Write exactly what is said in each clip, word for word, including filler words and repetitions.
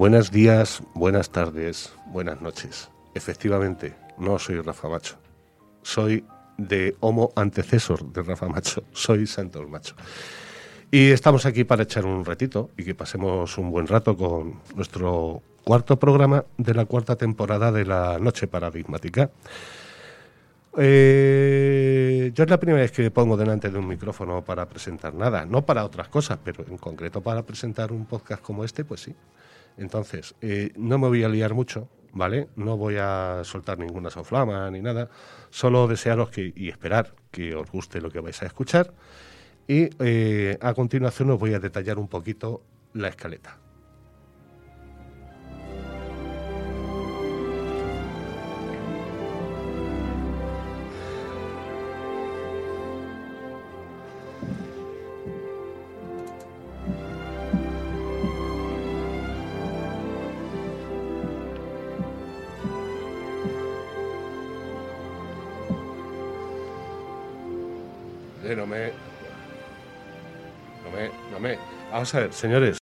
Buenos días, buenas tardes, buenas noches. Efectivamente, no soy Rafa Macho. Soy de Homo antecesor de Rafa Macho. Soy Santos Macho. Y estamos aquí para echar un ratito y que pasemos un buen rato con nuestro cuarto programa de la cuarta temporada de La Noche Paradigmática. Eh, yo es la primera vez que me pongo delante de un micrófono para presentar nada, no para otras cosas, pero en concreto para presentar un podcast como este, pues sí. Entonces, eh, no me voy a liar mucho, ¿vale? No voy a soltar ninguna soflama ni nada, solo desearos que, y esperar que os guste lo que vais a escuchar y eh, a continuación os voy a detallar un poquito la escaleta. No me, no me, no me. Vamos a ver, señores.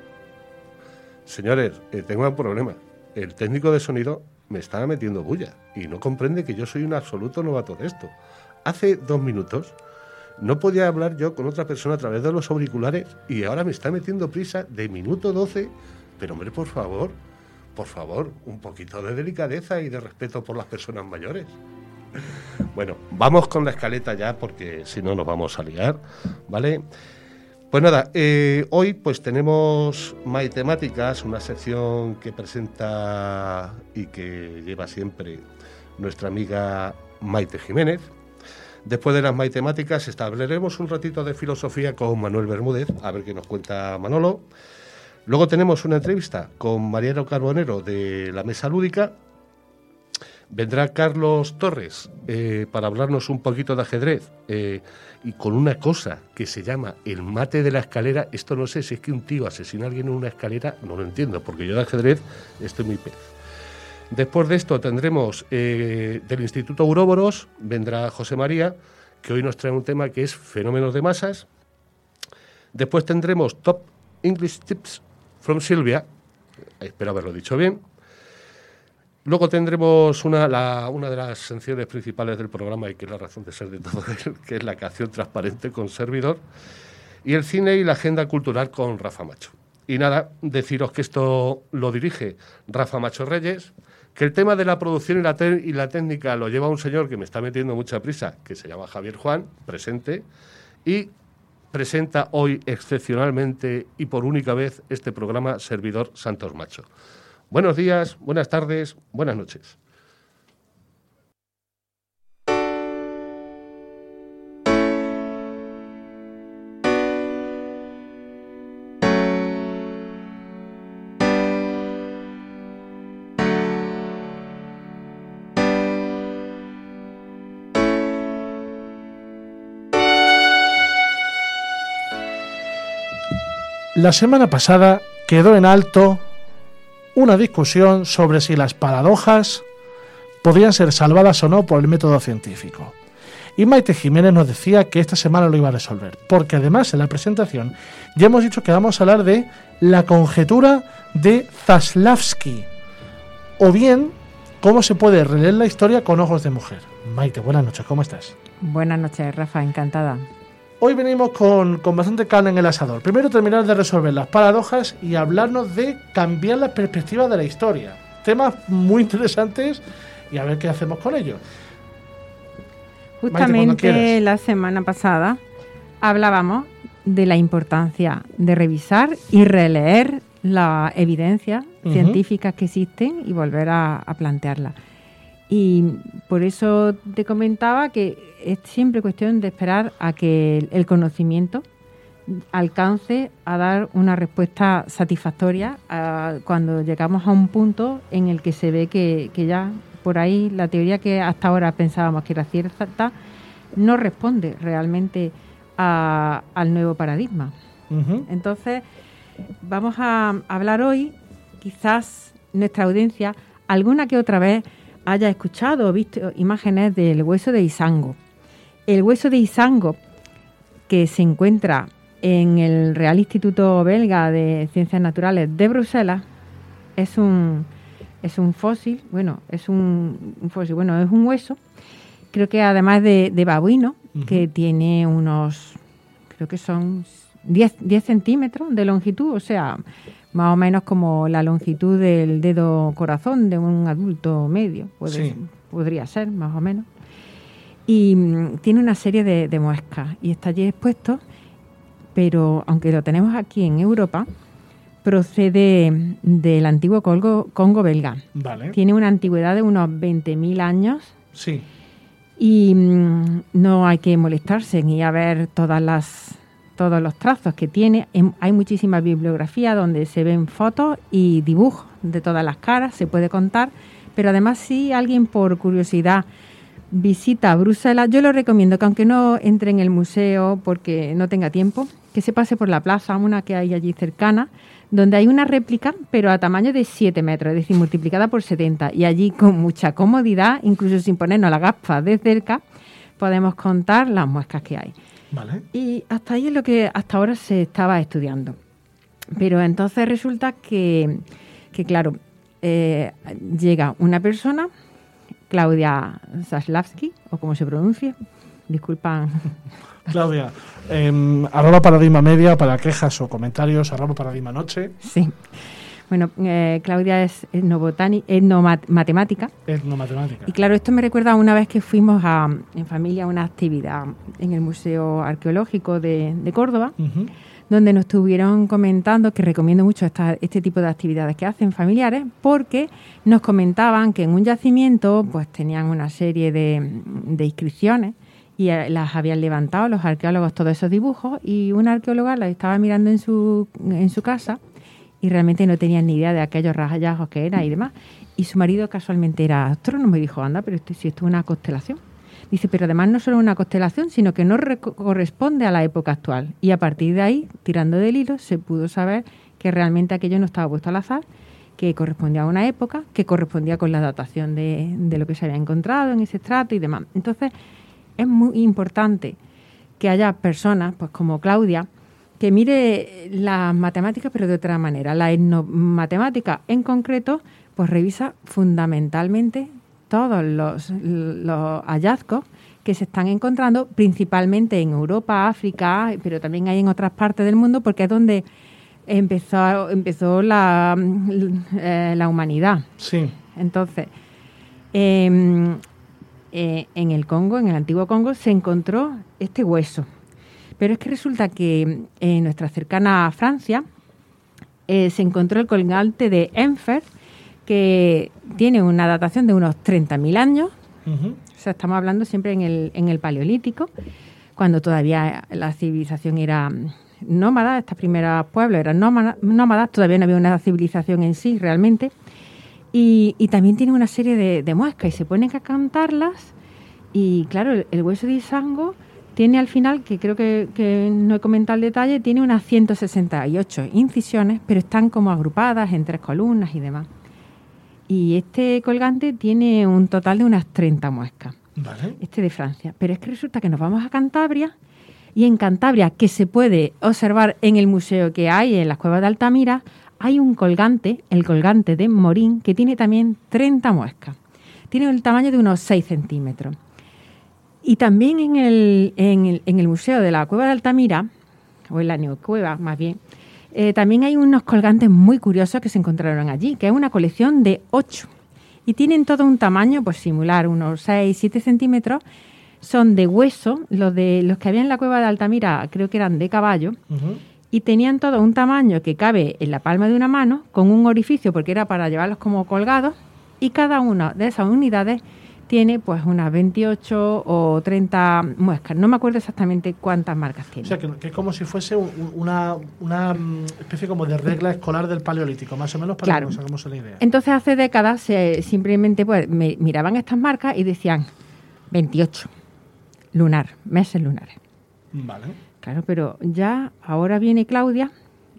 Señores, eh, tengo un problema. El técnico de sonido me está metiendo bulla y no comprende que yo soy un absoluto novato de esto. Hace dos minutos no podía hablar yo con otra persona a través de los auriculares y ahora me está metiendo prisa de minuto doce. Pero hombre, por favor, por favor, un poquito de delicadeza y de respeto por las personas mayores. Bueno, vamos con la escaleta ya porque si no nos vamos a liar, ¿vale? Pues nada, eh, hoy pues tenemos Maitemáticas, una sección que presenta y que lleva siempre nuestra amiga Maite Jiménez. Después de las Maitemáticas hablaremos un ratito de filosofía con Manuel Bermúdez, a ver qué nos cuenta Manolo. Luego tenemos una entrevista con Mariano Carbonero de La Mesa Lúdica. Vendrá Carlos Torres eh, para hablarnos un poquito de ajedrez eh, y con una cosa que se llama el mate de la escalera. Esto no sé si es que un tío asesina a alguien en una escalera, no lo entiendo, porque yo de ajedrez estoy muy pez. Después de esto tendremos eh, del Instituto Ouroboros, vendrá José María, que hoy nos trae un tema que es fenómenos de masas. Después tendremos Top English Tips from Silvia, espero haberlo dicho bien. Luego tendremos una, la, una de las secciones principales del programa y que es la razón de ser de todo él, que es la canción transparente con servidor, y el cine y la agenda cultural con Rafa Macho. Y nada, deciros que esto lo dirige Rafa Macho Reyes, que el tema de la producción y la, te- y la técnica lo lleva un señor que me está metiendo mucha prisa, que se llama Javier Juan, presente, y presenta hoy excepcionalmente y por única vez este programa servidor Santos Macho. Buenos días, buenas tardes, buenas noches. La semana pasada quedó en alto una discusión sobre si las paradojas podían ser salvadas o no por el método científico. Y Maite Jiménez nos decía que esta semana lo iba a resolver, porque además en la presentación ya hemos dicho que vamos a hablar de la conjetura de Zaslavsky, o bien cómo se puede releer la historia con ojos de mujer. Maite, buenas noches, ¿cómo estás? Buenas noches, Rafa, encantada. Hoy venimos con, con bastante carne en el asador. Primero terminar de resolver las paradojas y hablarnos de cambiar la perspectiva de la historia. Temas muy interesantes y a ver qué hacemos con ellos. Justamente Maite, la semana pasada hablábamos de la importancia de revisar y releer las evidencias uh-huh. científicas que existen y volver a, a plantearlas. Y por eso te comentaba que es siempre cuestión de esperar a que el conocimiento alcance a dar una respuesta satisfactoria a cuando llegamos a un punto en el que se ve que, que ya por ahí la teoría que hasta ahora pensábamos que era cierta no responde realmente a, al nuevo paradigma. Uh-huh. Entonces, vamos a hablar hoy, quizás nuestra audiencia, alguna que otra vez haya escuchado o visto imágenes del hueso de Isango. El hueso de Isango, que se encuentra en el Real Instituto Belga de Ciencias Naturales de Bruselas, es un, es un fósil, bueno, es un, un fósil, bueno, es un hueso, creo que además de, de babuino, uh-huh. que tiene unos, creo que son diez centímetros de longitud, o sea, más o menos como la longitud del dedo corazón de un adulto medio, puede, sí. podría ser, más o menos. Y mm, tiene una serie de, de muescas y está allí expuesto, pero aunque lo tenemos aquí en Europa, procede del antiguo Congo, Congo belga. Vale. Tiene una antigüedad de unos veinte mil años. Sí. Y mmm, no hay que molestarse en ir a ver todas las, todos los trazos que tiene. En, hay muchísima bibliografía donde se ven fotos y dibujos de todas las caras, se puede contar. Pero además, si alguien por curiosidad visita Bruselas, yo lo recomiendo que aunque no entre en el museo porque no tenga tiempo, que se pase por la plaza, una que hay allí cercana, donde hay una réplica, pero a tamaño de siete metros, es decir, multiplicada por setenta. Y allí, con mucha comodidad, incluso sin ponernos las gafas de cerca, podemos contar las muescas que hay. Vale. Y hasta ahí es lo que hasta ahora se estaba estudiando. Pero entonces resulta que, que claro, eh, llega una persona, Claudia Zaslavsky, o como se pronuncie, disculpan. Claudia, eh, arroba Paradigma Media para quejas o comentarios, arroba Paradigma Noche. Sí. Bueno, eh, Claudia es etnobotánica, etnomatemática. Etnomatemática. Y claro, esto me recuerda a una vez que fuimos a, en familia a una actividad en el Museo Arqueológico de, de Córdoba, uh-huh. donde nos estuvieron comentando, que recomiendo mucho esta, este tipo de actividades que hacen familiares, porque nos comentaban que en un yacimiento pues tenían una serie de, de inscripciones y las habían levantado los arqueólogos todos esos dibujos, y una arqueóloga las estaba mirando en su, en su casa y realmente no tenían ni idea de aquellos hallazgos que era y demás. Y su marido casualmente era astrónomo y dijo, anda, pero esto, si esto es una constelación. Dice, pero además no solo una constelación, sino que no re- corresponde a la época actual. Y a partir de ahí, tirando del hilo, se pudo saber que realmente aquello no estaba puesto al azar, que correspondía a una época, que correspondía con la datación de, de lo que se había encontrado en ese estrato y demás. Entonces, es muy importante que haya personas, pues como Claudia, que mire las matemáticas, pero de otra manera. La etnomatemática, en concreto, pues revisa fundamentalmente todos los, los hallazgos que se están encontrando, principalmente en Europa, África, pero también hay en otras partes del mundo, porque es donde empezó, empezó la, eh, la humanidad. Sí. Entonces, eh, eh, en el Congo, en el antiguo Congo, se encontró este hueso. Pero es que resulta que en nuestra cercana Francia eh, se encontró el colgante de Enfer, que tiene una datación de unos treinta mil años. Uh-huh. O sea, estamos hablando siempre en el, en el Paleolítico, cuando todavía la civilización era nómada. Estos primeros pueblos eran nómadas, nómadas, todavía no había una civilización en sí realmente. Y, y también tiene una serie de, de muescas y se ponen a cantarlas. Y claro, el, el hueso de Isango tiene al final, que creo que, que no he comentado el detalle, tiene unas ciento sesenta y ocho incisiones, pero están como agrupadas en tres columnas y demás. Y este colgante tiene un total de unas treinta muescas. Vale. Este de Francia. Pero es que resulta que nos vamos a Cantabria, y en Cantabria, que se puede observar en el museo que hay en las cuevas de Altamira, hay un colgante, el colgante de Morín, que tiene también treinta muescas. Tiene el tamaño de unos seis centímetros. Y también en el, en el, en el museo de la cueva de Altamira, o en la neocueva más bien, Eh, también hay unos colgantes muy curiosos que se encontraron allí, que es una colección de ocho. Y tienen todo un tamaño, pues similar, unos seis, siete centímetros. Son de hueso, los de los que había en la cueva de Altamira creo que eran de caballo. Uh-huh. Y tenían todo un tamaño que cabe en la palma de una mano, con un orificio porque era para llevarlos como colgados. Y cada una de esas unidades tiene pues unas veintiocho o treinta muescas. No me acuerdo exactamente cuántas marcas tiene. O sea, que, que es como si fuese un, una, una especie como de regla escolar del Paleolítico, más o menos, para claro. que nos hagamos la idea. Entonces, hace décadas se, simplemente pues, me, miraban estas marcas y decían veintiocho, lunar, meses lunares. Vale. Claro, pero ya ahora viene Claudia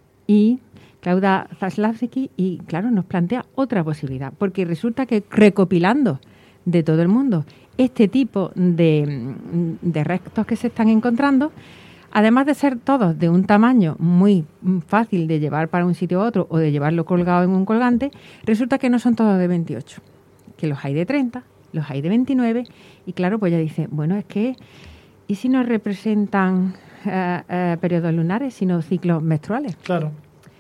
y Claudia Zaslavsky y, claro, nos plantea otra posibilidad, porque resulta que recopilando de todo el mundo este tipo de, de restos que se están encontrando, además de ser todos de un tamaño muy fácil de llevar para un sitio u otro o de llevarlo colgado en un colgante, resulta que no son todos de veintiocho, que los hay de treinta, los hay de veintinueve, y claro, pues ella dice, bueno, es que, ¿y si no representan eh, eh, periodos lunares, sino ciclos menstruales? Claro.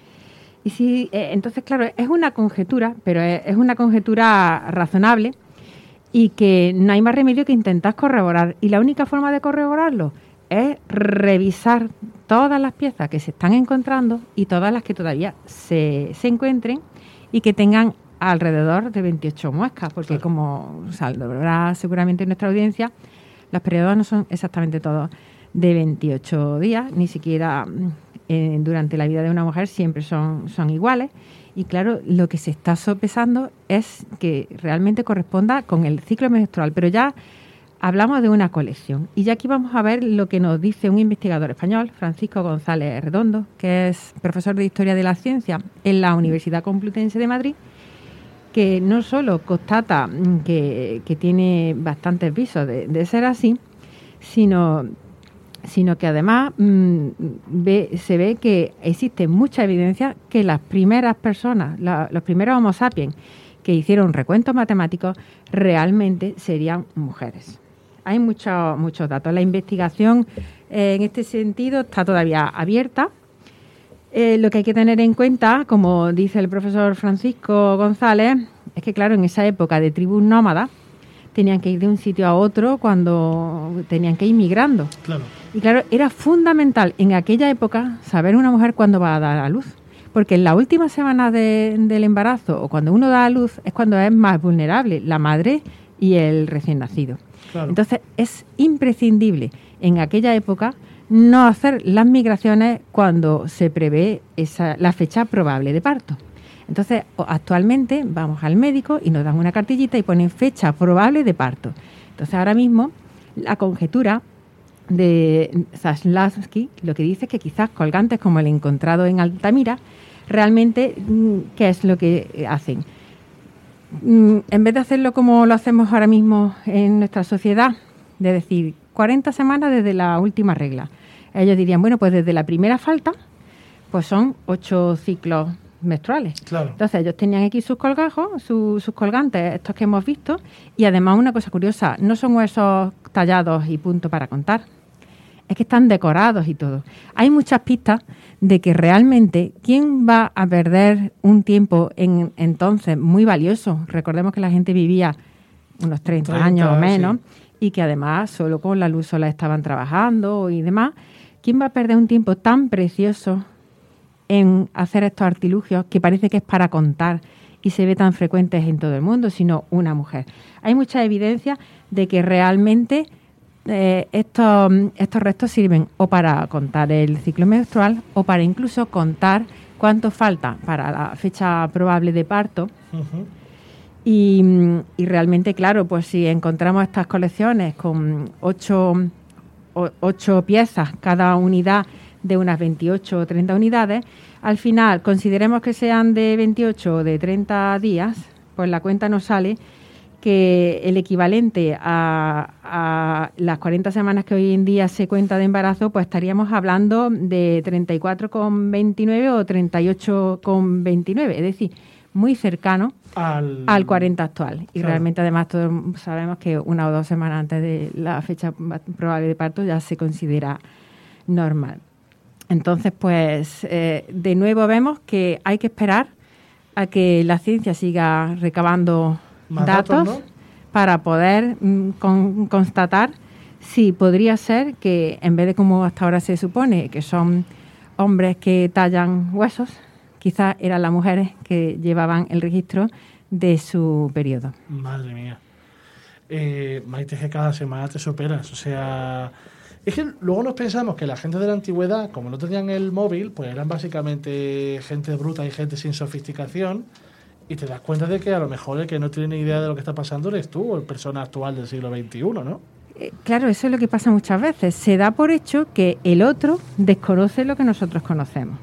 Y si, eh, entonces, claro, es una conjetura, pero es, es una conjetura razonable y que no hay más remedio que intentar corroborar. Y la única forma de corroborarlo es revisar todas las piezas que se están encontrando y todas las que todavía se, se encuentren y que tengan alrededor de veintiocho muescas, porque claro, como sabrá seguramente nuestra audiencia, los periodos no son exactamente todos de veintiocho días, ni siquiera eh, durante la vida de una mujer siempre son, son iguales. Y claro, lo que se está sopesando es que realmente corresponda con el ciclo menstrual, pero ya hablamos de una colección. Y ya aquí vamos a ver lo que nos dice un investigador español, Francisco González Redondo, que es profesor de Historia de la Ciencia en la Universidad Complutense de Madrid, que no solo constata que, que tiene bastantes visos de, de ser así, sino, sino que además mmm, ve, se ve que existe mucha evidencia que las primeras personas, la, los primeros Homo sapiens que hicieron recuentos matemáticos realmente serían mujeres. Hay muchos muchos datos. La investigación eh, en este sentido está todavía abierta. Eh, lo que hay que tener en cuenta, como dice el profesor Francisco González, es que, claro, en esa época de tribus nómadas tenían que ir de un sitio a otro cuando tenían que ir migrando. Claro. Y, claro, era fundamental en aquella época saber una mujer cuándo va a dar a luz, porque en las últimas semanas de, del embarazo o cuando uno da a luz es cuando es más vulnerable la madre y el recién nacido. Claro. Entonces, es imprescindible en aquella época no hacer las migraciones cuando se prevé esa, la fecha probable de parto. Entonces, actualmente vamos al médico y nos dan una cartillita y ponen fecha probable de parto. Entonces, ahora mismo, la conjetura de Zaslavsky lo que dice es que quizás colgantes como el encontrado en Altamira, realmente, ¿qué es lo que hacen? En vez de hacerlo como lo hacemos ahora mismo en nuestra sociedad, de decir cuarenta semanas desde la última regla, ellos dirían, bueno, pues desde la primera falta, pues son ocho ciclos menstruales. Claro. Entonces ellos tenían aquí sus colgajos, sus, sus colgantes, estos que hemos visto, y además una cosa curiosa, no son huesos tallados y punto para contar, es que están decorados y todo. Hay muchas pistas de que realmente, ¿quién va a perder un tiempo en entonces muy valioso? Recordemos que la gente vivía unos treinta, treinta años o menos, sí, y que además solo con la luz solar estaban trabajando y demás. ¿Quién va a perder un tiempo tan precioso en hacer estos artilugios que parece que es para contar y se ve tan frecuentes en todo el mundo, sino una mujer? Hay mucha evidencia de que realmente eh, estos, estos restos sirven o para contar el ciclo menstrual o para incluso contar cuánto falta para la fecha probable de parto. Uh-huh. Y, y realmente, claro, pues si encontramos estas colecciones con ocho, o, ocho piezas, cada unidad de unas veintiocho o treinta unidades, al final, consideremos que sean de veintiocho o de treinta días, pues la cuenta nos sale que el equivalente a, a las cuarenta semanas que hoy en día se cuenta de embarazo, pues estaríamos hablando de treinta y cuatro coma veintinueve o treinta y ocho coma veintinueve, es decir, muy cercano al, al cuarenta actual. Y claro, realmente, además, todos sabemos que una o dos semanas antes de la fecha probable de parto ya se considera normal. Entonces, pues, eh, de nuevo vemos que hay que esperar a que la ciencia siga recabando datos, datos ¿no? para poder mm, con, constatar si podría ser que, en vez de como hasta ahora se supone, que son hombres que tallan huesos, quizás eran las mujeres que llevaban el registro de su periodo. Madre mía. Eh, Maite, que cada semana te superas, o sea... Es que luego nos pensamos que la gente de la antigüedad, como no tenían el móvil, pues eran básicamente gente bruta y gente sin sofisticación, y te das cuenta de que a lo mejor el que no tiene ni idea de lo que está pasando eres tú, o el persona actual del siglo veintiuno, ¿no? Eh, claro, eso es lo que pasa muchas veces. Se da por hecho que el otro desconoce lo que nosotros conocemos.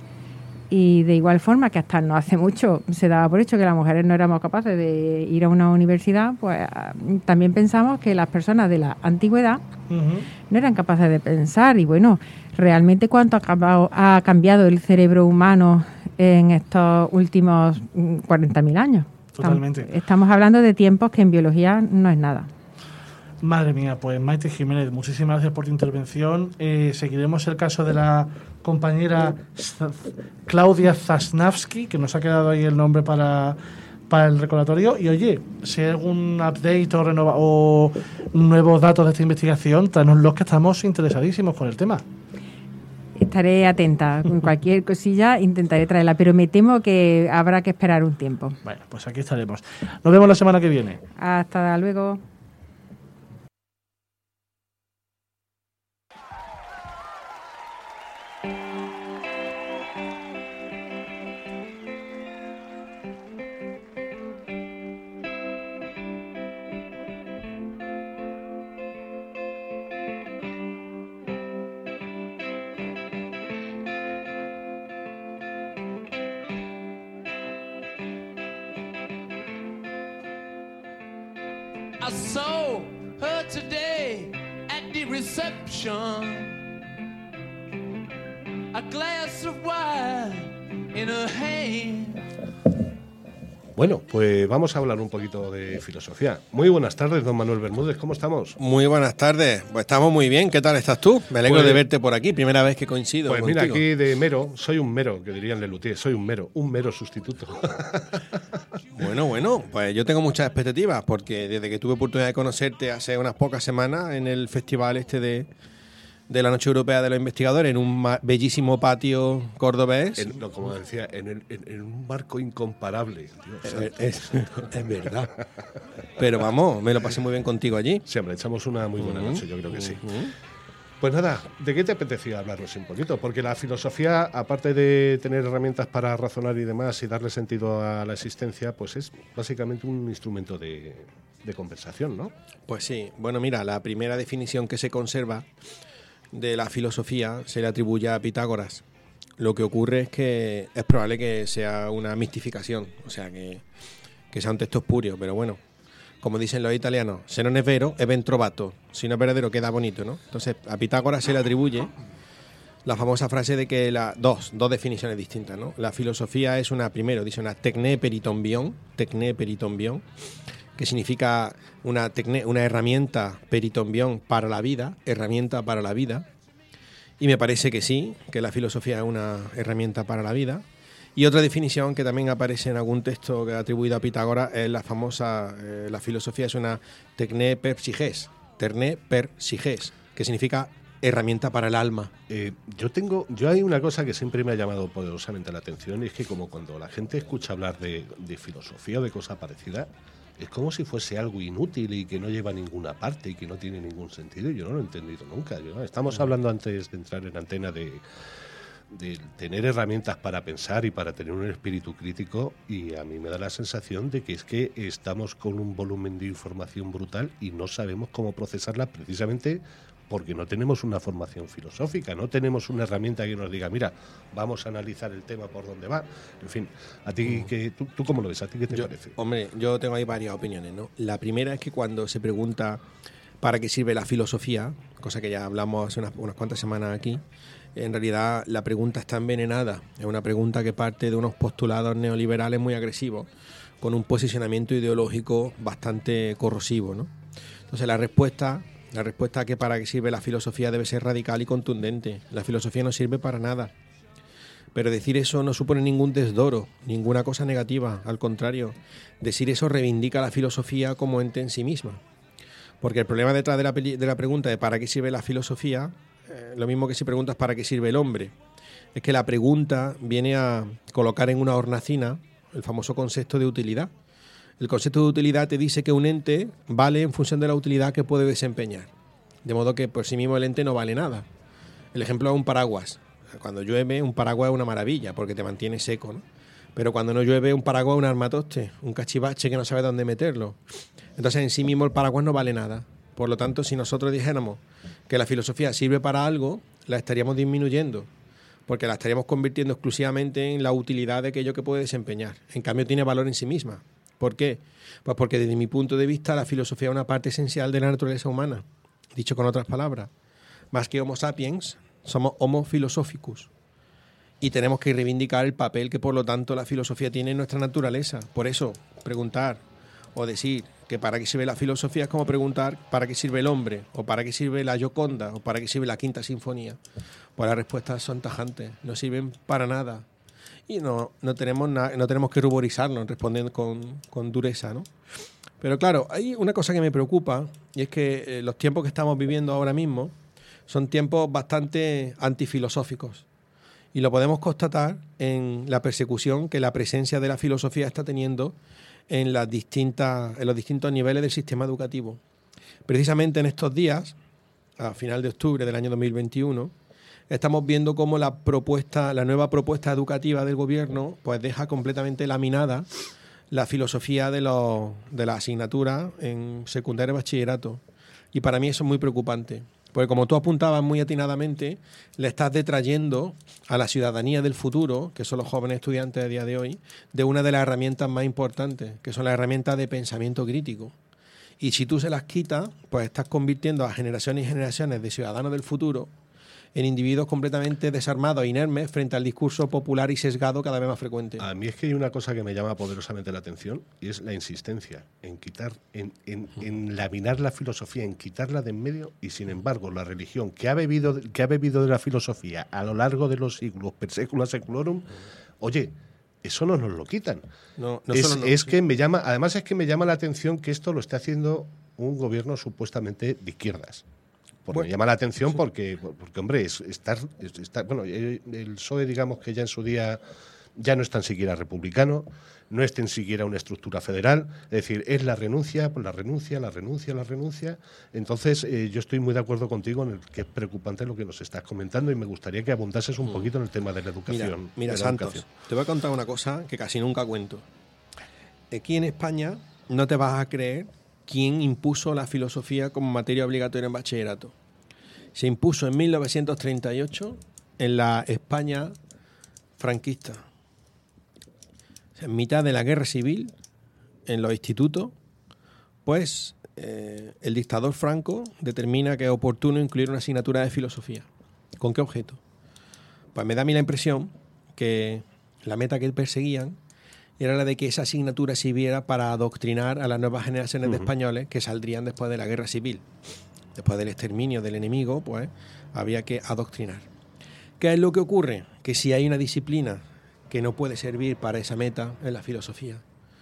Y de igual forma que hasta no hace mucho se daba por hecho que las mujeres no éramos capaces de ir a una universidad, pues también pensamos que las personas de la antigüedad Uh-huh. No eran capaces de pensar. Y bueno, realmente cuánto ha cambiado, ha cambiado el cerebro humano en estos últimos cuarenta mil años. Totalmente. Estamos, estamos hablando de tiempos que en biología no es nada. Madre mía, pues Maite Jiménez, muchísimas gracias por tu intervención. Eh, seguiremos el caso de la compañera Claudia Zasnavsky, que nos ha quedado ahí el nombre para, para el recordatorio. Y oye, si hay algún update o, renova, o nuevos datos de esta investigación, tráenoslos, que estamos interesadísimos con el tema. Estaré atenta. Con cualquier cosilla intentaré traerla, pero me temo que habrá que esperar un tiempo. Bueno, pues aquí estaremos. Nos vemos la semana que viene. Hasta luego. I saw her today at the reception. A glass of wine in her hand. Bueno, pues vamos a hablar un poquito de filosofía. Muy buenas tardes, don Manuel Bermúdez, ¿cómo estamos? Muy buenas tardes, pues estamos muy bien. ¿Qué tal estás tú? Me alegro pues, de verte por aquí, primera vez que coincido Pues contigo. mira, aquí de mero, soy un mero, que dirían Lelutier, soy un mero, un mero sustituto. Bueno, bueno, pues yo tengo muchas expectativas, porque desde que tuve oportunidad de conocerte hace unas pocas semanas en el festival este de, de la Noche Europea de los Investigadores, en un ma- bellísimo patio cordobés. En, no, como decía, en, el, en, en un marco incomparable. Dios, Eh, es, es verdad. Pero vamos, me lo pasé muy bien contigo allí. Sí, hombre, echamos una muy buena Ujú, noche, yo creo que sí. ujú. Pues nada, ¿de qué te apetecía hablarnos un poquito? Porque la filosofía, aparte de tener herramientas para razonar y demás y darle sentido a la existencia, pues es básicamente un instrumento de, de conversación, ¿no? Pues sí, bueno, mira, la primera definición que se conserva de la filosofía se le atribuye a Pitágoras. Lo que ocurre es que es probable que sea una mistificación, o sea, que, que sea un texto espurio, pero bueno, como dicen los italianos, se non è vero, è ben trovato. Si no es verdadero, queda bonito, ¿no? Entonces, a Pitágoras se le atribuye la famosa frase de que la dos, dos definiciones distintas, ¿no? La filosofía es una, primero, dice una tecné peritombion, tecné peritombion, que significa una, tecné, una herramienta peritombion para la vida, herramienta para la vida. Y me parece que sí, que la filosofía es una herramienta para la vida. Y otra definición que también aparece en algún texto que ha atribuido a Pitágoras es la famosa, eh, la filosofía es una tecné per psiges, tecné per psiges, que significa herramienta para el alma. Eh, yo tengo, yo hay una cosa que siempre me ha llamado poderosamente la atención, y es que como cuando la gente escucha hablar de, de filosofía o de cosa parecida, es como si fuese algo inútil y que no lleva a ninguna parte y que no tiene ningún sentido. Yo no lo he entendido nunca. Yo, estamos hablando antes de entrar en antena de, de tener herramientas para pensar y para tener un espíritu crítico, y a mí me da la sensación de que es que estamos con un volumen de información brutal y no sabemos cómo procesarla, precisamente porque no tenemos una formación filosófica, no tenemos una herramienta que nos diga, mira, vamos a analizar el tema por dónde va. En fin, ¿a ti qué, tú, tú cómo lo ves? ¿A ti qué te yo, parece? Hombre, yo tengo ahí varias opiniones, ¿no? La primera es que cuando se pregunta para qué sirve la filosofía, cosa que ya hablamos hace unas, unas cuantas semanas aquí, en realidad la pregunta está envenenada. Es una pregunta que parte de unos postulados neoliberales muy agresivos, con un posicionamiento ideológico bastante corrosivo, ¿no? Entonces la respuesta... La respuesta a que para qué sirve la filosofía debe ser radical y contundente. La filosofía no sirve para nada. Pero decir eso no supone ningún desdoro, ninguna cosa negativa. Al contrario, decir eso reivindica la filosofía como ente en sí misma. Porque el problema detrás de la, de la pregunta de para qué sirve la filosofía, eh, lo mismo que si preguntas para qué sirve el hombre, es que la pregunta viene a colocar en una hornacina el famoso concepto de utilidad. El concepto de utilidad te dice que un ente vale en función de la utilidad que puede desempeñar. De modo que por sí mismo el ente no vale nada. El ejemplo es un paraguas. Cuando llueve, un paraguas es una maravilla porque te mantiene seco, ¿no? Pero cuando no llueve, un paraguas es un armatoste, un cachivache que no sabe dónde meterlo. Entonces en sí mismo el paraguas no vale nada. Por lo tanto, si nosotros dijéramos que la filosofía sirve para algo, la estaríamos disminuyendo, porque la estaríamos convirtiendo exclusivamente en la utilidad de aquello que puede desempeñar. En cambio, tiene valor en sí misma. ¿Por qué? Pues porque desde mi punto de vista la filosofía es una parte esencial de la naturaleza humana. Dicho con otras palabras, más que Homo sapiens, somos Homo philosophicus. Y tenemos que reivindicar el papel que, por lo tanto, la filosofía tiene en nuestra naturaleza. Por eso, preguntar o decir que para qué sirve la filosofía es como preguntar para qué sirve el hombre, o para qué sirve la Gioconda, o para qué sirve la Quinta Sinfonía. Pues las respuestas son tajantes, no sirven para nada. Y no, no, tenemos, na- no tenemos que ruborizarnos respondiendo con, con dureza, ¿no? Pero claro, hay una cosa que me preocupa, y es que eh, los tiempos que estamos viviendo ahora mismo son tiempos bastante antifilosóficos. Y lo podemos constatar en la persecución que la presencia de la filosofía está teniendo en, las distintas, en los distintos niveles del sistema educativo. Precisamente en estos días, a final de octubre del año dos mil veintiuno, estamos viendo cómo la propuesta, la nueva propuesta educativa del gobierno pues deja completamente laminada la filosofía de, los, de la asignatura en secundaria y bachillerato. Y para mí eso es muy preocupante. Porque como tú apuntabas muy atinadamente, le estás detrayendo a la ciudadanía del futuro, que son los jóvenes estudiantes a día de hoy, de una de las herramientas más importantes, que son las herramientas de pensamiento crítico. Y si tú se las quitas, pues estás convirtiendo a generaciones y generaciones de ciudadanos del futuro en individuos completamente desarmados e inermes frente al discurso popular y sesgado cada vez más frecuente. A mí es que hay una cosa que me llama poderosamente la atención y es la insistencia en quitar, en, en, en laminar la filosofía, en quitarla de en medio, y sin embargo la religión que ha bebido, que ha bebido de la filosofía a lo largo de los siglos, per secula seculorum, oye, eso no nos lo quitan. No, no es solo no, es sí. que me llama, además es que me llama la atención que esto lo esté haciendo un gobierno supuestamente de izquierdas. Porque Bueno, me llama la atención sí. porque, porque hombre, es estar, es estar, bueno, el el P S O E, digamos que ya en su día ya no es tan siquiera republicano, no es tan siquiera una estructura federal, es decir, es la renuncia, pues la renuncia, la renuncia, la renuncia. Entonces, eh, yo estoy muy de acuerdo contigo en el que es preocupante lo que nos estás comentando y me gustaría que abundases un poquito en el tema de la Mira, educación. mira de la Santos, educación. te voy a contar una cosa que casi nunca cuento. Aquí en España no te vas a creer quién impuso la filosofía como materia obligatoria en bachillerato. Se impuso en mil novecientos treinta y ocho en la España franquista. O sea, en mitad de la guerra civil, en los institutos, pues eh, el dictador Franco determina que es oportuno incluir una asignatura de filosofía. ¿Con qué objeto? Pues me da a mí la impresión que la meta que perseguían era la de que esa asignatura sirviera para adoctrinar a las nuevas generaciones de españoles que saldrían después de la guerra civil. Después del exterminio del enemigo, pues había que adoctrinar. ¿Qué es lo que ocurre? Que si hay una disciplina que no puede servir para esa meta, es la filosofía.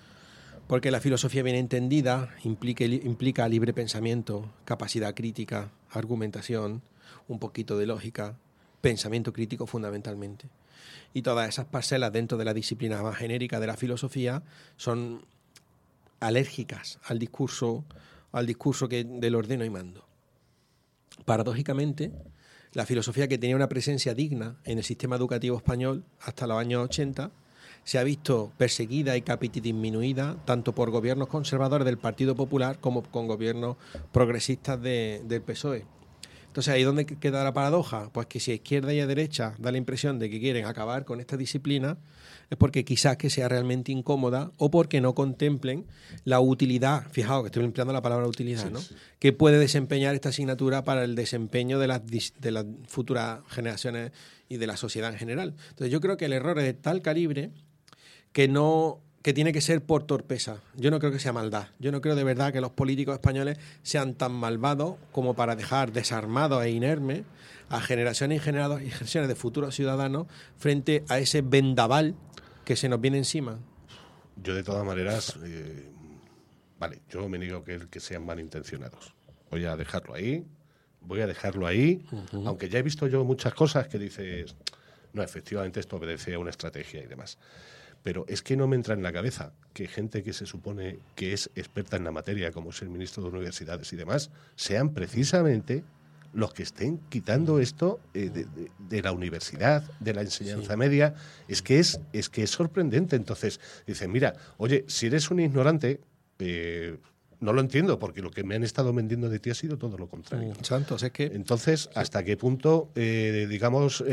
Porque la filosofía bien entendida implica, implica libre pensamiento, capacidad crítica, argumentación, un poquito de lógica, pensamiento crítico fundamentalmente. Y todas esas parcelas dentro de la disciplina más genérica de la filosofía son alérgicas al discurso, al discurso que del ordeno y mando. Paradójicamente, la filosofía, que tenía una presencia digna en el sistema educativo español hasta los años ochenta, se ha visto perseguida y capiti disminuida tanto por gobiernos conservadores del Partido Popular como con gobiernos progresistas de, del P S O E. Entonces, ¿ahí dónde queda la paradoja? Pues que si a izquierda y a derecha da la impresión de que quieren acabar con esta disciplina, es porque quizás que sea realmente incómoda o porque no contemplen la utilidad, fijaos que estoy empleando la palabra utilidad, Sí, ¿no? sí. Que puede desempeñar esta asignatura para el desempeño de las, dis- de las futuras generaciones y de la sociedad en general. Entonces, yo creo que el error es de tal calibre que no que tiene que ser por torpeza. Yo no creo que sea maldad. Yo no creo de verdad que los políticos españoles sean tan malvados como para dejar desarmados e inermes a generaciones y generados- y generaciones de futuros ciudadanos frente a ese vendaval que se nos viene encima. Yo, de todas maneras, eh, vale, yo me niego que, que sean malintencionados. Voy a dejarlo ahí, voy a dejarlo ahí, uh-huh. Aunque ya he visto yo muchas cosas que dices, no, efectivamente esto obedece a una estrategia y demás. Pero es que no me entra en la cabeza que gente que se supone que es experta en la materia, como es el ministro de Universidades y demás, sean precisamente los que estén quitando esto eh, de, de, de la universidad, de la enseñanza sí. media. Es que es, es que es sorprendente. Entonces, dicen, mira, oye, si eres un ignorante, eh, no lo entiendo, porque lo que me han estado vendiendo de ti ha sido todo lo contrario. Mm, Santos, es que... Entonces, ¿hasta qué punto, eh, digamos,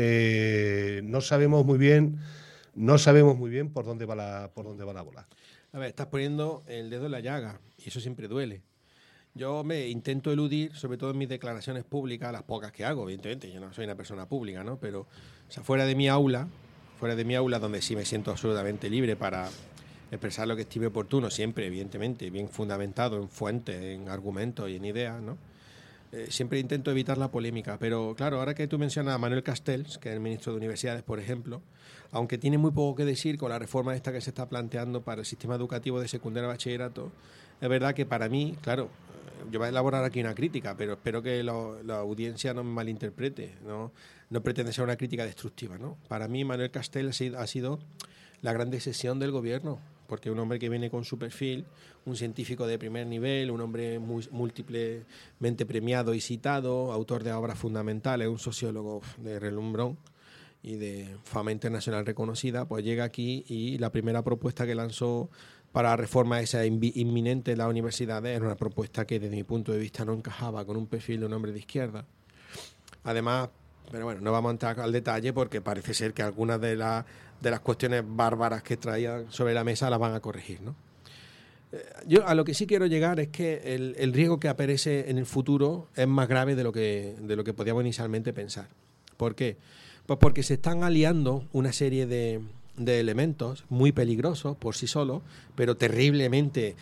eh, no sabemos muy bien... No sabemos muy bien por dónde va la por dónde va la bola. A ver, estás poniendo el dedo en la llaga y eso siempre duele. Yo me intento eludir, sobre todo en mis declaraciones públicas, las pocas que hago, evidentemente, yo no soy una persona pública, ¿no? Pero, o sea, fuera de mi aula, fuera de mi aula, donde sí me siento absolutamente libre para expresar lo que estime oportuno, siempre, evidentemente, bien fundamentado en fuentes, en argumentos y en ideas, ¿no? Eh, siempre intento evitar la polémica, pero claro, ahora que tú mencionas a Manuel Castells, que es el ministro de Universidades, por ejemplo, aunque tiene muy poco que decir con la reforma esta que se está planteando para el sistema educativo de secundaria y bachillerato, es verdad que para mí, claro, yo voy a elaborar aquí una crítica, pero espero que lo, la audiencia no me malinterprete, no, no pretende ser una crítica destructiva, ¿no? Para mí Manuel Castells ha sido la gran decisión del gobierno, porque un hombre que viene con su perfil, un científico de primer nivel, un hombre muy, múltiplemente premiado y citado, autor de obras fundamentales, un sociólogo de relumbrón y de fama internacional reconocida, pues llega aquí y la primera propuesta que lanzó para la reforma esa inminente de las universidades era una propuesta que desde mi punto de vista no encajaba con un perfil de un hombre de izquierda. Además, pero bueno, no vamos a entrar al detalle porque parece ser que algunas de, la, de las cuestiones bárbaras que traían sobre la mesa las van a corregir, ¿no? Eh, yo a lo que sí quiero llegar es que el, el riesgo que aparece en el futuro es más grave de lo que, de lo que podíamos inicialmente pensar. ¿Por qué? Pues porque se están aliando una serie de, de elementos muy peligrosos por sí solos, pero terriblemente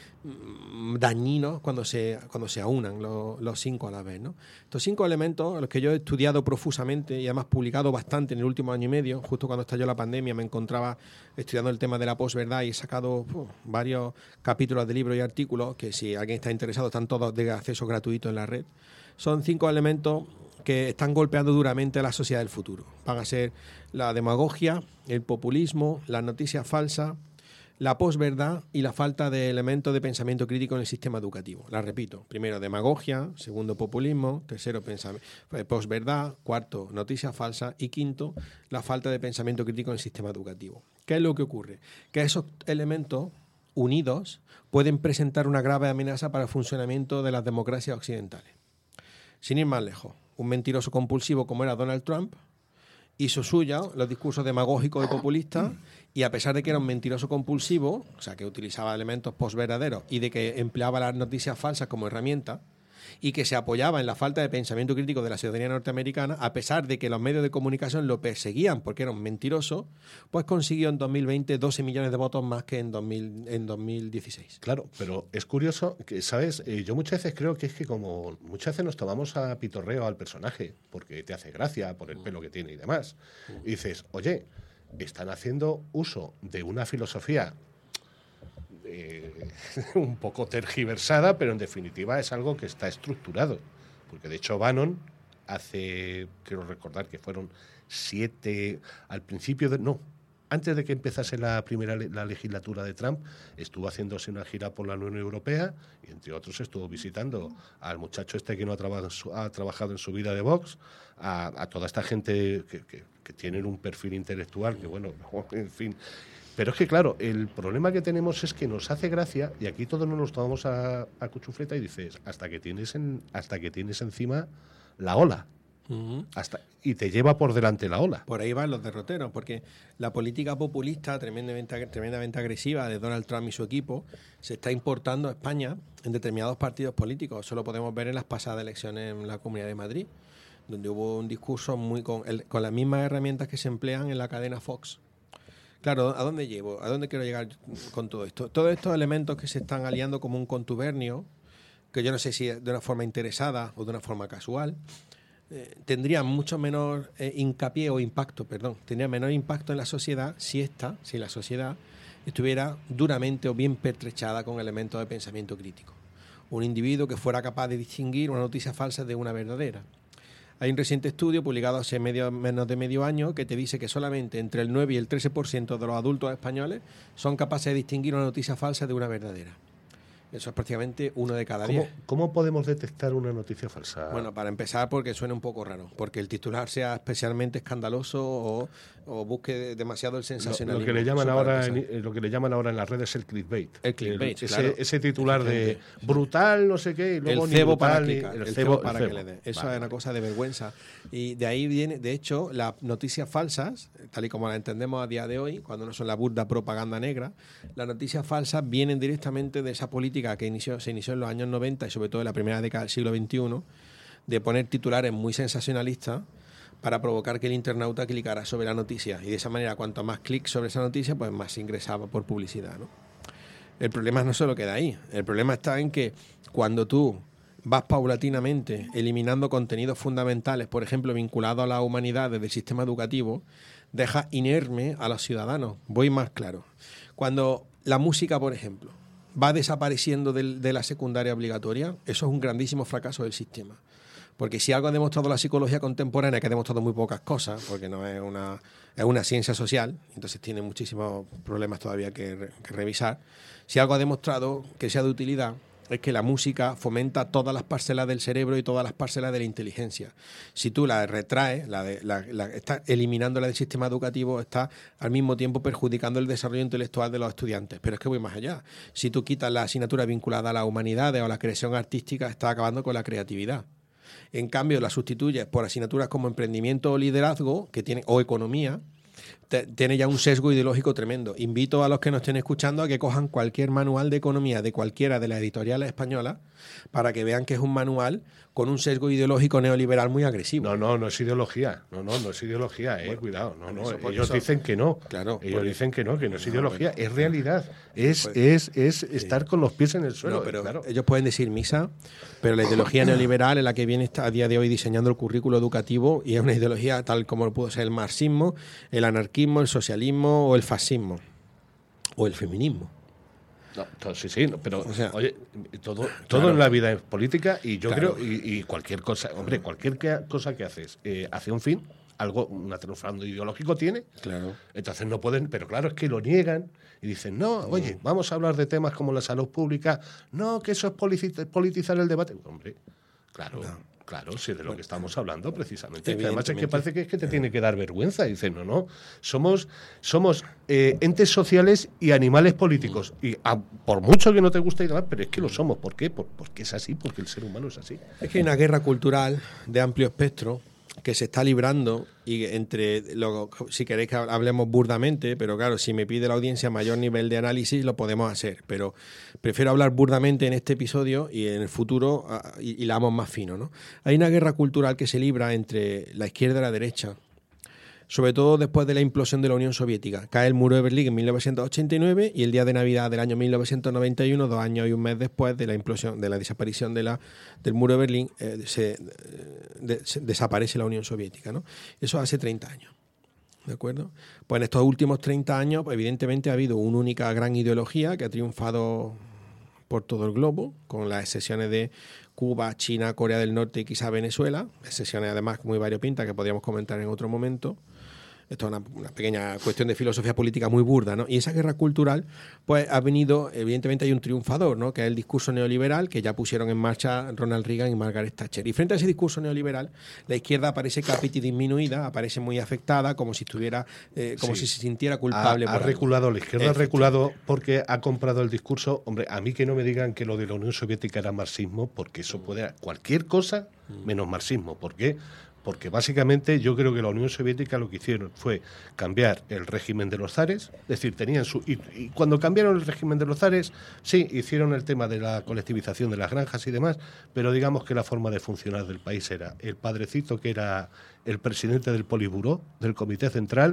dañinos cuando se, cuando se aunan los, los cinco a la vez, ¿no? Estos cinco elementos, a los que yo he estudiado profusamente y además publicado bastante en el último año y medio, justo cuando estalló la pandemia me encontraba estudiando el tema de la posverdad y he sacado uh, varios capítulos de libros y artículos que si alguien está interesado están todos de acceso gratuito en la red. Son cinco elementos que están golpeando duramente a la sociedad del futuro. Van a ser la demagogia, el populismo, las noticias falsas, la posverdad y la falta de elementos de pensamiento crítico en el sistema educativo. La repito, primero demagogia, segundo populismo, tercero posverdad, cuarto noticias falsas y quinto la falta de pensamiento crítico en el sistema educativo. ¿Qué es lo que ocurre? Que esos elementos unidos pueden presentar una grave amenaza para el funcionamiento de las democracias occidentales. Sin ir más lejos, un mentiroso compulsivo como era Donald Trump hizo suya los discursos demagógicos y populistas y a pesar de que era un mentiroso compulsivo, o sea que utilizaba elementos posverdaderos y de que empleaba las noticias falsas como herramienta y que se apoyaba en la falta de pensamiento crítico de la ciudadanía norteamericana, a pesar de que los medios de comunicación lo perseguían porque era un mentiroso, pues consiguió en dos mil veinte doce millones de votos más que en, dos mil, en dos mil dieciséis. Claro, pero es curioso que, ¿sabes? Eh, yo muchas veces creo que es que como muchas veces nos tomamos a pitorreo al personaje porque te hace gracia por el pelo que tiene y demás, y dices, oye, están haciendo uso de una filosofía Eh, un poco tergiversada, pero en definitiva es algo que está estructurado, porque de hecho Bannon hace, quiero recordar que fueron siete al principio de, no, antes de que empezase la primera la legislatura de Trump, estuvo haciéndose una gira por la Unión Europea y entre otros estuvo visitando al muchacho este que no ha, traba, ha trabajado en su vida de Vox, a, a toda esta gente que, que, que tienen un perfil intelectual que bueno, en fin. Pero es que, claro, el problema que tenemos es que nos hace gracia, y aquí todos nos tomamos a, a cuchufleta y dices, hasta que tienes en, hasta que tienes encima la ola. Uh-huh. Hasta, y te lleva por delante la ola. Por ahí van los derroteros, porque la política populista tremendamente, tremendamente agresiva de Donald Trump y su equipo se está importando a España en determinados partidos políticos. Eso lo podemos ver en las pasadas elecciones en la Comunidad de Madrid, donde hubo un discurso muy con, el, con las mismas herramientas que se emplean en la cadena Fox. Claro, ¿a dónde llevo? ¿A dónde quiero llegar con todo esto? Todos estos elementos que se están aliando como un contubernio, que yo no sé si de una forma interesada o de una forma casual, eh, tendrían mucho menor eh, hincapié o impacto, perdón, tendrían menor impacto en la sociedad si esta, si la sociedad estuviera duramente o bien pertrechada con elementos de pensamiento crítico. Un individuo que fuera capaz de distinguir una noticia falsa de una verdadera. Hay un reciente estudio publicado hace medio, menos de medio año que te dice que solamente entre el nueve y el trece por ciento de los adultos españoles son capaces de distinguir una noticia falsa de una verdadera. Eso es prácticamente uno de cada ¿Cómo, diez. ¿Cómo podemos detectar una noticia falsa? Bueno, para empezar, porque suena un poco raro, porque el titular sea especialmente escandaloso o, o busque demasiado el sensacionalismo. Lo, lo que le llaman ahora, en, lo que le llaman ahora en las redes es el clickbait. El clickbait, el, claro. ese, ese titular de brutal, no sé qué, y luego el cebo brutal, para clicar, el, el cebo, cebo para el que cebo. le dé. Eso vale, es una vale. cosa de vergüenza. Y de ahí viene, de hecho, las noticias falsas, tal y como las entendemos a día de hoy, cuando no son la burda propaganda negra, las noticias falsas vienen directamente de esa política política que inició, se inició en los años noventa y sobre todo en la primera década del siglo veintiuno, de poner titulares muy sensacionalistas para provocar que el internauta clicara sobre la noticia. Y de esa manera, cuanto más clics sobre esa noticia, pues más se ingresaba por publicidad, ¿no? El problema no solo queda ahí. El problema está en que cuando tú vas paulatinamente eliminando contenidos fundamentales, por ejemplo, vinculados a la humanidad desde el sistema educativo, dejas inerme a los ciudadanos. Voy más claro. Cuando la música, por ejemplo, va desapareciendo de, de la secundaria obligatoria, eso es un grandísimo fracaso del sistema. Porque si algo ha demostrado la psicología contemporánea, que ha demostrado muy pocas cosas, porque no es una, es una ciencia social, entonces tiene muchísimos problemas todavía que, que revisar, si algo ha demostrado que sea de utilidad, es que la música fomenta todas las parcelas del cerebro y todas las parcelas de la inteligencia. Si tú la retraes, la de, la, la, estás eliminándola del sistema educativo, estás al mismo tiempo perjudicando el desarrollo intelectual de los estudiantes. Pero es que voy más allá. Si tú quitas la asignatura vinculada a las humanidades o a la creación artística, estás acabando con la creatividad. En cambio, la sustituyes por asignaturas como emprendimiento o liderazgo, que tiene, o economía, te, tiene ya un sesgo ideológico tremendo. Invito a los que nos estén escuchando a que cojan cualquier manual de economía de cualquiera de las editoriales españolas para que vean que es un manual con un sesgo ideológico neoliberal muy agresivo. No, no, no es ideología. No, no, no es ideología, eh, bueno, cuidado. No, no, eso, ellos eso, dicen que no. Claro, ellos porque, dicen que no, que no es no, ideología, bueno, es realidad. Es, pues, es, es sí. estar con los pies en el suelo. No, pero claro. ellos pueden decir misa, pero la ideología neoliberal es la que viene está a día de hoy diseñando el currículo educativo y es una ideología tal como pudo ser el marxismo, el anarquismo, el socialismo o el fascismo o el feminismo. No, to- sí, sí, no, pero O sea, oye, todo, todo claro. en la vida es política y yo Claro. creo, y, y cualquier cosa, hombre, cualquier que- cosa que haces eh, hacia un fin, algo, un trasfondo ideológico tiene, Claro. entonces no pueden, pero claro, es que lo niegan y dicen, no, oye, vamos a hablar de temas como la salud pública, no, que eso es politiz- politizar el debate. Hombre, claro. No. Claro, sí, de lo que estamos hablando precisamente. Que además es que Evidentemente. parece que es que te tiene que dar vergüenza. Y dicen, no, no, somos, somos eh, entes sociales y animales políticos. Y a- por mucho que no te guste y demás, pero es que lo somos. ¿Por qué? Por- porque es así, porque el ser humano es así. Es que hay una guerra cultural de amplio espectro que se está librando y entre, lo, si queréis que hablemos burdamente, pero claro, si me pide la audiencia mayor nivel de análisis lo podemos hacer, pero prefiero hablar burdamente en este episodio y en el futuro ah, y, y la vamos más fino, ¿no? Hay una guerra cultural que se libra entre la izquierda y la derecha, sobre todo después de la implosión de la Unión Soviética. Cae el muro de Berlín en mil novecientos ochenta y nueve y el día de Navidad del año mil novecientos noventa y uno, dos años y un mes después de la implosión, de la desaparición de la, del muro de Berlín, eh, se, eh, de, se desaparece la Unión Soviética, ¿no? Eso hace treinta años. ¿De acuerdo? Pues en estos últimos treinta años, pues evidentemente ha habido una única gran ideología que ha triunfado por todo el globo, con las excepciones de Cuba, China, Corea del Norte y quizá Venezuela, excepciones además muy variopintas que podríamos comentar en otro momento. Esto es una, una pequeña cuestión de filosofía política muy burda, ¿no? Y esa guerra cultural, pues ha venido, evidentemente hay un triunfador, ¿no? Que es el discurso neoliberal que ya pusieron en marcha Ronald Reagan y Margaret Thatcher. Y frente a ese discurso neoliberal, la izquierda aparece cápita y disminuida, aparece muy afectada, como si estuviera, eh, como Sí. si se sintiera culpable. Ha, ha por algo. reculado, la izquierda ha reculado porque ha comprado el discurso. Hombre, a mí que no me digan que lo de la Unión Soviética era marxismo, porque eso puede cualquier cosa menos marxismo. ¿Por qué? Porque básicamente yo creo que la Unión Soviética lo que hicieron fue cambiar el régimen de los zares, es decir, tenían su... Y, y cuando cambiaron el régimen de los zares, sí, hicieron el tema de la colectivización de las granjas y demás, pero digamos que la forma de funcionar del país era el padrecito que era el presidente del Politburó, del Comité Central,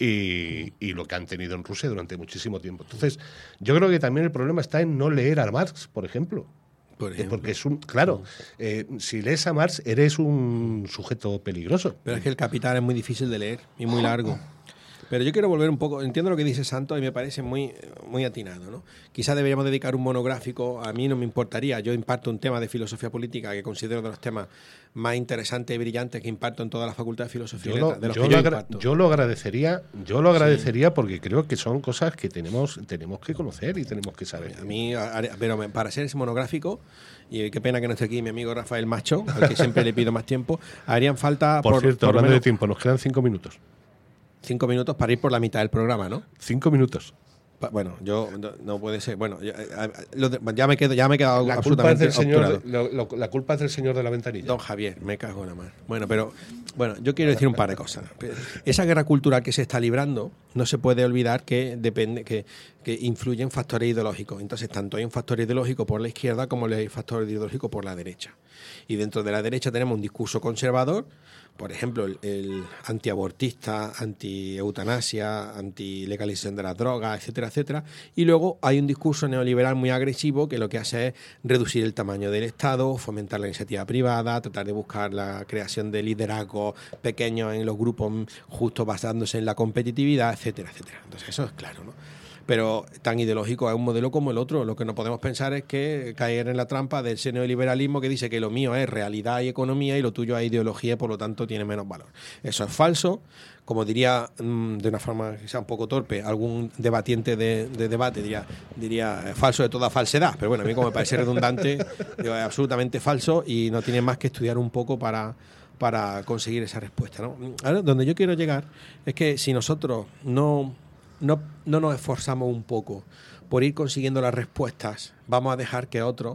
y, y lo que han tenido en Rusia durante muchísimo tiempo. Entonces, yo creo que también el problema está en no leer a Marx, por ejemplo. Por ejemplo. Porque es un, claro, eh, si lees a Marx eres un sujeto peligroso. Pero es que el Capital es muy difícil de leer y muy largo. Pero yo quiero volver un poco, entiendo lo que dice Santos y me parece muy, muy atinado, ¿no? Quizás deberíamos dedicar un monográfico, a mí no me importaría, yo imparto un tema de filosofía política que considero de los temas más interesantes y brillantes que imparto en toda la Facultad de Filosofía Yo y lo, Letras, de los yo que lo yo agra- imparto. yo lo agradecería, yo lo agradecería porque creo que son cosas que tenemos, tenemos que conocer y tenemos que saber. A mí, haré- pero me- para hacer ese monográfico, y qué pena que no esté aquí mi amigo Rafael Macho, al que siempre le pido más tiempo, harían falta Por, cierto, por lo hablando de menos tiempo, nos quedan cinco minutos. cinco minutos para ir por la mitad del programa, ¿no? Cinco minutos. Pa- Bueno, yo no, no puede ser. Bueno, ya, eh, lo de- ya me quedo, ya me he quedado La culpa, es absolutamente del señor obturado. de, lo- lo- la culpa es del señor de la ventanilla. Don Javier, me cago en la mar. Bueno, pero bueno, yo quiero decir un par de cosas. Esa guerra cultural que se está librando no se puede olvidar que depende que, que influyen factores ideológicos. Entonces, tanto hay un factor ideológico por la izquierda como hay un factor ideológico por la derecha. Y dentro de la derecha tenemos un discurso conservador, por ejemplo, el, el antiabortista, anti-eutanasia, anti-legalización de las drogas, etcétera, etcétera. Y luego hay un discurso neoliberal muy agresivo que lo que hace es reducir el tamaño del Estado, fomentar la iniciativa privada, tratar de buscar la creación de liderazgos pequeños en los grupos justo basándose en la competitividad, etcétera, etcétera. Entonces eso es claro, ¿no? Pero tan ideológico es un modelo como el otro. Lo que no podemos pensar es que caer en la trampa del neoliberalismo que dice que lo mío es realidad y economía y lo tuyo es ideología y por lo tanto tiene menos valor. Eso es falso. Como diría mmm, de una forma que sea un poco torpe algún debatiente de, de debate, diría, diría falso de toda falsedad. Pero bueno, a mí como me parece redundante, digo, es absolutamente falso y no tiene más que estudiar un poco para... para conseguir esa respuesta, ¿no? Ahora, donde yo quiero llegar es que si nosotros no, no, no nos esforzamos un poco por ir consiguiendo las respuestas, vamos a dejar que otros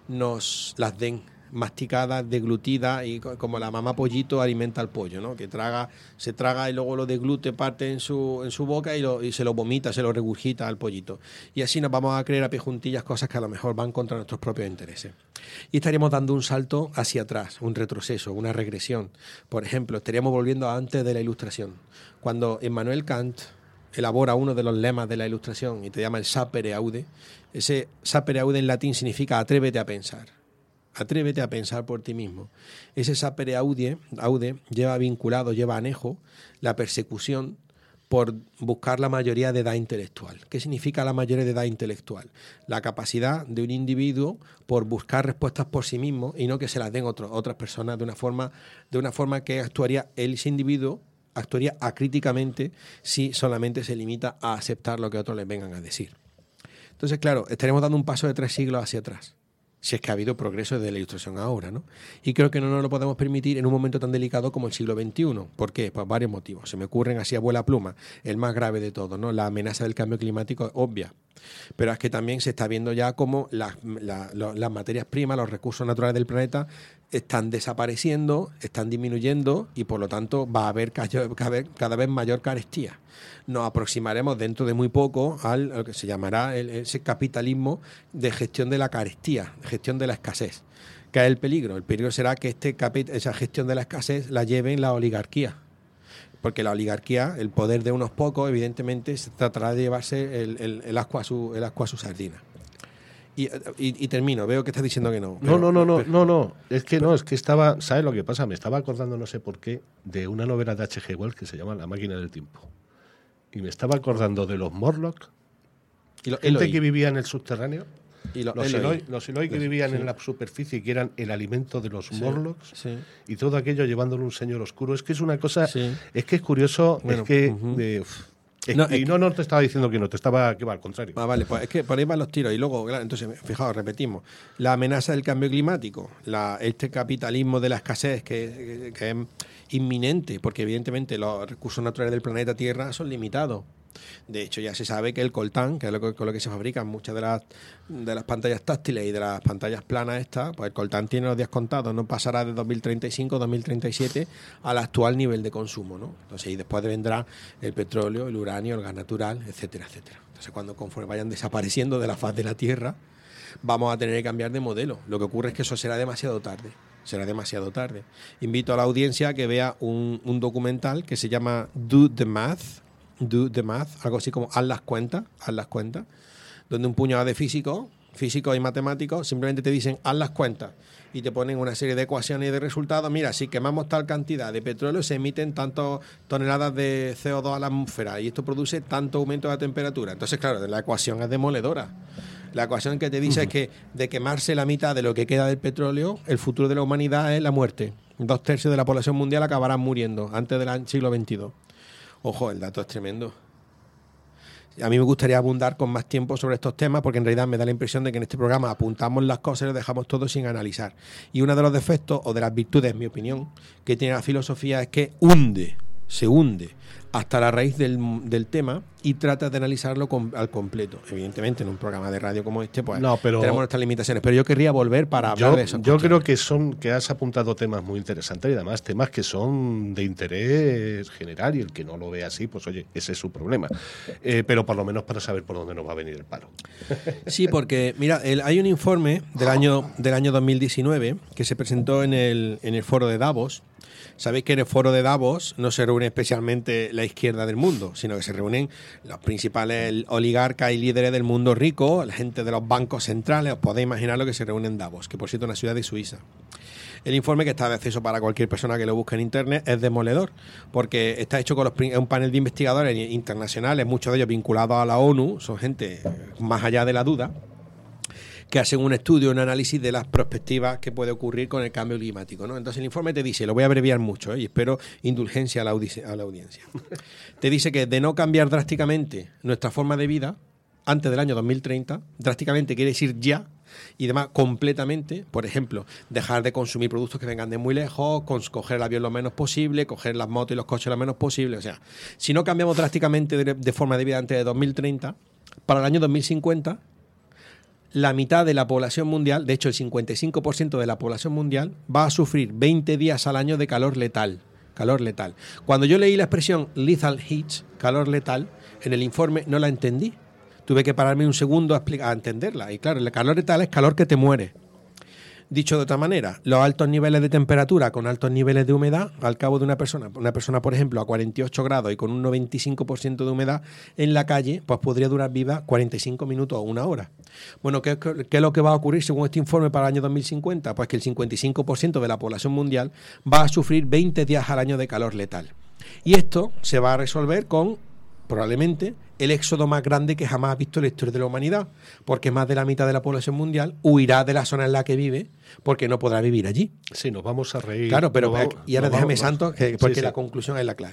nos las den masticadas, deglutidas y como la mamá pollito alimenta al pollo, ¿no? Que traga, se traga y luego lo deglute, parte en su, en su boca y, lo, y se lo vomita, se lo regurgita al pollito. Y así nos vamos a creer a pie juntillas cosas que a lo mejor van contra nuestros propios intereses. Y estaríamos dando un salto hacia atrás, un retroceso, una regresión. Por ejemplo, estaríamos volviendo a antes de la Ilustración. Cuando Immanuel Kant elabora uno de los lemas de la Ilustración y te llama el sapere aude, ese sapere aude en latín significa atrévete a pensar. Atrévete a pensar por ti mismo. Ese sapere aude, aude lleva vinculado, lleva anejo la persecución por buscar la mayoría de edad intelectual. ¿Qué significa la mayoría de edad intelectual? La capacidad de un individuo por buscar respuestas por sí mismo y no que se las den otro, otras personas de una forma, de una forma que actuaría él, ese individuo, actuaría acríticamente si solamente se limita a aceptar lo que otros les vengan a decir. Entonces, claro, estaremos dando un paso de tres siglos hacia atrás. Si es que ha habido progreso desde la Ilustración ahora, ¿no? Y creo que no nos lo podemos permitir en un momento tan delicado como el siglo veintiuno. ¿Por qué? Pues varios motivos. Se me ocurren así a vuela pluma. El más grave de todo, ¿no? La amenaza del cambio climático es obvia. Pero es que también se está viendo ya cómo las, la, la, las materias primas, los recursos naturales del planeta están desapareciendo, están disminuyendo y por lo tanto va a haber cada vez, cada vez mayor carestía. Nos aproximaremos dentro de muy poco al, a lo que se llamará el, ese capitalismo de gestión de la carestía, de gestión de la escasez. ¿Qué es el peligro? El peligro será que este capi- esa gestión de la escasez la lleven la oligarquía. Porque la oligarquía, el poder de unos pocos, evidentemente se tratará de llevarse el, el, el, ascua, a su, el ascua a su sardina. Y, y, y termino, veo que estás diciendo que no. Pero, no, no, no, no, pero, no, no, es que pero, no, es que estaba, ¿sabes lo que pasa? Me estaba acordando, no sé por qué, de una novela de H G Wells que se llama La máquina del tiempo. Y me estaba acordando de los Morlock, y lo, gente Eloi. que vivía en el subterráneo, y lo, los, Eloi, los Eloi que vivían sí. en la superficie y que eran el alimento de los sí, Morlocks, sí. y todo aquello llevándolo un señor oscuro. Es que es una cosa, sí. es que es curioso, bueno, es que... Uh-huh. de, Es no, y no, no te estaba diciendo que no, te estaba que va al contrario. Ah, vale, pues es que por ahí van los tiros. Y luego, claro, entonces, fijaos, repetimos, la amenaza del cambio climático, la, este capitalismo de la escasez que, que, que es inminente, porque evidentemente los recursos naturales del planeta Tierra son limitados. De hecho, ya se sabe que el coltán, que es lo que, con lo que se fabrican muchas de las, de las pantallas táctiles y de las pantallas planas estas, pues el coltán tiene los días contados, no pasará de dos mil treinta y cinco, dos mil treinta y siete al actual nivel de consumo, ¿no? Entonces, y después vendrá el petróleo, el uranio, el gas natural, etcétera, etcétera. Entonces, cuando conforme vayan desapareciendo de la faz de la Tierra, vamos a tener que cambiar de modelo. Lo que ocurre es que eso será demasiado tarde. Será demasiado tarde. Invito a la audiencia a que vea un, un documental que se llama Do the Math, Do the Math, algo así como haz las cuentas, haz las cuentas, donde un puñado de físicos, físicos y matemáticos simplemente te dicen haz las cuentas y te ponen una serie de ecuaciones y de resultados. Mira, si quemamos tal cantidad de petróleo se emiten tantas toneladas de C O dos a la atmósfera y esto produce tanto aumento de la temperatura. Entonces, claro, la ecuación es demoledora. La ecuación que te dice uh-huh. es que de quemarse la mitad de lo que queda del petróleo, el futuro de la humanidad es la muerte. Dos tercios de la población mundial acabarán muriendo antes del siglo veintidós. Ojo, el dato es tremendo. A mí me gustaría abundar con más tiempo sobre estos temas porque en realidad me da la impresión de que en este programa apuntamos las cosas y lo dejamos todo sin analizar. Y uno de los defectos o de las virtudes, en mi opinión, que tiene la filosofía es que hunde, se hunde hasta la raíz del, del tema y trata de analizarlo con, al completo. Evidentemente, en un programa de radio como este, pues no, pero tenemos nuestras limitaciones. Pero yo querría volver para hablar yo, de eso. Yo creo que son que has apuntado temas muy interesantes y además temas que son de interés general, y el que no lo ve así, pues oye, ese es su problema. Eh, pero por lo menos para saber por dónde nos va a venir el palo. Sí, porque mira, el, hay un informe del año del año dos mil diecinueve que se presentó en el, en el foro de Davos. Sabéis que en el foro de Davos no se reúne especialmente la izquierda del mundo, sino que se reúnen los principales oligarcas y líderes del mundo rico, la gente de los bancos centrales. Os podéis imaginar lo que se reúne en Davos, que por cierto es una ciudad de Suiza. El informe, que está de acceso para cualquier persona que lo busque en internet, es demoledor, porque está hecho con los, un panel de investigadores internacionales, muchos de ellos vinculados a la ONU, son gente más allá de la duda, que hacen un estudio, un análisis de las perspectivas que puede ocurrir con el cambio climático, ¿no? Entonces el informe te dice, lo voy a abreviar mucho, ¿eh? Y espero indulgencia a la, audi- a la audiencia, te dice que de no cambiar drásticamente nuestra forma de vida antes del año dos mil treinta, drásticamente quiere decir ya, y demás completamente, por ejemplo, dejar de consumir productos que vengan de muy lejos, con, coger el avión lo menos posible, coger las motos y los coches lo menos posible. O sea, si no cambiamos drásticamente de, de forma de vida antes de dos mil treinta, para el año dos mil cincuenta, la mitad de la población mundial, de hecho el cincuenta y cinco por ciento de la población mundial, va a sufrir veinte días al año de calor letal. Calor letal. Cuando yo leí la expresión lethal heat, calor letal, en el informe no la entendí. Tuve que pararme un segundo a, explicar, a entenderla. Y claro, el calor letal es calor que te muere. Dicho de otra manera, los altos niveles de temperatura con altos niveles de humedad, al cabo de una persona, una persona por ejemplo a cuarenta y ocho grados y con un noventa y cinco por ciento de humedad en la calle, pues podría durar viva cuarenta y cinco minutos o una hora. Bueno, ¿qué, qué es lo que va a ocurrir según este informe para el año dos mil cincuenta? Pues que el cincuenta y cinco por ciento de la población mundial va a sufrir veinte días al año de calor letal. Y esto se va a resolver con, probablemente, el éxodo más grande que jamás ha visto la historia de la humanidad, porque más de la mitad de la población mundial huirá de la zona en la que vive porque no podrá vivir allí. Sí, nos vamos a reír. Claro, pero vamos, y ahora déjame, vamos, Santos, que, porque sí, sí. La conclusión es la clave.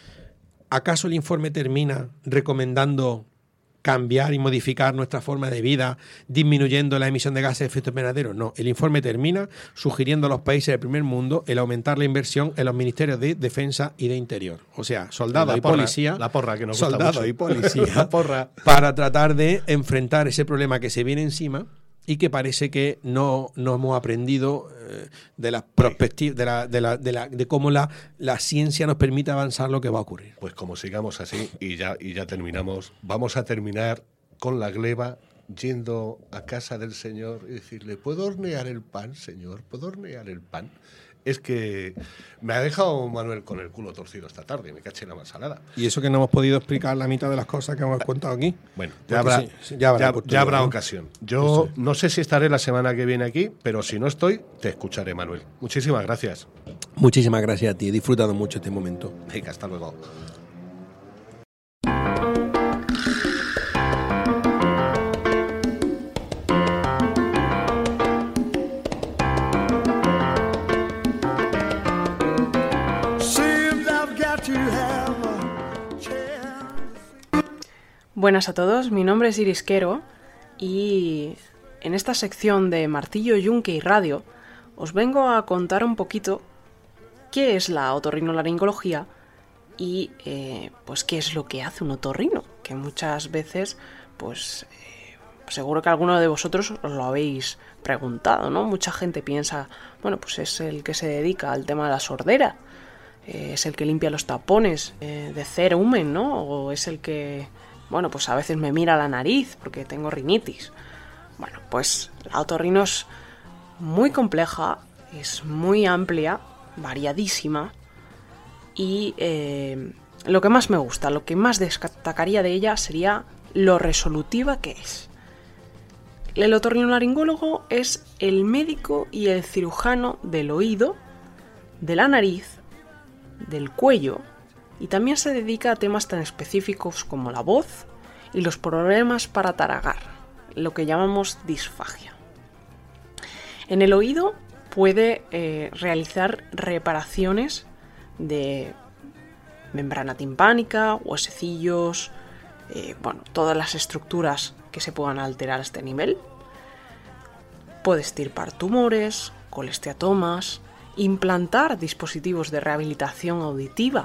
¿Acaso el informe termina recomendando cambiar y modificar nuestra forma de vida, disminuyendo la emisión de gases de efecto invernadero? No, el informe termina sugiriendo a los países del primer mundo el aumentar la inversión en los ministerios de defensa y de interior. O sea, soldados y policía, la porra que nos gusta soldados mucho. y policía, la porra, para tratar de enfrentar ese problema que se viene encima y que parece que no, no hemos aprendido eh, de las perspectivas, de, la, de, la, de, la, de cómo la, la ciencia nos permite avanzar lo que va a ocurrir. Pues como sigamos así y ya, y ya terminamos, vamos a terminar con la gleba yendo a casa del Señor y decirle, ¿puedo hornear el pan, Señor? ¿Puedo hornear el pan? Es que me ha dejado Manuel con el culo torcido esta tarde, me caché la mansalada. Y eso que no hemos podido explicar la mitad de las cosas que hemos contado aquí. Bueno, ya habrá, sí, ya habrá, ya, ya habrá ¿no? ocasión. Yo sí. no sé si estaré la semana que viene aquí, pero si no estoy, te escucharé, Manuel. Muchísimas gracias. Muchísimas gracias a ti, he disfrutado mucho este momento. Venga, hasta luego. Buenas a todos, mi nombre es Iris Quero y en esta sección de Martillo, Yunque y Radio os vengo a contar un poquito qué es la otorrinolaringología y eh, pues qué es lo que hace un otorrino, que muchas veces pues eh, seguro que alguno de vosotros os lo habéis preguntado, ¿no? Mucha gente piensa, bueno, pues es el que se dedica al tema de la sordera, eh, es el que limpia los tapones eh, de cerumen, ¿no? O es el que... Bueno, pues a veces me mira la nariz porque tengo rinitis. Bueno, pues la otorrino es muy compleja, es muy amplia, variadísima y eh, lo que más me gusta, lo que más destacaría de ella sería lo resolutiva que es. El otorrinolaringólogo es el médico y el cirujano del oído, de la nariz, del cuello, y también se dedica a temas tan específicos como la voz y los problemas para tragar, lo que llamamos disfagia. En el oído puede eh, realizar reparaciones de membrana timpánica, huesecillos, eh, bueno, todas las estructuras que se puedan alterar a este nivel. Puede extirpar tumores, colesteatomas, implantar dispositivos de rehabilitación auditiva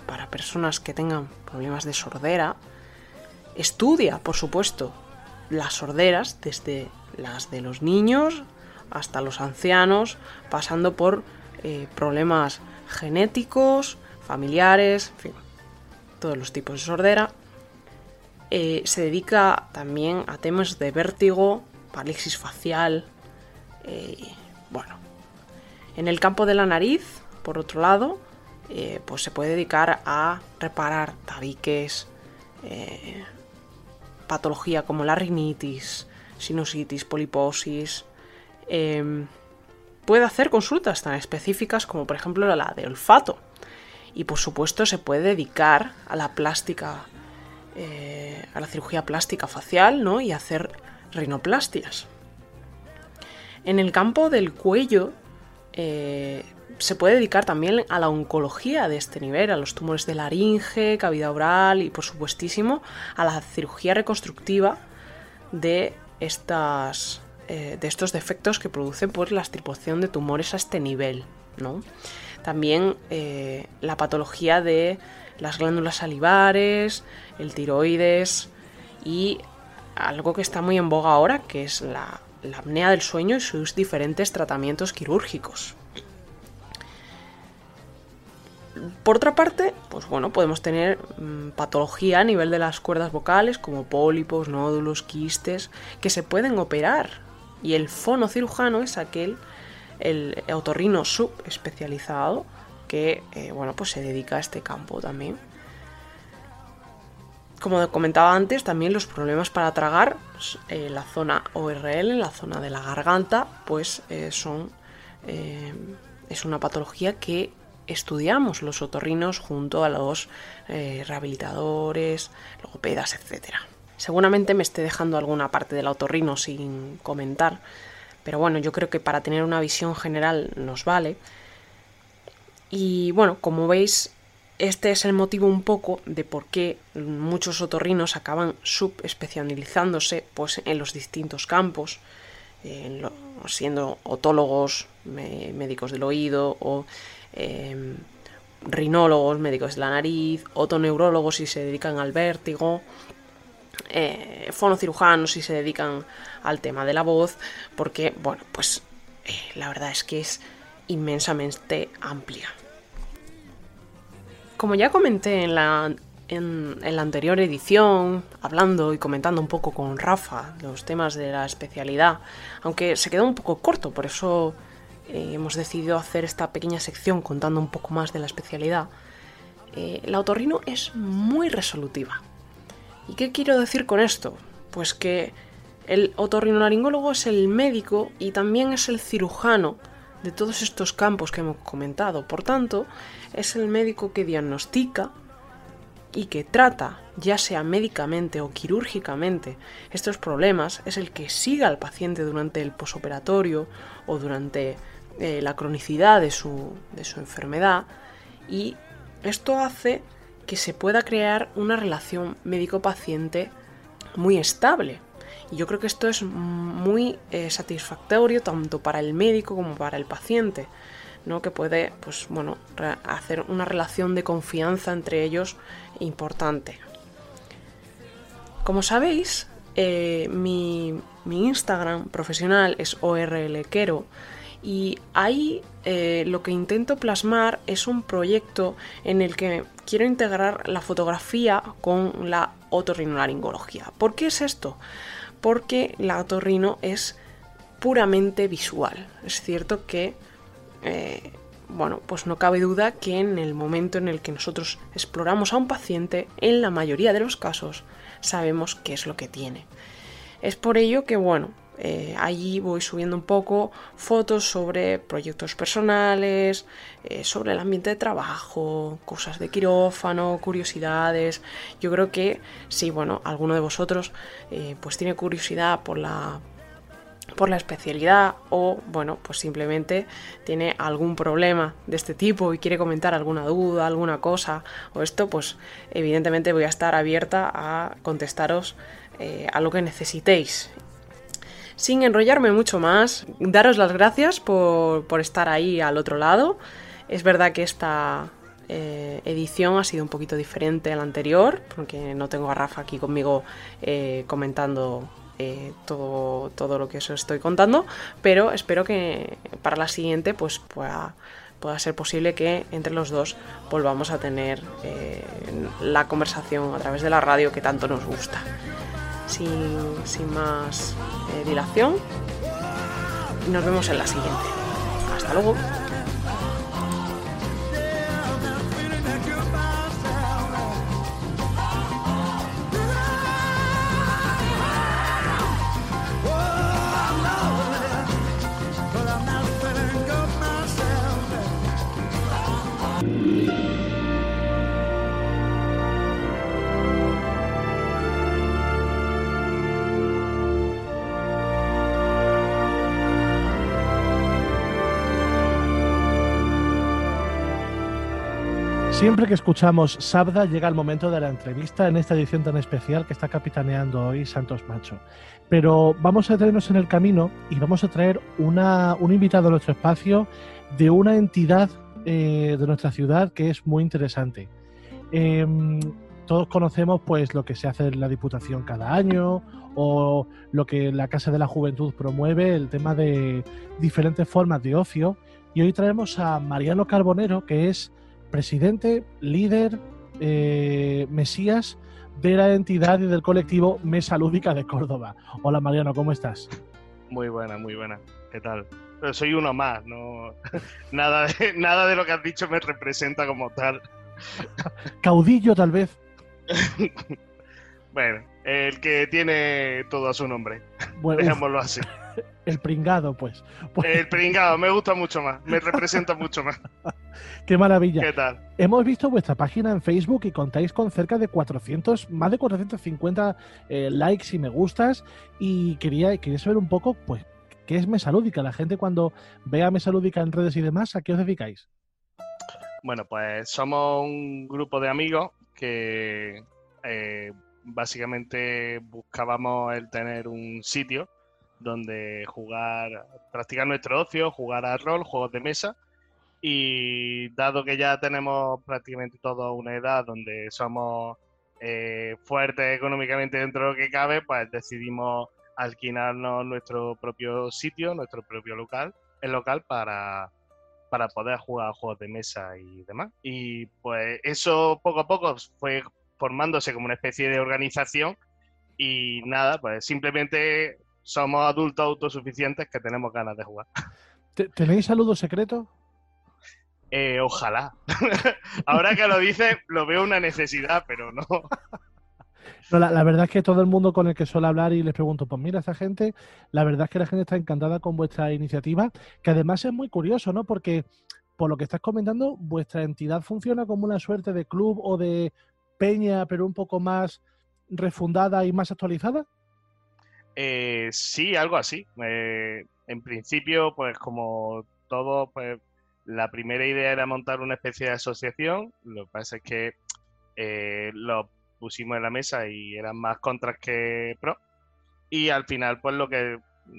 para personas que tengan problemas de sordera. Estudia, por supuesto, las sorderas, desde las de los niños hasta los ancianos, pasando por eh, problemas genéticos, familiares, en fin, todos los tipos de sordera. Eh, se dedica también a temas de vértigo, parálisis facial, eh, bueno. En el campo de la nariz, por otro lado, eh, pues se puede dedicar a reparar tabiques, eh, patología como la rinitis, sinusitis, poliposis. Eh, puede hacer consultas tan específicas como por ejemplo la de olfato. Y por supuesto se puede dedicar a la plástica, eh, a la cirugía plástica facial, ¿no? Y hacer rinoplastias. En el campo del cuello eh, se puede dedicar también a la oncología de este nivel, a los tumores de laringe, cavidad oral y por supuestísimo a la cirugía reconstructiva de estas eh, de estos defectos que producen pues, la extirpación de tumores a este nivel, ¿no? También eh, la patología de las glándulas salivares, el tiroides y algo que está muy en boga ahora, que es la, la apnea del sueño y sus diferentes tratamientos quirúrgicos. Por otra parte, pues bueno, podemos tener mmm, patología a nivel de las cuerdas vocales, como pólipos, nódulos, quistes, que se pueden operar. Y el fonocirujano es aquel, el otorrino subespecializado, que eh, bueno, pues se dedica a este campo también. Como comentaba antes, también los problemas para tragar, eh, la zona O R L, la zona de la garganta, pues eh, son eh, es una patología que estudiamos los otorrinos junto a los eh, rehabilitadores, logopedas, etcétera. Seguramente me esté dejando alguna parte del otorrino sin comentar, pero bueno, yo creo que para tener una visión general nos vale. Y bueno, como veis, este es el motivo un poco de por qué muchos otorrinos acaban subespecializándose pues, en los distintos campos, en lo, siendo otólogos, me, médicos del oído o eh, rinólogos, médicos de la nariz, otoneurólogos si se dedican al vértigo, eh, fonocirujanos si se dedican al tema de la voz, porque bueno, pues eh, la verdad es que es inmensamente amplia. Como ya comenté en la, en, en la anterior edición, hablando y comentando un poco con Rafa los temas de la especialidad, aunque se quedó un poco corto, por eso eh, hemos decidido hacer esta pequeña sección contando un poco más de la especialidad, eh, la otorrino es muy resolutiva. ¿Y qué quiero decir con esto? Pues que el otorrinolaringólogo es el médico y también es el cirujano de todos estos campos que hemos comentado. Por tanto, es el médico que diagnostica y que trata, ya sea médicamente o quirúrgicamente, estos problemas. Es el que sigue al paciente durante el posoperatorio o durante eh, la cronicidad de su, de su enfermedad, y esto hace que se pueda crear una relación médico-paciente muy estable. Y yo creo que esto es muy eh, satisfactorio tanto para el médico como para el paciente, ¿no? Que puede, pues bueno, re- hacer una relación de confianza entre ellos importante. Como sabéis, eh, mi, mi Instagram profesional es orlquero, y ahí eh, lo que intento plasmar es un proyecto en el que quiero integrar la fotografía con la otorrinolaringología. ¿Por qué es esto? Porque la otorrino es puramente visual. Es cierto que, eh, bueno, pues no cabe duda que en el momento en el que nosotros exploramos a un paciente, en la mayoría de los casos, sabemos qué es lo que tiene. Es por ello que, bueno, eh, allí voy subiendo un poco fotos sobre proyectos personales, eh, sobre el ambiente de trabajo, cosas de quirófano, curiosidades. Yo creo que si, bueno, alguno de vosotros eh, pues tiene curiosidad por la por la especialidad, o bueno, pues simplemente tiene algún problema de este tipo y quiere comentar alguna duda, alguna cosa o esto, pues evidentemente voy a estar abierta a contestaros eh, a lo que necesitéis. Sin enrollarme mucho más, daros las gracias por, por estar ahí al otro lado. Es verdad que esta eh, edición ha sido un poquito diferente a la anterior, porque no tengo a Rafa aquí conmigo eh, comentando eh, todo, todo lo que os estoy contando, pero espero que para la siguiente pues pueda, pueda ser posible que entre los dos volvamos a tener eh, la conversación a través de la radio que tanto nos gusta. Sin, sin más eh, dilación, nos vemos en la siguiente. Hasta luego. Siempre que escuchamos Sabda llega el momento de la entrevista en esta edición tan especial que está capitaneando hoy Santos Macho. Pero vamos a traernos en el camino y vamos a traer una, un invitado a nuestro espacio de una entidad eh, de nuestra ciudad que es muy interesante. Eh, todos conocemos pues lo que se hace en la Diputación cada año o lo que la Casa de la Juventud promueve, el tema de diferentes formas de ocio. Y hoy traemos a Mariano Carbonero, que es presidente, líder, eh, mesías de la entidad y del colectivo Mesa Lúdica de Córdoba. Hola Mariano, ¿cómo estás? Muy buena, muy buena. ¿Qué tal? Pero soy uno más, no nada de, nada de lo que has dicho me representa como tal. Caudillo, tal vez. Bueno, el que tiene todo a su nombre. Bueno, dejémoslo así. El pringado, pues. pues. El pringado, me gusta mucho más, me representa mucho más. ¡Qué maravilla! ¿Qué tal? Hemos visto vuestra página en Facebook y contáis con cerca de cuatrocientos, más de cuatrocientos cincuenta eh, likes y me gustas, y quería, quería saber un poco, pues, ¿qué es Mesa Lúdica? La gente cuando vea Mesa Lúdica en redes y demás, ¿a qué os dedicáis? Bueno, pues somos un grupo de amigos que eh, básicamente buscábamos el tener un sitio donde jugar, practicar nuestro ocio, jugar al rol, juegos de mesa, y dado que ya tenemos prácticamente toda una edad donde somos eh, fuertes económicamente dentro de lo que cabe, pues decidimos alquilarnos nuestro propio sitio, nuestro propio local, el local para, para poder jugar juegos de mesa y demás. Y pues eso poco a poco fue formándose como una especie de organización y nada, pues simplemente somos adultos autosuficientes que tenemos ganas de jugar. ¿Tenéis saludos secretos? Eh, ojalá. Ahora que lo dices, lo veo una necesidad, pero no. No, la, la verdad es que todo el mundo con el que suelo hablar y les pregunto, pues mira, esta gente, la verdad es que la gente está encantada con vuestra iniciativa, que además es muy curioso, ¿no? Porque, por lo que estás comentando, vuestra entidad funciona como una suerte de club o de peña, pero un poco más refundada y más actualizada. Eh, sí, algo así. Eh, en principio, pues como todo, pues la primera idea era montar una especie de asociación. Lo que pasa es que eh, lo pusimos en la mesa y eran más contras que pros. Y al final, pues lo que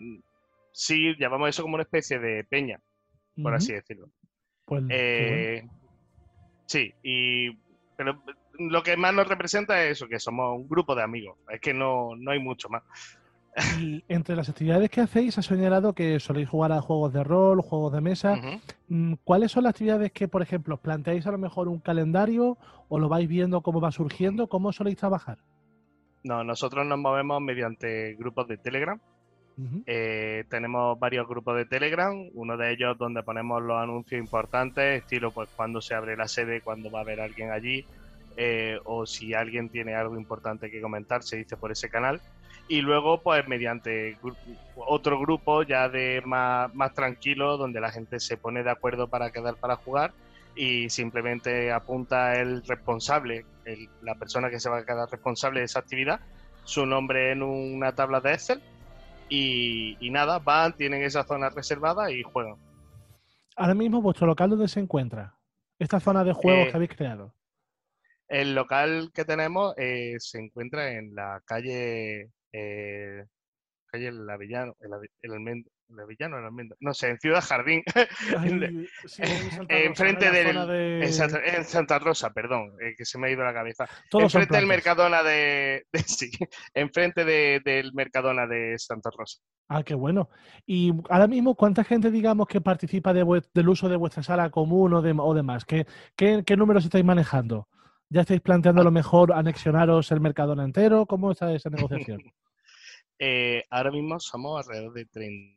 sí llamamos eso como una especie de peña, por Uh-huh. así decirlo. Pues, Eh, bueno. Sí, y pero lo que más nos representa es eso, que somos un grupo de amigos. Es que no, no hay mucho más. Y entre las actividades que hacéis, has señalado que soléis jugar a juegos de rol, juegos de mesa. Uh-huh. ¿Cuáles son las actividades que, por ejemplo, os planteáis a lo mejor un calendario o lo vais viendo cómo va surgiendo? ¿Cómo soléis trabajar? No, nosotros nos movemos mediante grupos de Telegram. Uh-huh. Eh, tenemos varios grupos de Telegram, uno de ellos donde ponemos los anuncios importantes, estilo pues cuando se abre la sede, cuando va a haber alguien allí, eh, o si alguien tiene algo importante que comentar, se dice por ese canal. Y luego, pues mediante gru- otro grupo ya de más, más tranquilo, donde la gente se pone de acuerdo para quedar para jugar y simplemente apunta el responsable, el- la persona que se va a quedar responsable de esa actividad, su nombre en una tabla de Excel y, y nada, van, tienen esa zona reservada y juegan. Ahora mismo, ¿vuestro local dónde se encuentra? Esta zona de juegos Eh, que habéis creado. El local que tenemos eh, se encuentra en la calle, eh, calle El Avellano, el, Ave- el Almendro, de Villano, en Almendra, no sé, en Ciudad Jardín, Ay, sí, en Santa Rosa, enfrente ¿no? En la del, zona de- en, Santa, en Santa Rosa, perdón, eh, que se me ha ido la cabeza, Todos son enfrente del plantas. Mercadona de, de- sí, enfrente de- del Mercadona de Santa Rosa. Ah, qué bueno. Y ahora mismo, ¿cuánta gente, digamos, que participa de vue- del uso de vuestra sala común o, de, o demás? ¿Qué, qué, qué números estáis manejando? ¿Ya estáis planteando a lo mejor anexionaros el Mercadona entero? ¿Cómo está esa negociación? Eh, ahora mismo somos alrededor de treinta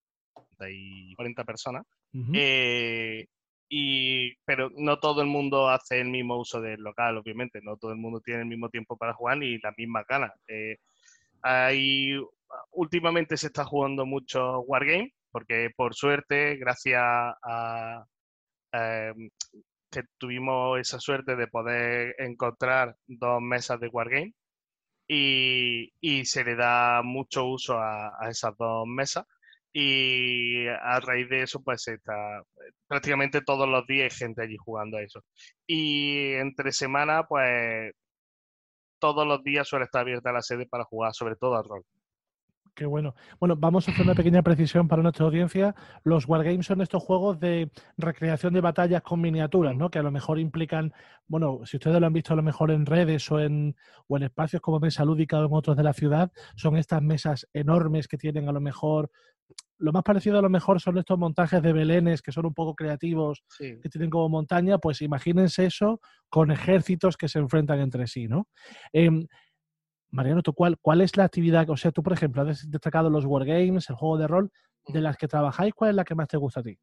y cuarenta personas. Ujú. Eh, y, pero no todo el mundo hace el mismo uso del local, obviamente. No todo el mundo tiene el mismo tiempo para jugar ni las mismas ganas. Eh, hay, últimamente se está jugando mucho Wargame, porque por suerte, gracias a, eh, que tuvimos esa suerte de poder encontrar dos mesas de Wargame y, y se le da mucho uso a, a esas dos mesas. Y a raíz de eso, pues está prácticamente todos los días hay gente allí jugando a eso. Y entre semana, pues todos los días suele estar abierta la sede para jugar, sobre todo al rol. Qué bueno. Bueno, vamos a hacer una pequeña precisión para nuestra audiencia. Los wargames son estos juegos de recreación de batallas con miniaturas, ¿no? Que a lo mejor implican, bueno, si ustedes lo han visto a lo mejor en redes o en, o en espacios como Mesa Lúdica o en otros de la ciudad, son estas mesas enormes que tienen a lo mejor, lo más parecido a lo mejor son estos montajes de belenes que son un poco creativos, Sí. que tienen como montaña, pues imagínense eso con ejércitos que se enfrentan entre sí, ¿no? Eh, Mariano, ¿tú cuál, cuál es la actividad? O sea, tú, por ejemplo, has destacado los wargames, el juego de rol, de las que trabajáis, ¿cuál es la que más te gusta a ti?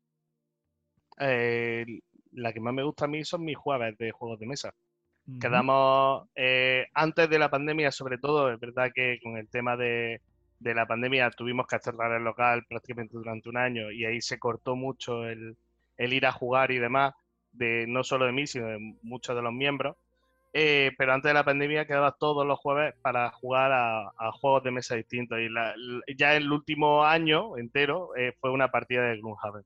Eh, la que más me gusta a mí son mis jueves de juegos de mesa. Ujú. Quedamos eh, antes de la pandemia, sobre todo, es verdad que con el tema de, de la pandemia tuvimos que cerrar el local prácticamente durante un año y ahí se cortó mucho el, el ir a jugar y demás, de no solo de mí, sino de muchos de los miembros. Eh, pero antes de la pandemia quedaba todos los jueves para jugar a, a juegos de mesa distintos. Y la, la- ya el último año entero eh, fue una partida de Gloomhaven.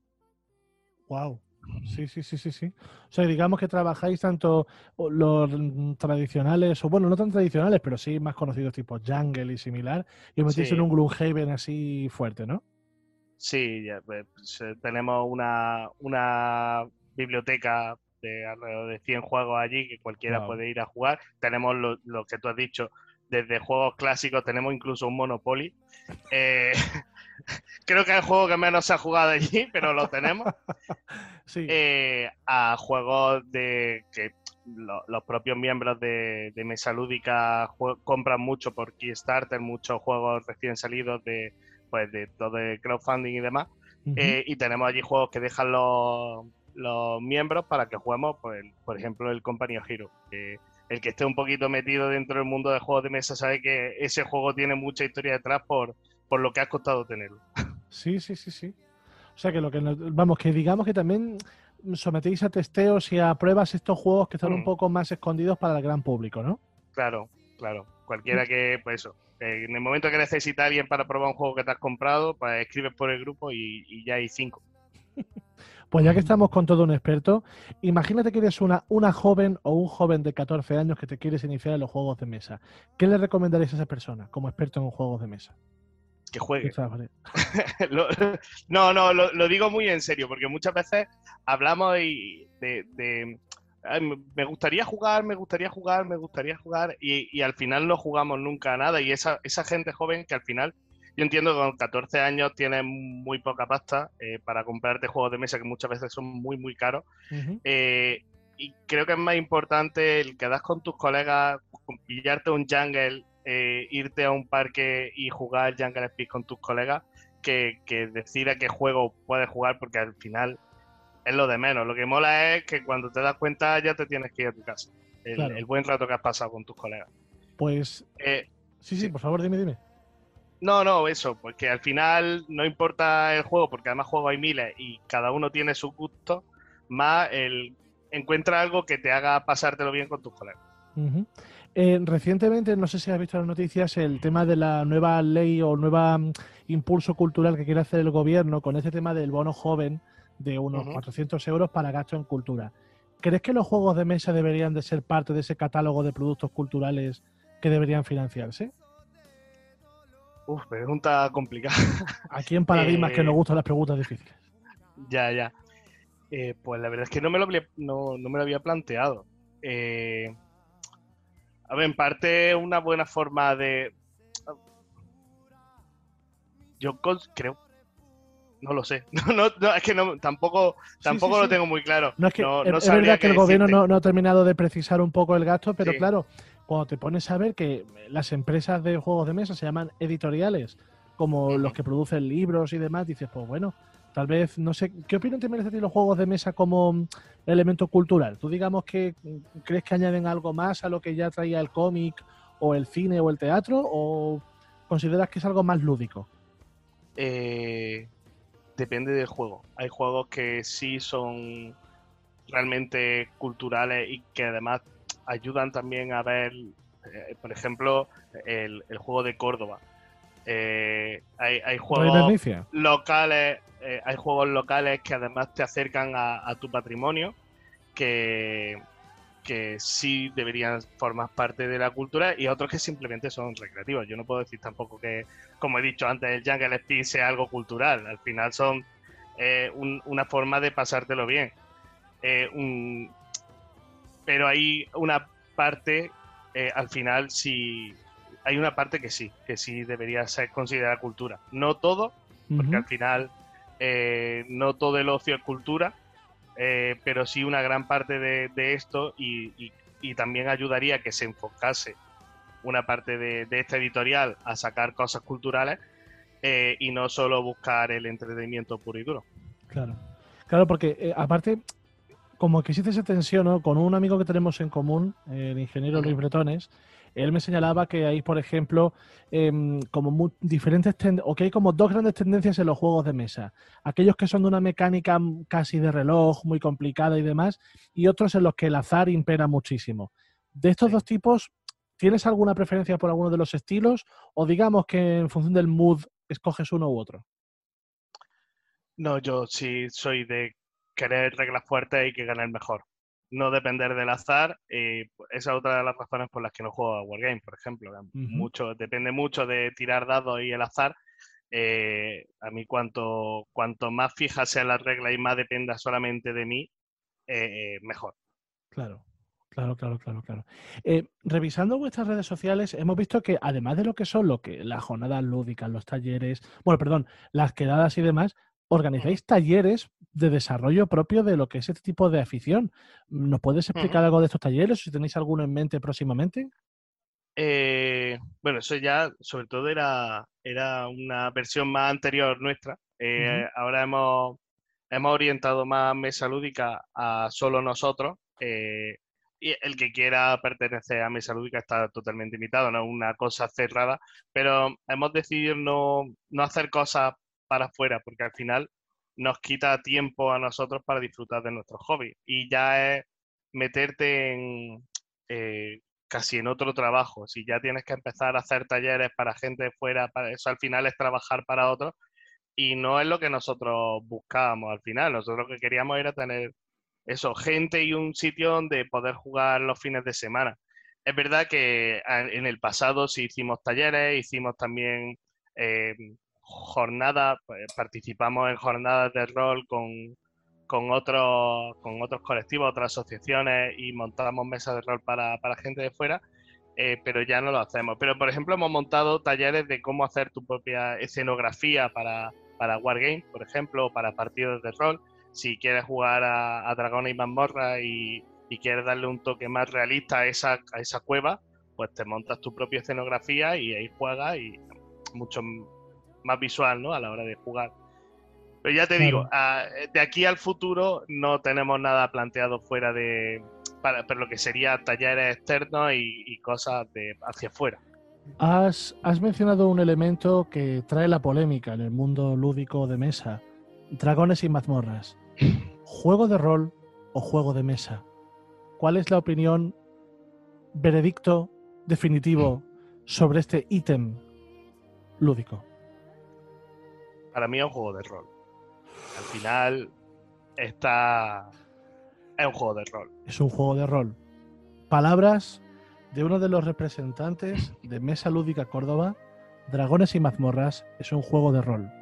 Wow. Sí, sí, sí, sí, sí. O sea, digamos que trabajáis tanto los mm, tradicionales, o bueno, no tan tradicionales, pero sí más conocidos tipo Jungle y similar, y os metéis en Sí, un Gloomhaven así fuerte, ¿no? sí, ya, pues, eh, tenemos una, una biblioteca de alrededor de cien juegos allí que cualquiera Wow. puede ir a jugar. Tenemos lo, lo que tú has dicho, desde juegos clásicos, tenemos incluso un Monopoly. Eh, creo que es el juego que menos se ha jugado allí, pero lo tenemos. Sí, eh, a juegos de que lo- los propios miembros de, de Mesa Lúdica jue- compran mucho por Kickstarter, muchos juegos recién salidos de, pues, de todo el crowdfunding y demás. ujú. Eh, y tenemos allí juegos que dejan los, los miembros para que juguemos, pues, por ejemplo, el Company of Heroes. Que el que esté un poquito metido dentro del mundo de juegos de mesa sabe que ese juego tiene mucha historia detrás por, por lo que ha costado tenerlo. Sí, sí, sí, sí. O sea, que lo que nos- vamos, que digamos que también sometéis a testeos y a pruebas estos juegos que están un Mm. poco más escondidos para el gran público, ¿no? Claro, claro. Cualquiera que, pues eso, eh, en el momento que necesita alguien para probar un juego que te has comprado, pues escribes por el grupo y, y ya hay cinco. Pues ya que estamos con todo un experto, imagínate que eres una, una joven o un joven de catorce años que te quieres iniciar en los juegos de mesa. ¿Qué le recomendarías a esa persona como experto en juegos de mesa? Que juegue. Esta- vale. Lo- no, no, lo, lo digo muy en serio, porque muchas veces hablamos y de, de, "Ay, me- me gustaría jugar, me gustaría jugar, me gustaría jugar, y, y al final no jugamos nunca a nada. Y esa, esa gente joven que al final, yo entiendo que con catorce años tienes muy poca pasta eh, para comprarte juegos de mesa que muchas veces son muy, muy caros. Ujú. Eh, y creo que es más importante el quedar con tus colegas, con- pillarte un jungle, eh, irte a un parque y jugar Jungle Speed con tus colegas, que, que decir a qué juego puedes jugar, porque al final es lo de menos. Lo que mola es que cuando te das cuenta ya te tienes que ir a tu casa. El, Claro. el buen rato que has pasado con tus colegas. Pues Eh, sí, sí, sí. por favor, dime, dime. no, no, eso, porque al final no importa el juego, porque además juegos hay miles y cada uno tiene su gusto, más el encuentra algo que te haga pasártelo bien con tus colegas. Ujú. Eh, recientemente, no sé si has visto las noticias, el tema de la nueva ley o nueva mm, impulso cultural que quiere hacer el gobierno con ese tema del bono joven de unos Ujú. cuatrocientos euros para gasto en cultura. ¿Crees que los juegos de mesa deberían de ser parte de ese catálogo de productos culturales que deberían financiarse? Uf, pregunta complicada. Aquí en Paradigmas Eh, que nos gustan las preguntas difíciles. Ya, ya. Eh, pues la verdad es que no me lo había, no, no me lo había planteado. Eh, a ver, en parte una buena forma de... Yo cons- creo... No lo sé. No, no, no, es que no, tampoco, tampoco sí, lo sí. tengo muy claro. No es que no, es, no es sabría verdad que qué el gobierno decirte. no, no ha terminado de precisar un poco el gasto, pero Sí. claro, cuando te pones a ver que las empresas de juegos de mesa se llaman editoriales, como Ujú. los que producen libros y demás, dices, pues bueno, tal vez, no sé, ¿qué opinión te merece a ti los juegos de mesa como mm, elemento cultural? ¿Tú digamos que mm, crees que añaden algo más a lo que ya traía el cómic o el cine o el teatro, o consideras que es algo más lúdico? Eh, depende del juego. Hay juegos que sí son realmente culturales y que además ayudan también a ver, eh, por ejemplo, el, el juego de Córdoba. Eh, hay, hay Rey juegos Bernicia. locales, eh, hay juegos locales que además te acercan a, a tu patrimonio, que, que sí deberían formar parte de la cultura, y otros que simplemente son recreativos. Yo no puedo decir tampoco que, como he dicho antes, el Jungle Speed sea algo cultural. Al final son eh, un- una forma de pasártelo bien. Eh, un- pero hay una parte, eh, al final, sí, hay una parte que sí, que sí debería ser considerada cultura. No todo, porque Ujú. al final eh, no todo el ocio es cultura, eh, pero sí una gran parte de, de esto, y, y- y también ayudaría a que se enfocase una parte de, de esta editorial a sacar cosas culturales, eh, y no solo buscar el entretenimiento puro y duro. Claro. Claro, porque eh, aparte, como que existe esa tensión, ¿no? Con un amigo que tenemos en común, el ingeniero Luis Ujú. Bretones, él me señalaba que hay, por ejemplo, em, como mu- diferentes ten- o que hay como dos grandes tendencias en los juegos de mesa. Aquellos que son de una mecánica m- casi de reloj, muy complicada y demás, y otros en los que el azar impera muchísimo. De estos Sí. dos tipos, ¿tienes alguna preferencia por alguno de los estilos? O digamos que en función del mood escoges uno u otro. No, yo sí soy de querer reglas fuertes y que gane el mejor. No depender del azar. Eh, esa es otra de las razones por las que no juego a Wargame, por ejemplo. Ujú. Mucho, depende mucho de tirar dados y el azar. Eh, a mí cuanto, cuanto más fijas sean las reglas y más dependa solamente de mí, eh, eh, mejor. Claro, claro, claro, claro, claro. Eh, revisando vuestras redes sociales, hemos visto que además de lo que son lo que las jornadas lúdicas, los talleres, bueno, perdón, las quedadas y demás, Ujú, organizáis talleres de desarrollo propio de lo que es este tipo de afición. ¿Nos puedes ujú. explicar algo de estos talleres o si tenéis alguno en mente próximamente? Eh, bueno, eso ya sobre todo era, era una versión más anterior nuestra. Ujú. Eh, ahora hemos, hemos orientado más Mesa Lúdica a solo nosotros. eh, y el que quiera pertenecer a Mesa Lúdica está totalmente invitado, no es una cosa cerrada, pero hemos decidido no, no hacer cosas para afuera, porque al final nos quita tiempo a nosotros para disfrutar de nuestros hobbies. Y ya es meterte en... eh, casi en otro trabajo. Si ya tienes que empezar a hacer talleres para gente de fuera, para eso al final es trabajar para otros, y no es lo que nosotros buscábamos al final. Nosotros lo que queríamos era tener eso, gente y un sitio donde poder jugar los fines de semana. Es verdad que a- en el pasado sí hicimos talleres, hicimos también eh, jornadas, pues, participamos en jornadas de rol con, con otros, con otros colectivos, otras asociaciones, y montamos mesas de rol para, para gente de fuera, eh, pero ya no lo hacemos. Pero, por ejemplo, hemos montado talleres de cómo hacer tu propia escenografía para, para Wargame, por ejemplo, o para partidos de rol. Si quieres jugar a, a Dragones y Mazmorra y, y quieres darle un toque más realista a esa, a esa cueva, pues te montas tu propia escenografía y ahí juegas, y mucho más visual, ¿no?, a la hora de jugar. Pero ya te digo, Claro. a- de aquí al futuro no tenemos nada planteado fuera de... Para, pero lo que sería talleres externos y, y cosas de hacia afuera. Has, has mencionado un elemento que trae la polémica en el mundo lúdico de mesa. Dragones y mazmorras. ¿Juego de rol o juego de mesa? ¿Cuál es la opinión, veredicto definitivo sobre este ítem lúdico? Para mí es un juego de rol. Al final está... es un juego de rol. Es un juego de rol. Palabras de uno de los representantes de Mesa Lúdica Córdoba, Dragones y mazmorras es un juego de rol.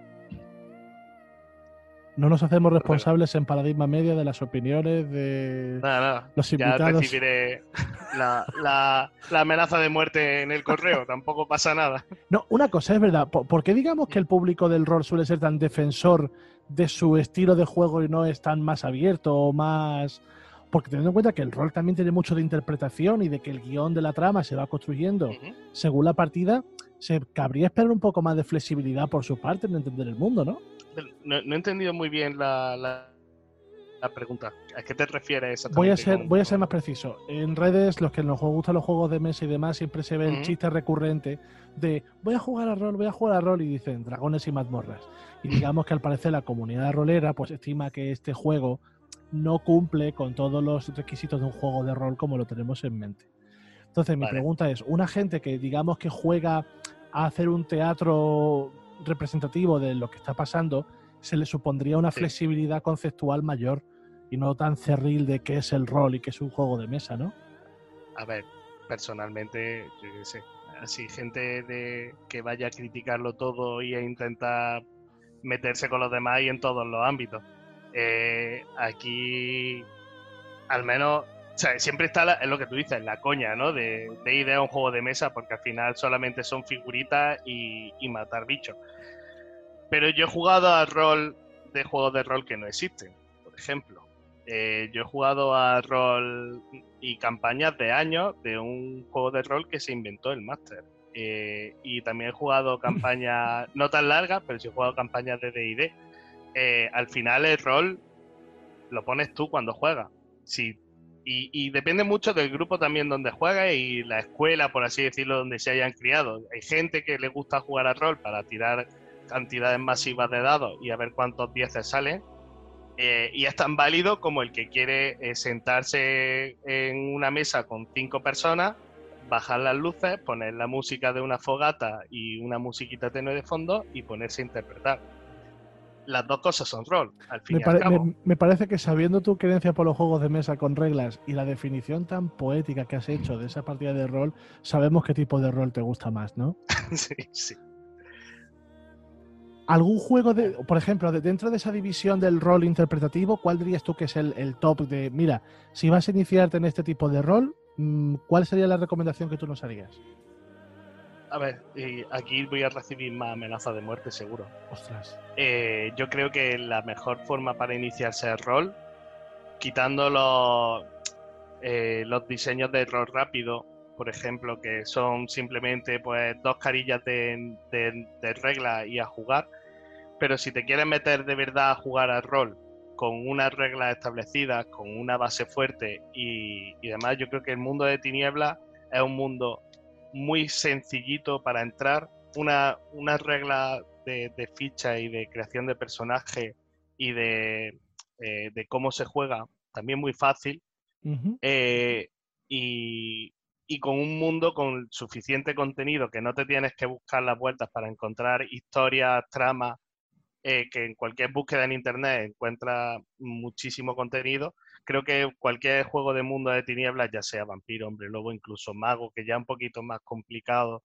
No nos hacemos responsables en Paradigma Media de las opiniones de Nada, nada. los Ya invitados. recibiré la, la, la amenaza de muerte en el correo, tampoco pasa nada. No, una cosa, es verdad. ¿Por, por qué digamos que el público del rol suele ser tan defensor de su estilo de juego y no es tan más abierto o más...? Porque teniendo en cuenta que el rol también tiene mucho de interpretación y de que el guión de la trama se va construyendo Ujú. según la partida, se cabría esperar un poco más de flexibilidad por su parte en entender el mundo, ¿no? No, no he entendido muy bien la, la, la pregunta. ¿A qué te refieres exactamente? Voy a ser, con- voy a ser más preciso. En redes, los que nos gustan los juegos de mesa y demás, siempre se ve el Ujú. chiste recurrente de voy a jugar a rol, voy a jugar a rol, y dicen dragones y mazmorras. Y digamos que al parecer la comunidad rolera pues estima que este juego no cumple con todos los requisitos de un juego de rol como lo tenemos en mente. Entonces mi Vale. pregunta es, una gente que digamos que juega a hacer un teatro representativo de lo que está pasando, se le supondría una Sí. flexibilidad conceptual mayor y no tan cerril de qué es el rol y qué es un juego de mesa, ¿no? A ver, personalmente, yo qué sé, así gente de que vaya a criticarlo todo y a intentar meterse con los demás y en todos los ámbitos. Eh, aquí, al menos, o sea, siempre está la- es lo que tú dices, la coña, ¿no? De, de idea a un juego de mesa, porque al final solamente son figuritas y, y matar bichos. Pero yo he jugado a rol de juegos de rol que no existen, por ejemplo. Eh, yo he jugado a rol y campañas de años de un juego de rol que se inventó el máster. Eh, y también he jugado campañas no tan largas, pero sí he jugado campañas de D y D. Eh, al final el rol lo pones tú cuando juegas. Sí. Y, y depende mucho del grupo también donde juegas y la escuela, por así decirlo, donde se hayan criado. Hay gente que le gusta jugar a rol para tirar cantidades masivas de dados y a ver cuántos dieces salen. Eh, y es tan válido como el que quiere eh, sentarse en una mesa con cinco personas, bajar las luces, poner la música de una fogata y una musiquita tenue de fondo y ponerse a interpretar. Las dos cosas son rol, al fin Me, y al pare- cabo. me- me parece que sabiendo tu creencia por los juegos de mesa con reglas y la definición tan poética que has hecho de esa partida de rol, sabemos qué tipo de rol te gusta más, ¿no? Sí, sí. ¿Algún juego de, por ejemplo, de- dentro de esa división del rol interpretativo, cuál dirías tú que es el, el top de, mira, si vas a iniciarte en este tipo de rol, mm, ¿cuál sería la recomendación que tú nos harías? A ver, y aquí voy a recibir más amenazas de muerte seguro. Ostras. Eh, yo creo que la mejor forma para iniciarse el rol, quitando los, eh, los diseños de rol rápido, por ejemplo, que son simplemente pues dos carillas de, de, de reglas y a jugar, pero si te quieres meter de verdad a jugar al rol con unas reglas establecidas, con una base fuerte y, y demás, yo creo que el mundo de Tinieblas es un mundo muy sencillito para entrar, una, una regla de, de ficha y de creación de personaje y de, eh, de cómo se juega también muy fácil, Ujú. eh, y, y con un mundo con suficiente contenido que no te tienes que buscar las vueltas para encontrar historias, tramas, eh, que en cualquier búsqueda en internet encuentras muchísimo contenido. Creo que cualquier juego de mundo de tinieblas, ya sea vampiro, hombre lobo, incluso mago, que ya es un poquito más complicado,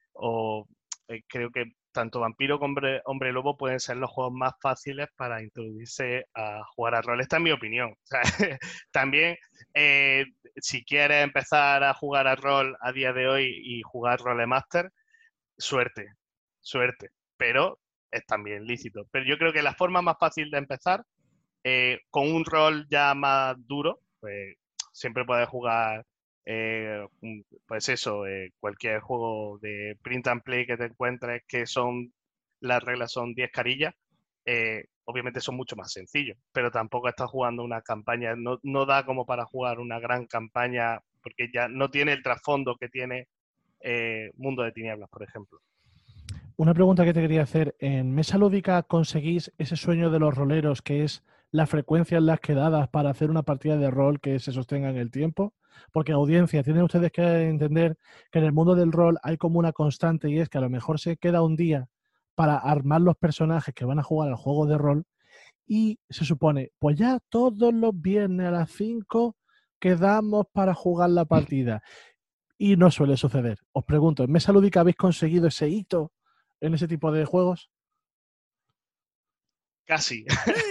o eh, creo que tanto vampiro como hombre, hombre lobo pueden ser los juegos más fáciles para introducirse a jugar a rol. Esta es mi opinión. O sea, también, eh, si quieres empezar a jugar a rol a día de hoy y jugar Rolemaster, suerte, suerte. Pero es también lícito. Pero yo creo que la forma más fácil de empezar, eh, con un rol ya más duro, pues siempre puedes jugar, eh, pues eso, eh, cualquier juego de print and play que te encuentres, que son, las reglas son diez carillas, eh, obviamente son mucho más sencillos, pero tampoco estás jugando una campaña, no, no da como para jugar una gran campaña, porque ya no tiene el trasfondo que tiene eh, Mundo de Tinieblas, por ejemplo. Una pregunta que te quería hacer. ¿En Mesa Lúdica conseguís ese sueño de los roleros, que es la frecuencia en las quedadas para hacer una partida de rol que se sostenga en el tiempo? Porque, audiencia, tienen ustedes que entender que en el mundo del rol hay como una constante, y es que a lo mejor se queda un día para armar los personajes que van a jugar al juego de rol y se supone, pues ya todos los viernes a las cinco quedamos para jugar la partida. Y no suele suceder. Os pregunto, ¿en Mesa Lúdica habéis conseguido ese hito en ese tipo de juegos? Casi,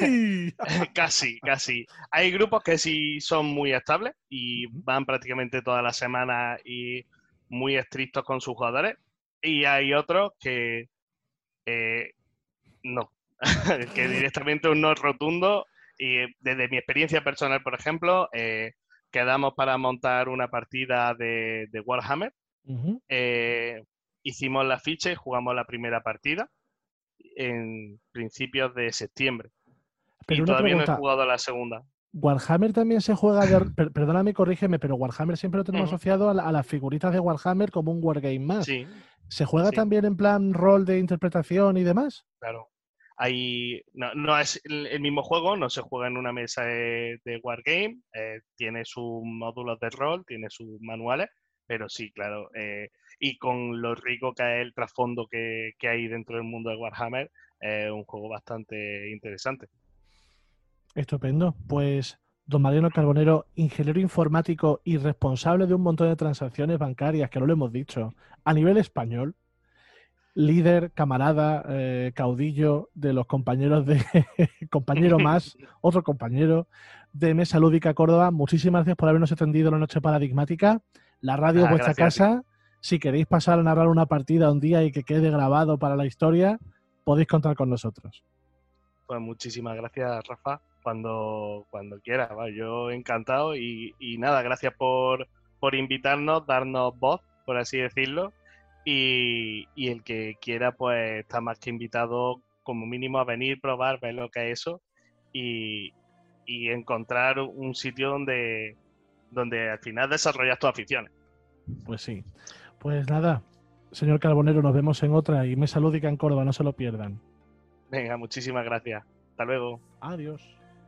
casi, casi. Hay grupos que sí son muy estables y van prácticamente todas las semanas y muy estrictos con sus jugadores. Y hay otros que eh, no, que directamente un no rotundo. Y desde mi experiencia personal, por ejemplo, eh, quedamos para montar una partida de, de Warhammer. Uh-huh. Eh, hicimos la ficha y jugamos la primera partida en principios de septiembre. Pero y una todavía pregunta, no he jugado la segunda. Warhammer también se juega de... per- perdóname, corrígeme, pero Warhammer siempre lo tenemos Ujú. asociado a, la- a las figuritas de Warhammer como un wargame más. Sí, ¿Se juega sí. también en plan rol de interpretación y demás? claro. Hay, no, no es el, el mismo juego, no se juega en una mesa de, de Wargame, eh, tiene sus módulos de rol, tiene sus manuales, pero sí, claro. Eh, y con lo rico que es el trasfondo que, que hay dentro del mundo de Warhammer, es eh, un juego bastante interesante. Estupendo. Pues, don Mariano Carbonero, ingeniero informático y responsable de un montón de transacciones bancarias, que no lo hemos dicho, a nivel español, líder, camarada, eh, caudillo de los compañeros de compañero más, otro compañero de Mesa Lúdica Córdoba. Muchísimas gracias por habernos atendido la noche paradigmática. La radio es Ah, vuestra gracias a ti. casa. Si queréis pasar a narrar una partida un día y que quede grabado para la historia, podéis contar con nosotros. Pues muchísimas gracias, Rafa, cuando, cuando quieras. ¿vale? Yo encantado y, y nada, gracias por, por invitarnos, darnos voz, por así decirlo. Y, y el que quiera, pues está más que invitado, como mínimo, a venir, probar, ver lo que es eso y, y encontrar un sitio donde, donde al final desarrollas tus aficiones. Pues sí. Pues nada, señor Carbonero, nos vemos en otra y Mesa Lúdica en Córdoba, no se lo pierdan. Venga, muchísimas gracias. Hasta luego. Adiós.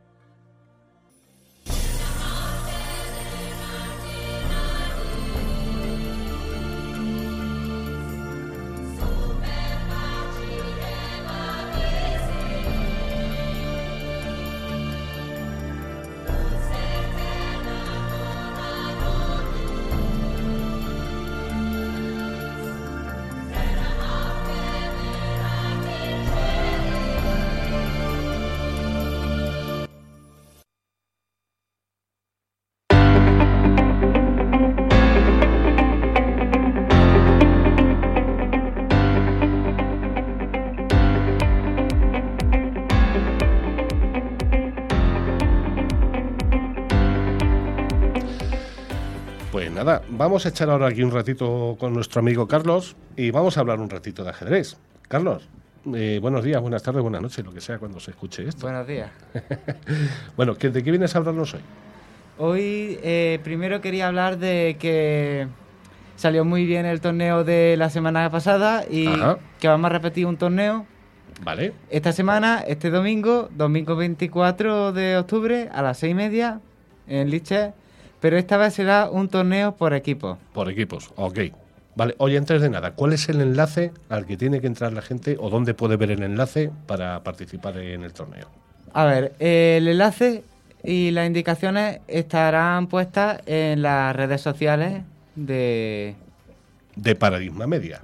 Pues nada, vamos a echar ahora aquí un ratito con nuestro amigo Carlos y vamos a hablar un ratito de ajedrez. Carlos, eh, buenos días, buenas tardes, buenas noches, lo que sea cuando se escuche esto. Buenos días. Bueno, ¿de qué vienes a hablarnos hoy? Hoy eh, primero quería hablar de que salió muy bien el torneo de la semana pasada y Ajá. que vamos a repetir un torneo Vale. esta semana, este domingo, domingo veinticuatro de octubre a las seis y media en Liche, pero esta vez será un torneo por equipos. Por equipos, ok. Vale, oye, antes de nada, ¿cuál es el enlace al que tiene que entrar la gente o dónde puede ver el enlace para participar en el torneo? A ver, eh, el enlace y las indicaciones estarán puestas en las redes sociales de... De Paradigma Media.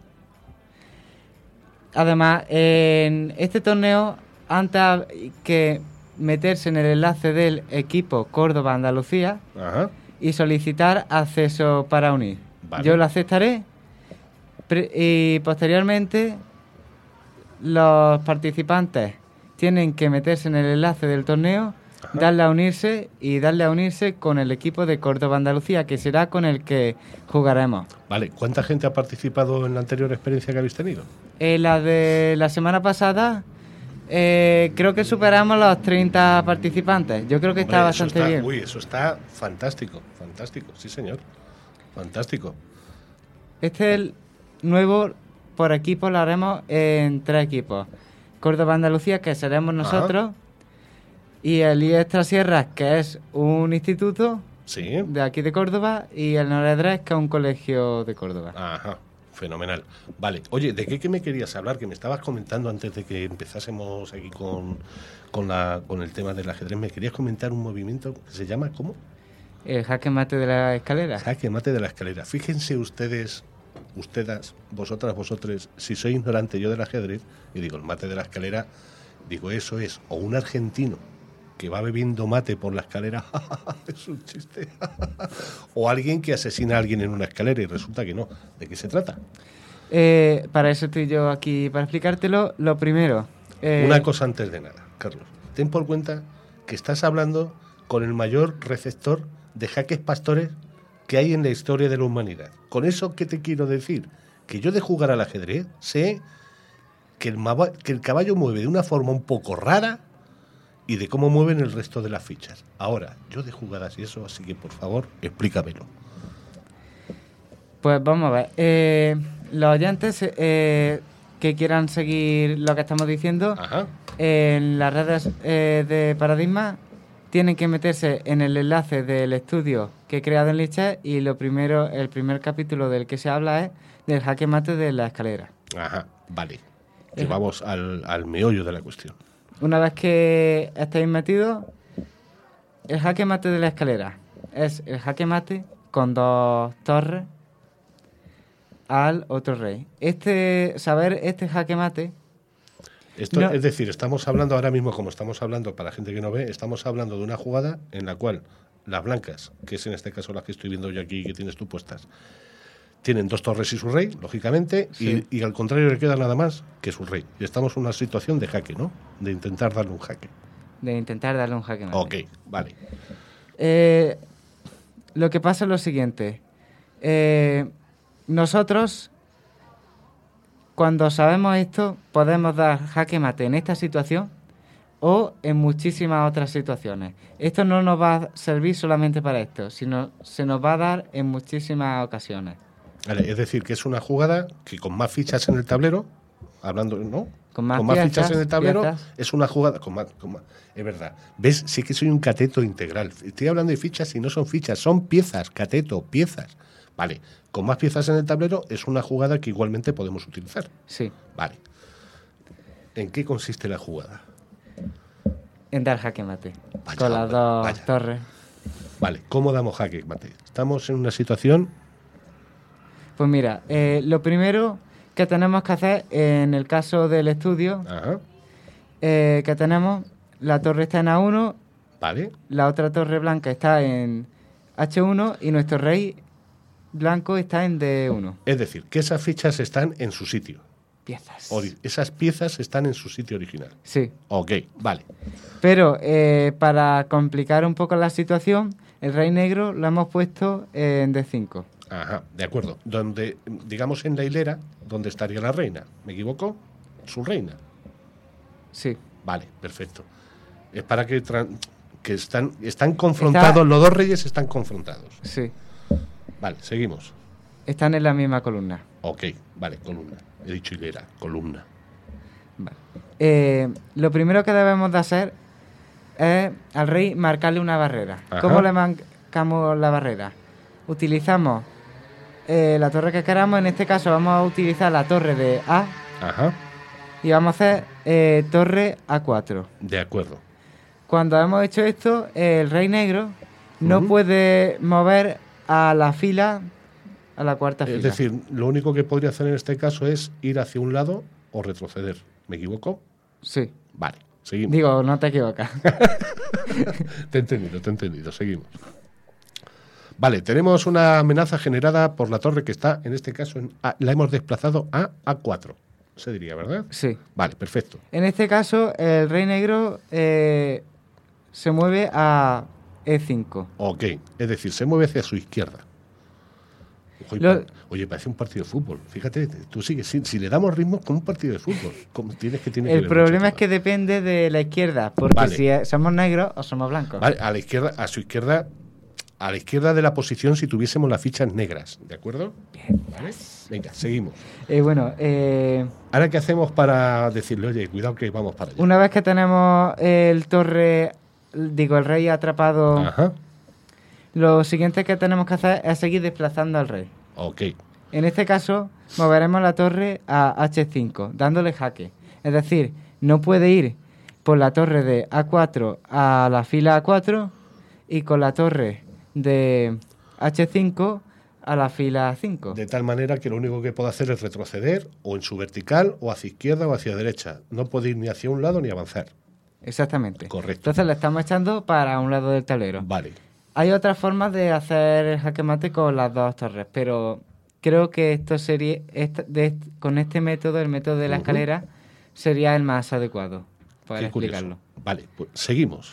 Además, en este torneo, antes que meterse en el enlace del equipo Córdoba-Andalucía Ajá. y solicitar acceso para unir. Vale. Yo lo aceptaré pre- y posteriormente los participantes tienen que meterse en el enlace del torneo, Ajá. darle a unirse y darle a unirse con el equipo de Córdoba-Andalucía, que será con el que jugaremos. Vale, ¿cuánta gente ha participado en la anterior experiencia que habéis tenido? En la de la semana pasada, eh, creo que superamos los treinta participantes. Yo creo que está Hombre, eso bastante está- bien. Uy, eso está fantástico, fantástico, sí señor, fantástico. Este es el nuevo por equipo, lo haremos en tres equipos. Córdoba-Andalucía, que seremos nosotros, y el I E S Trasierras, que es un instituto Sí, de aquí de Córdoba, y el Noredres, que es un colegio de Córdoba. ajá, fenomenal. Vale, oye, ¿de qué, qué me querías hablar? Que me estabas comentando antes de que empezásemos aquí con, con, la, con el tema del ajedrez. Me querías comentar un movimiento que se llama, ¿cómo? El jaque mate de la escalera. Jaque mate de la escalera. Fíjense ustedes ustedes, vosotras, vosotros, si soy ignorante yo del ajedrez, y digo, el mate de la escalera, digo, eso es, o un argentino que va bebiendo mate por la escalera, es un chiste, o alguien que asesina a alguien en una escalera y resulta que no. ¿De qué se trata? Eh, para eso estoy yo aquí, para explicártelo. Lo primero... Eh, Una cosa antes de nada, Carlos. Ten por cuenta que estás hablando con el mayor receptor de jaques pastores que hay en la historia de la humanidad. ¿Con eso qué te quiero decir? Que yo de jugar al ajedrez sé que el, mava- que el caballo mueve de una forma un poco rara y de cómo mueven el resto de las fichas. Ahora, yo de jugadas y eso, así que por favor, explícamelo. Pues vamos a ver. Eh, los oyentes eh, que quieran seguir lo que estamos diciendo, Ajá. en las redes eh, de Paradigma tienen que meterse en el enlace del estudio que he creado en Lichess y lo primero, el primer capítulo del que se habla es del jaque mate de la escalera. Ajá, vale. Que vamos al, al meollo de la cuestión. Una vez que estéis metidos, el jaque mate de la escalera es el jaque mate con dos torres al otro rey. Este, saber este jaque mate... Esto, No. Es decir, estamos hablando ahora mismo, como estamos hablando para la gente que no ve, estamos hablando de una jugada en la cual las blancas, que es en este caso las que estoy viendo yo aquí que tienes tú puestas, tienen dos torres y su rey, lógicamente, Sí. y, y al contrario le queda nada más que su rey. Y estamos en una situación de jaque, ¿no? De intentar darle un jaque. De intentar darle un jaque mate. Ok, vale. Eh, lo que pasa es lo siguiente. Eh, nosotros, cuando sabemos esto, podemos dar jaque mate en esta situación o en muchísimas otras situaciones. Esto no nos va a servir solamente para esto, sino se nos va a dar en muchísimas ocasiones. Vale, es decir, que es una jugada que con más fichas en el tablero, hablando, ¿no? Con más fichas piezas, en el tablero, piezas. es una jugada con más, con más- es verdad. ¿Ves? Sí que soy un cateto integral. Estoy hablando de fichas y no son fichas, son piezas, cateto, piezas. Vale, con más piezas en el tablero es una jugada que igualmente podemos utilizar. Sí, Vale. ¿En qué consiste la jugada? en dar jaque mate. Vaya, con las hombre, dos vaya. torres. Vale, ¿cómo damos jaque mate? Estamos en una situación... Pues mira, eh, lo primero que tenemos que hacer en el caso del estudio, Ajá, eh, que tenemos, la torre está en A uno, vale. la otra torre blanca está en H uno y nuestro rey blanco está en D uno. Es decir, que esas fichas están en su sitio. Piezas. Ori- esas piezas están en su sitio original. Sí, Ok, vale. pero eh, para complicar un poco la situación, el rey negro lo hemos puesto en D cinco. Ajá, de acuerdo. Donde, digamos, en la hilera, donde estaría la reina. ¿Me equivoco? Su reina. Sí. Vale, perfecto. Es para que, tran- que están, están confrontados, Está- los dos reyes están confrontados. Sí, Vale, seguimos. están en la misma columna. Ok, vale, columna. He dicho hilera, columna. Vale. Eh, lo primero que debemos de hacer es al rey marcarle una barrera. Ajá. ¿Cómo le marcamos la barrera? Utilizamos eh, la torre que queramos. En este caso vamos a utilizar la torre de A Ajá, y vamos a hacer eh, torre A cuatro. de acuerdo. Cuando hemos hecho esto, el rey negro no Ujú. puede mover a la fila, a la cuarta fila. Es decir, lo único que podría hacer en este caso es ir hacia un lado o retroceder. ¿Me equivoco? Sí. Vale, seguimos. Digo, no te equivocas. Te he entendido, te he entendido. Seguimos. Vale, tenemos una amenaza generada por la torre que está, en este caso, en A- la hemos desplazado a A cuatro. Se diría, ¿verdad? Sí. Vale, perfecto. En este caso, el rey negro eh, se mueve a E cinco. Ok, es decir, se mueve hacia su izquierda. Oye, Lo- pa- oye, parece un partido de fútbol. Fíjate, tú sigues. Si, si le damos ritmo, como un partido de fútbol. Como tienes que, tiene que El ver problema mucho es que tema. depende de la izquierda, porque Vale. si eh, somos negros o somos blancos. Vale, a la izquierda, a su izquierda, a la izquierda de la posición si tuviésemos las fichas negras, ¿de acuerdo? Vale. Venga, seguimos. Eh, bueno, eh, Ahora, ¿qué hacemos para decirle, oye, cuidado que vamos para allá? una vez que tenemos el torre, digo, el rey atrapado, Ajá, lo siguiente que tenemos que hacer es seguir desplazando al rey. ok. En este caso, moveremos la torre a H cinco, dándole jaque. Es decir, no puede ir por la torre de A cuatro a la fila A cuatro y con la torre de H cinco a la fila cinco. De tal manera que lo único que puedo hacer es retroceder o en su vertical o hacia izquierda o hacia derecha. No puedo ir ni hacia un lado ni avanzar. Exactamente. Correcto. Entonces le estamos echando para un lado del tablero. Vale. Hay otras formas de hacer el jaque mate con las dos torres, pero creo que esto sería esta, de, con este método, el método de la Uh-huh. escalera, sería el más adecuado para Qué explicarlo. curioso. Vale, pues seguimos.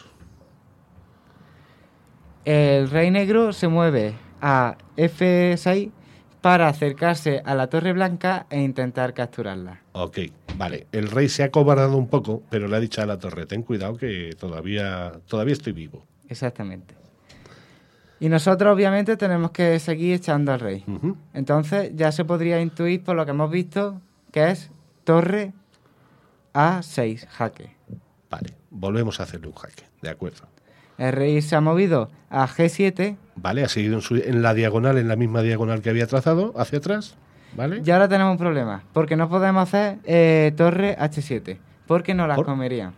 El rey negro se mueve a F seis para acercarse a la torre blanca e intentar capturarla. Ok, vale. El rey se ha acobardado un poco, pero le ha dicho a la torre, ten cuidado que todavía, todavía estoy vivo. Exactamente. Y nosotros obviamente tenemos que seguir echando al rey. Uh-huh. Entonces ya se podría intuir por lo que hemos visto que es torre A seis, jaque. Vale, volvemos a hacerle un jaque, de acuerdo. El rey se ha movido a G siete. Vale, ha seguido en, su- en la diagonal, en la misma diagonal que había trazado, hacia atrás. Vale. Y ahora tenemos un problema, porque no podemos hacer eh, torre H siete, porque nos las ¿Por? comerían.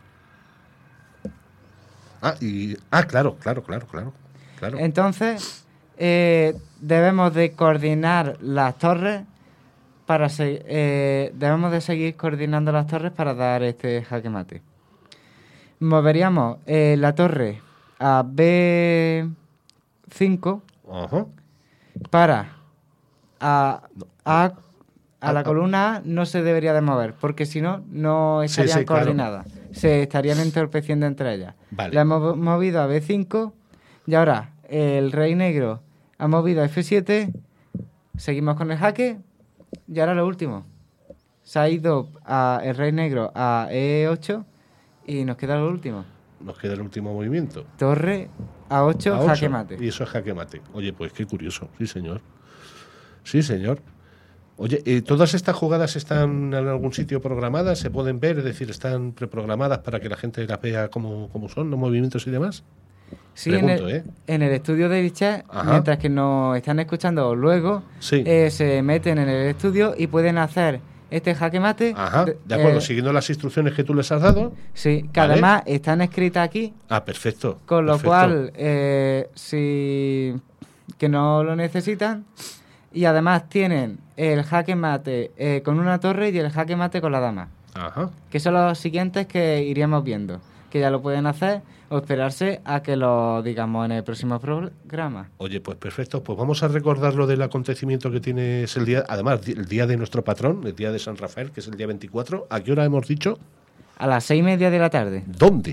Ah, y, ah, claro, claro, claro, claro. claro. Entonces, eh, debemos de coordinar las torres para se- eh, debemos de seguir coordinando las torres para dar este jaque mate. Moveríamos eh, la torre a B cinco Ajá. para a, a, a Ah, la ah. columna A no se debería de mover, porque si no, no Sí, estarían sí, claro. coordinadas. Se estarían entorpeciendo entre ellas. Vale. La hemos movido a B cinco y ahora el rey negro ha movido a F siete. Seguimos con el jaque y ahora lo último. Se ha ido a el rey negro a E ocho y nos queda lo último. Nos queda el último movimiento. Torre A ocho, A ocho, jaque mate. Y eso es jaque mate. Oye, pues qué curioso. Sí, señor. Sí, señor. Oye, ¿y ¿todas estas jugadas están en algún sitio programadas? ¿Se pueden ver? Es decir, ¿están preprogramadas para que la gente las vea como, como son, los movimientos y demás? Sí, Pregunto, en, el, ¿eh? en el estudio de Bichat, Ajá. mientras que nos están escuchando luego, Sí. eh, se meten en el estudio y pueden hacer este jaque mate. Ajá, de acuerdo, eh, siguiendo las instrucciones que tú les has dado. Sí, que Vale. además están escritas aquí, Ah, perfecto. con lo perfecto. cual, eh, si que no lo necesitan, y además tienen el jaque mate eh, con una torre y el jaque mate con la dama, Ajá. que son los siguientes que iríamos viendo, que ya lo pueden hacer o esperarse a que lo digamos en el próximo programa. Oye, pues perfecto. Pues vamos a recordar lo del acontecimiento que tienes el día, además, el día de nuestro patrón, el día de San Rafael, que es el día veinticuatro. ¿A qué hora hemos dicho? A las seis y media de la tarde, ¿Dónde?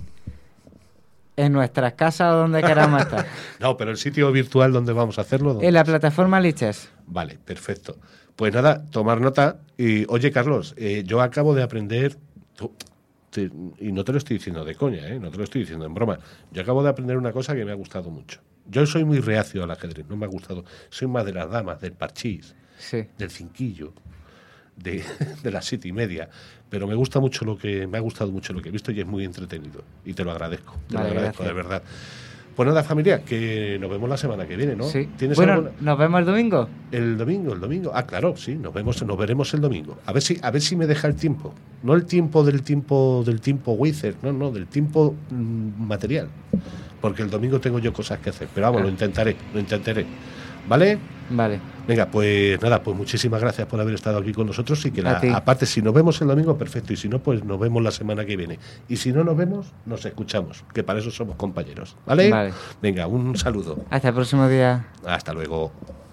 en nuestras casas o donde queramos estar. No, pero el sitio virtual donde vamos a hacerlo. ¿dónde? En la plataforma Lichess. Vale, perfecto. Pues nada, tomar nota. Y oye, Carlos, eh, yo acabo de aprender, tú- te- y no te lo estoy diciendo de coña, ¿eh? No te lo estoy diciendo en broma. Yo acabo de aprender una cosa que me ha gustado mucho. Yo soy muy reacio al ajedrez, no me ha gustado. Soy más de las damas, del parchís, Sí. del cinquillo, de, de las siete y media. Pero me gusta mucho lo que me ha gustado mucho lo que he visto y es muy entretenido. Y te lo agradezco, te Vale, lo agradezco gracias. de verdad. Pues nada, familia, que nos vemos la semana que viene, ¿no? Sí. ¿Tienes Bueno, alguna- nos vemos el domingo. El domingo, el domingo. Ah, claro, sí, nos vemos, nos veremos el domingo. A ver si, a ver si me deja el tiempo. No el tiempo del tiempo del tiempo Wizard, no, no, del tiempo mm, material. Porque el domingo tengo yo cosas que hacer. Pero vamos, Ah. lo intentaré, lo intentaré. ¿Vale? Vale. Venga, pues nada, pues muchísimas gracias por haber estado aquí con nosotros y que A la- ti. aparte si nos vemos el domingo, perfecto, y si no, pues nos vemos la semana que viene. Y si no nos vemos, nos escuchamos, que para eso somos compañeros. ¿Vale? Vale. Venga, un saludo. Hasta el próximo día. Hasta luego.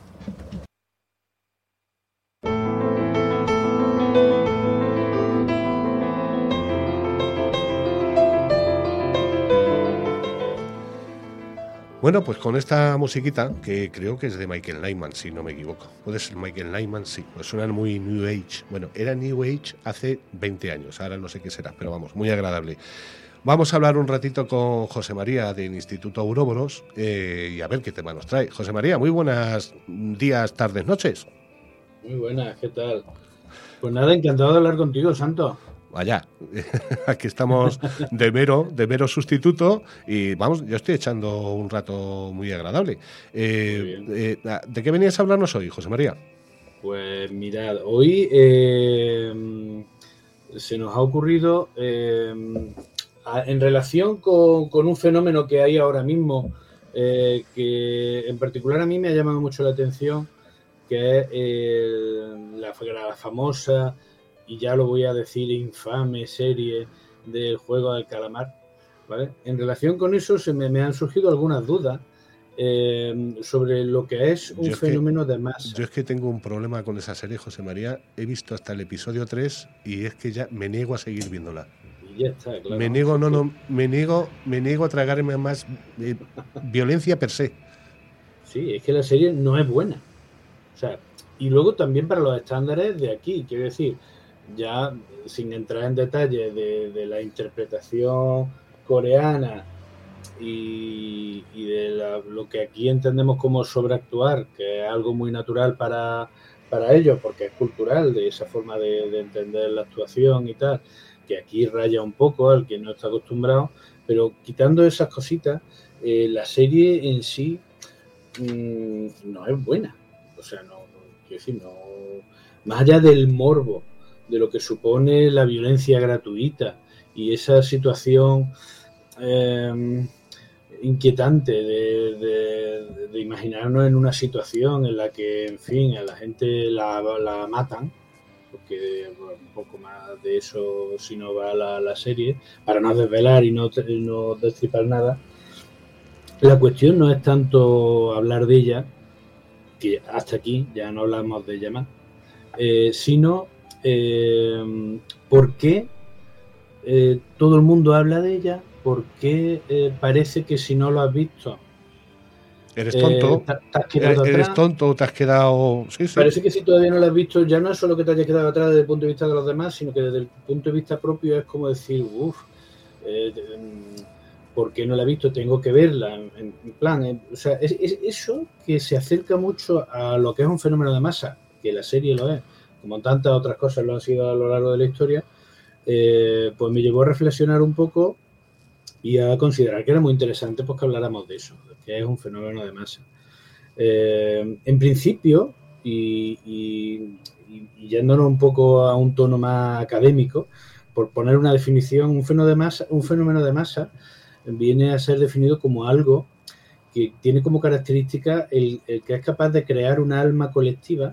Bueno, pues con esta musiquita, que creo que es de Michael Nyman, si no me equivoco. Puede ser Michael Nyman, sí. Pues suena muy New Age. Bueno, era New Age hace veinte años, ahora no sé qué será, pero vamos, muy agradable. Vamos a hablar un ratito con José María del Instituto Ouroboros eh, y a ver qué tema nos trae. José María, muy buenos días, tardes, noches. Muy buenas, ¿qué tal? Pues nada, encantado de hablar contigo, Santo. Vaya, aquí estamos de mero, de mero sustituto y vamos, yo estoy echando un rato muy agradable. Eh, Muy eh, ¿De qué venías a hablarnos hoy, José María? Pues mirad, hoy eh, se nos ha ocurrido, eh, a- en relación con, con un fenómeno que hay ahora mismo eh, que en particular a mí me ha llamado mucho la atención, que es el, la, la famosa, y ya lo voy a decir, infame serie del Juego del Calamar, ¿vale? En relación con eso se me, me han surgido algunas dudas eh, sobre lo que es un Yo fenómeno es que, de masa. Yo es que tengo un problema con esa serie, José María. He visto hasta el episodio tres y es que ya me niego a seguir viéndola. Y ya está, claro. Me niego, no, no, me niego, me niego a tragarme más eh, violencia per se. Sí, es que la serie no es buena. O sea, y luego también para los estándares de aquí, quiero decir, ya sin entrar en detalle de, de la interpretación coreana y, y de la, lo que aquí entendemos como sobreactuar, que es algo muy natural para, para ellos, porque es cultural, de esa forma de, de entender la actuación y tal, que aquí raya un poco al que no está acostumbrado, pero quitando esas cositas, eh, la serie en sí mmm, no es buena. O sea, no, no quiero decir, no, más allá del morbo, de lo que supone la violencia gratuita y esa situación eh, inquietante de, de, de imaginarnos en una situación en la que, en fin, a la gente la, la matan, porque bueno, un poco más de eso si no va la, la serie, para no desvelar y no, no destripar nada. La cuestión no es tanto hablar de ella, que hasta aquí ya no hablamos de ella más, eh, sino eh, por qué eh, todo el mundo habla de ella, por qué eh, parece que si no lo has visto eres tonto, eh, te, te has quedado eres, eres atrás. tonto, te has quedado... Sí, sí. Parece que si todavía no lo has visto, ya no es solo que te hayas quedado atrás desde el punto de vista de los demás, sino que desde el punto de vista propio es como decir, uff, eh, ¿por qué no la he visto? Tengo que verla, en, en plan, eh, o sea, es, es eso que se acerca mucho a lo que es un fenómeno de masa, que la serie lo es, como tantas otras cosas lo han sido a lo largo de la historia, eh, pues me llevó a reflexionar un poco y a considerar que era muy interesante pues que habláramos de eso, que es un fenómeno de masa. Eh, en principio, y, y, y yéndonos un poco a un tono más académico, por poner una definición, un fenómeno de masa, un fenómeno de masa viene a ser definido como algo que tiene como característica el, el que es capaz de crear una alma colectiva,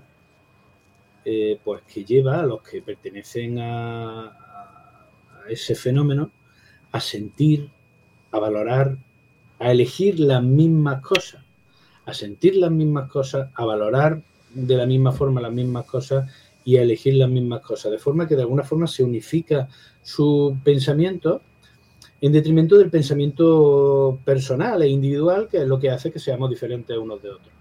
eh, pues que lleva a los que pertenecen a, a ese fenómeno a sentir, a valorar, a elegir las mismas cosas, a sentir las mismas cosas, a valorar de la misma forma las mismas cosas y a elegir las mismas cosas, de forma que de alguna forma se unifica su pensamiento en detrimento del pensamiento personal e individual, que es lo que hace que seamos diferentes unos de otros.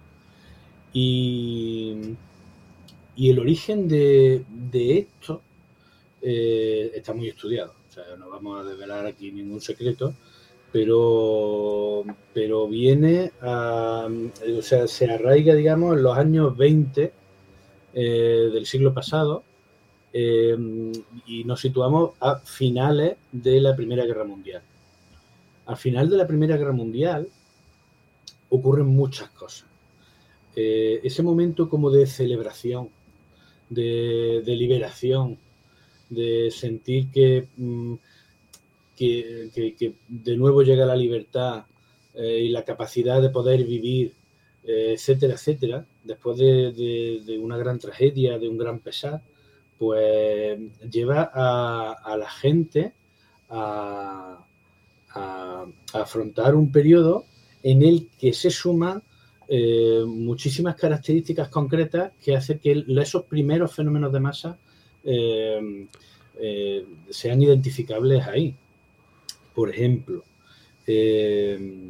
Y, y el origen de, de esto eh, está muy estudiado. O sea, no vamos a desvelar aquí ningún secreto, pero, pero viene a, o sea, se arraiga, digamos, en los años veinte eh, del siglo pasado, eh, y nos situamos a finales de la Primera Guerra Mundial. Al final de la Primera Guerra Mundial ocurren muchas cosas. Eh, ese momento como de celebración, de, de liberación, de sentir que, que, que, que de nuevo llega la libertad eh, y la capacidad de poder vivir, eh, etcétera, etcétera, después de, de, de una gran tragedia, de un gran pesar, pues lleva a, a la gente a, a, a afrontar un periodo en el que se suman eh, muchísimas características concretas que hacen que esos primeros fenómenos de masa eh, eh, sean identificables ahí. Por ejemplo, eh,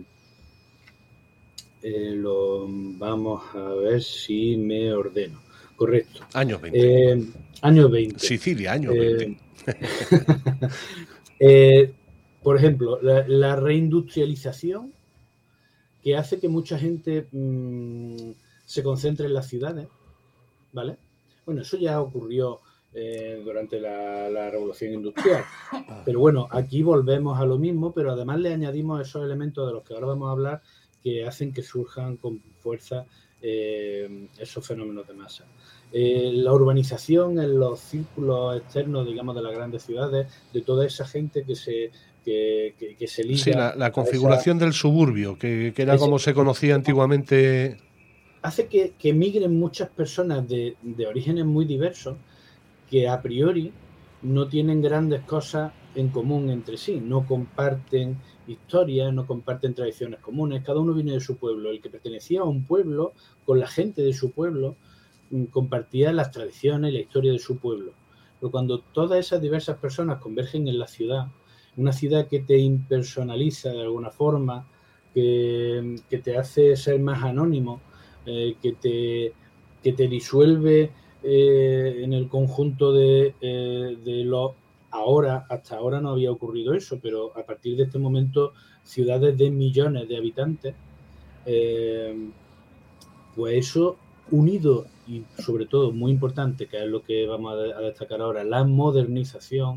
eh, lo, vamos a ver si me ordeno. Correcto. Años veinte. Eh, años veinte. Sicilia, años veinte. Eh, eh, por ejemplo, la, la reindustrialización que hace que mucha gente mmm, se concentre en las ciudades, ¿vale? Bueno, eso ya ocurrió eh, durante la, la Revolución Industrial. Pero bueno, aquí volvemos a lo mismo, pero además le añadimos esos elementos de los que ahora vamos a hablar que hacen que surjan con fuerza eh, esos fenómenos de masa. Eh, la urbanización en los círculos externos, digamos, de las grandes ciudades, de toda esa gente que se que, que, que se liga. Sí, la, la configuración esa, del suburbio, que, que era ese, como se conocía antiguamente. Hace que, que migren muchas personas de, de orígenes muy diversos que a priori no tienen grandes cosas en común entre sí, no comparten historias, no comparten tradiciones comunes, cada uno viene de su pueblo. El que pertenecía a un pueblo, con la gente de su pueblo, compartía las tradiciones y la historia de su pueblo. Pero cuando todas esas diversas personas convergen en la ciudad, una ciudad que te impersonaliza de alguna forma, que, que te hace ser más anónimo, eh, que, te, que te disuelve eh, en el conjunto de, eh, de los... Ahora, hasta ahora no había ocurrido eso, pero a partir de este momento, ciudades de millones de habitantes, eh, pues eso unido y sobre todo muy importante, que es lo que vamos a, de, a destacar ahora, la modernización,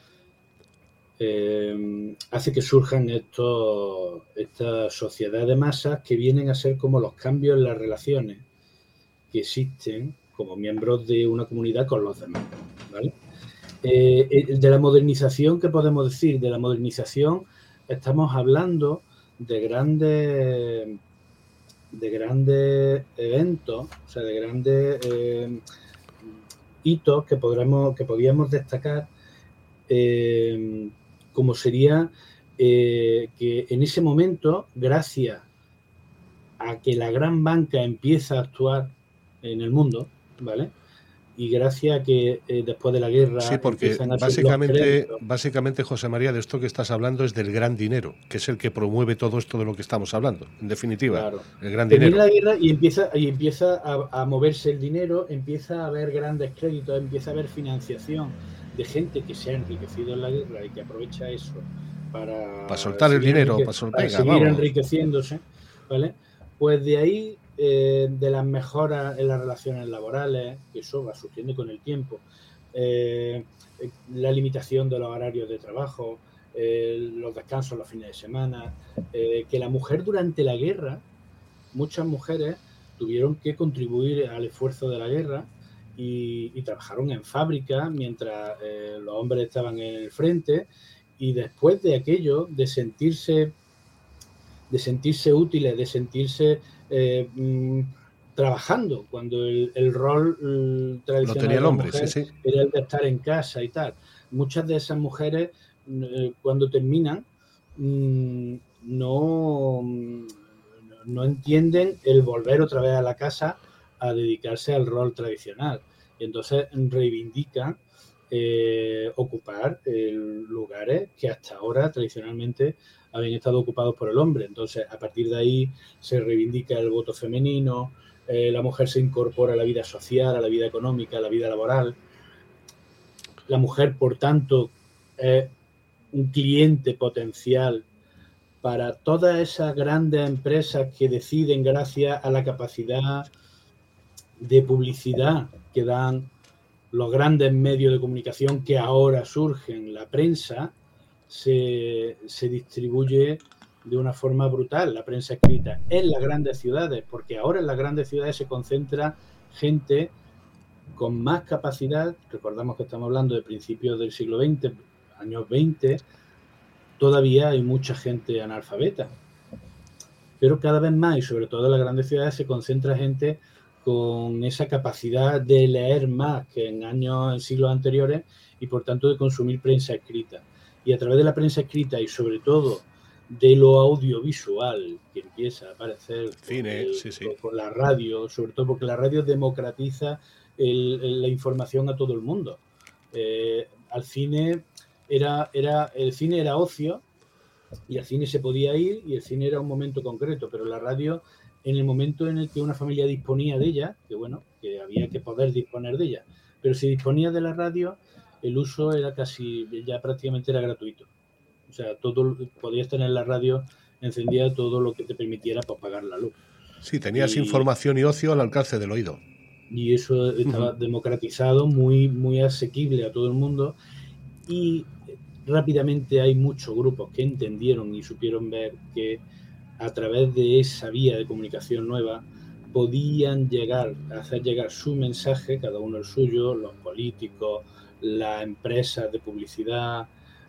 eh, hace que surjan estos, estas sociedades de masas que vienen a ser como los cambios en las relaciones que existen como miembros de una comunidad con los demás, ¿vale? Eh, de la modernización, ¿qué podemos decir? De la modernización estamos hablando de grandes de grandes eventos, o sea, de grandes eh, hitos que podremos, que podríamos destacar, eh, como sería eh, que en ese momento, gracias a que la gran banca empieza a actuar en el mundo, ¿vale? Y gracias a que eh, después de la guerra... Sí, porque básicamente, básicamente, José María, de esto que estás hablando es del gran dinero, que es el que promueve todo esto de lo que estamos hablando, en definitiva, claro. El gran dinero. Termina la guerra y empieza, y empieza a, a moverse el dinero, empieza a haber grandes créditos, empieza a haber financiación de gente que se ha enriquecido en la guerra y que aprovecha eso para... Para soltar el dinero, para, sol, para venga, seguir vamos. enriqueciéndose, ¿vale? Pues de ahí... Eh, de las mejoras en las relaciones laborales, que eso va surgiendo con el tiempo, eh, la limitación de los horarios de trabajo, eh, los descansos los fines de semana, eh, que la mujer durante la guerra, muchas mujeres tuvieron que contribuir al esfuerzo de la guerra y, y trabajaron en fábricas mientras eh, los hombres estaban en el frente, y después de aquello, de sentirse de sentirse útiles, de sentirse eh, mm, trabajando, cuando el, el rol mm, tradicional tenía el hombre, de la mujer sí, sí. era el de estar en casa y tal. Muchas de esas mujeres, eh, cuando terminan, mm, no, no entienden el volver otra vez a la casa a dedicarse al rol tradicional. Y entonces reivindican eh, ocupar eh, lugares que hasta ahora tradicionalmente habían estado ocupados por el hombre. Entonces, a partir de ahí se reivindica el voto femenino, eh, la mujer se incorpora a la vida social, a la vida económica, a la vida laboral. La mujer, por tanto, es un cliente potencial para todas esas grandes empresas que deciden, gracias a la capacidad de publicidad que dan los grandes medios de comunicación que ahora surgen, la prensa, Se, se distribuye de una forma brutal, la prensa escrita, en las grandes ciudades, porque ahora en las grandes ciudades se concentra gente con más capacidad. Recordamos que estamos hablando de principios del siglo veinte, años veinte, todavía hay mucha gente analfabeta, pero cada vez más, y sobre todo en las grandes ciudades, se concentra gente con esa capacidad de leer más que en años, en siglos anteriores, y por tanto de consumir prensa escrita. Y a través de la prensa escrita y sobre todo de lo audiovisual que empieza a aparecer Cine, con, el, sí, sí. con la radio, sobre todo porque la radio democratiza el, el, la información a todo el mundo. Eh, al cine era, era, el cine era ocio y al cine se podía ir y el cine era un momento concreto, pero la radio, en el momento en el que una familia disponía de ella, que bueno, que había que poder disponer de ella, pero si disponía de la radio, el uso era casi, ya prácticamente era gratuito. O sea, todo podías tener la radio encendida, todo lo que te permitiera pues, pagar la luz. Sí, tenías y, información y ocio al alcance del oído. Y eso estaba uh-huh. democratizado, muy, muy asequible a todo el mundo. Y rápidamente hay muchos grupos que entendieron y supieron ver que a través de esa vía de comunicación nueva podían llegar a hacer llegar su mensaje, cada uno el suyo, los políticos, las empresas de publicidad,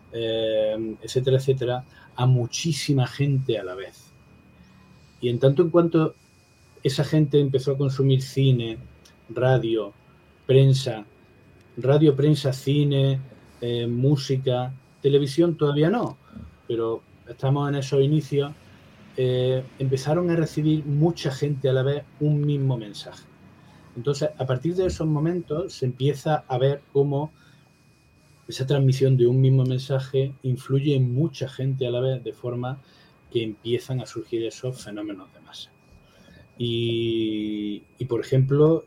eh, etcétera, etcétera, a muchísima gente a la vez. Y en tanto en cuanto esa gente empezó a consumir cine, radio, prensa, radio, prensa, cine, eh, música, televisión todavía no, pero estamos en esos inicios, eh, empezaron a recibir mucha gente a la vez un mismo mensaje. Entonces, a partir de esos momentos se empieza a ver cómo esa transmisión de un mismo mensaje influye en mucha gente a la vez, de forma que empiezan a surgir esos fenómenos de masa. Y, y por ejemplo,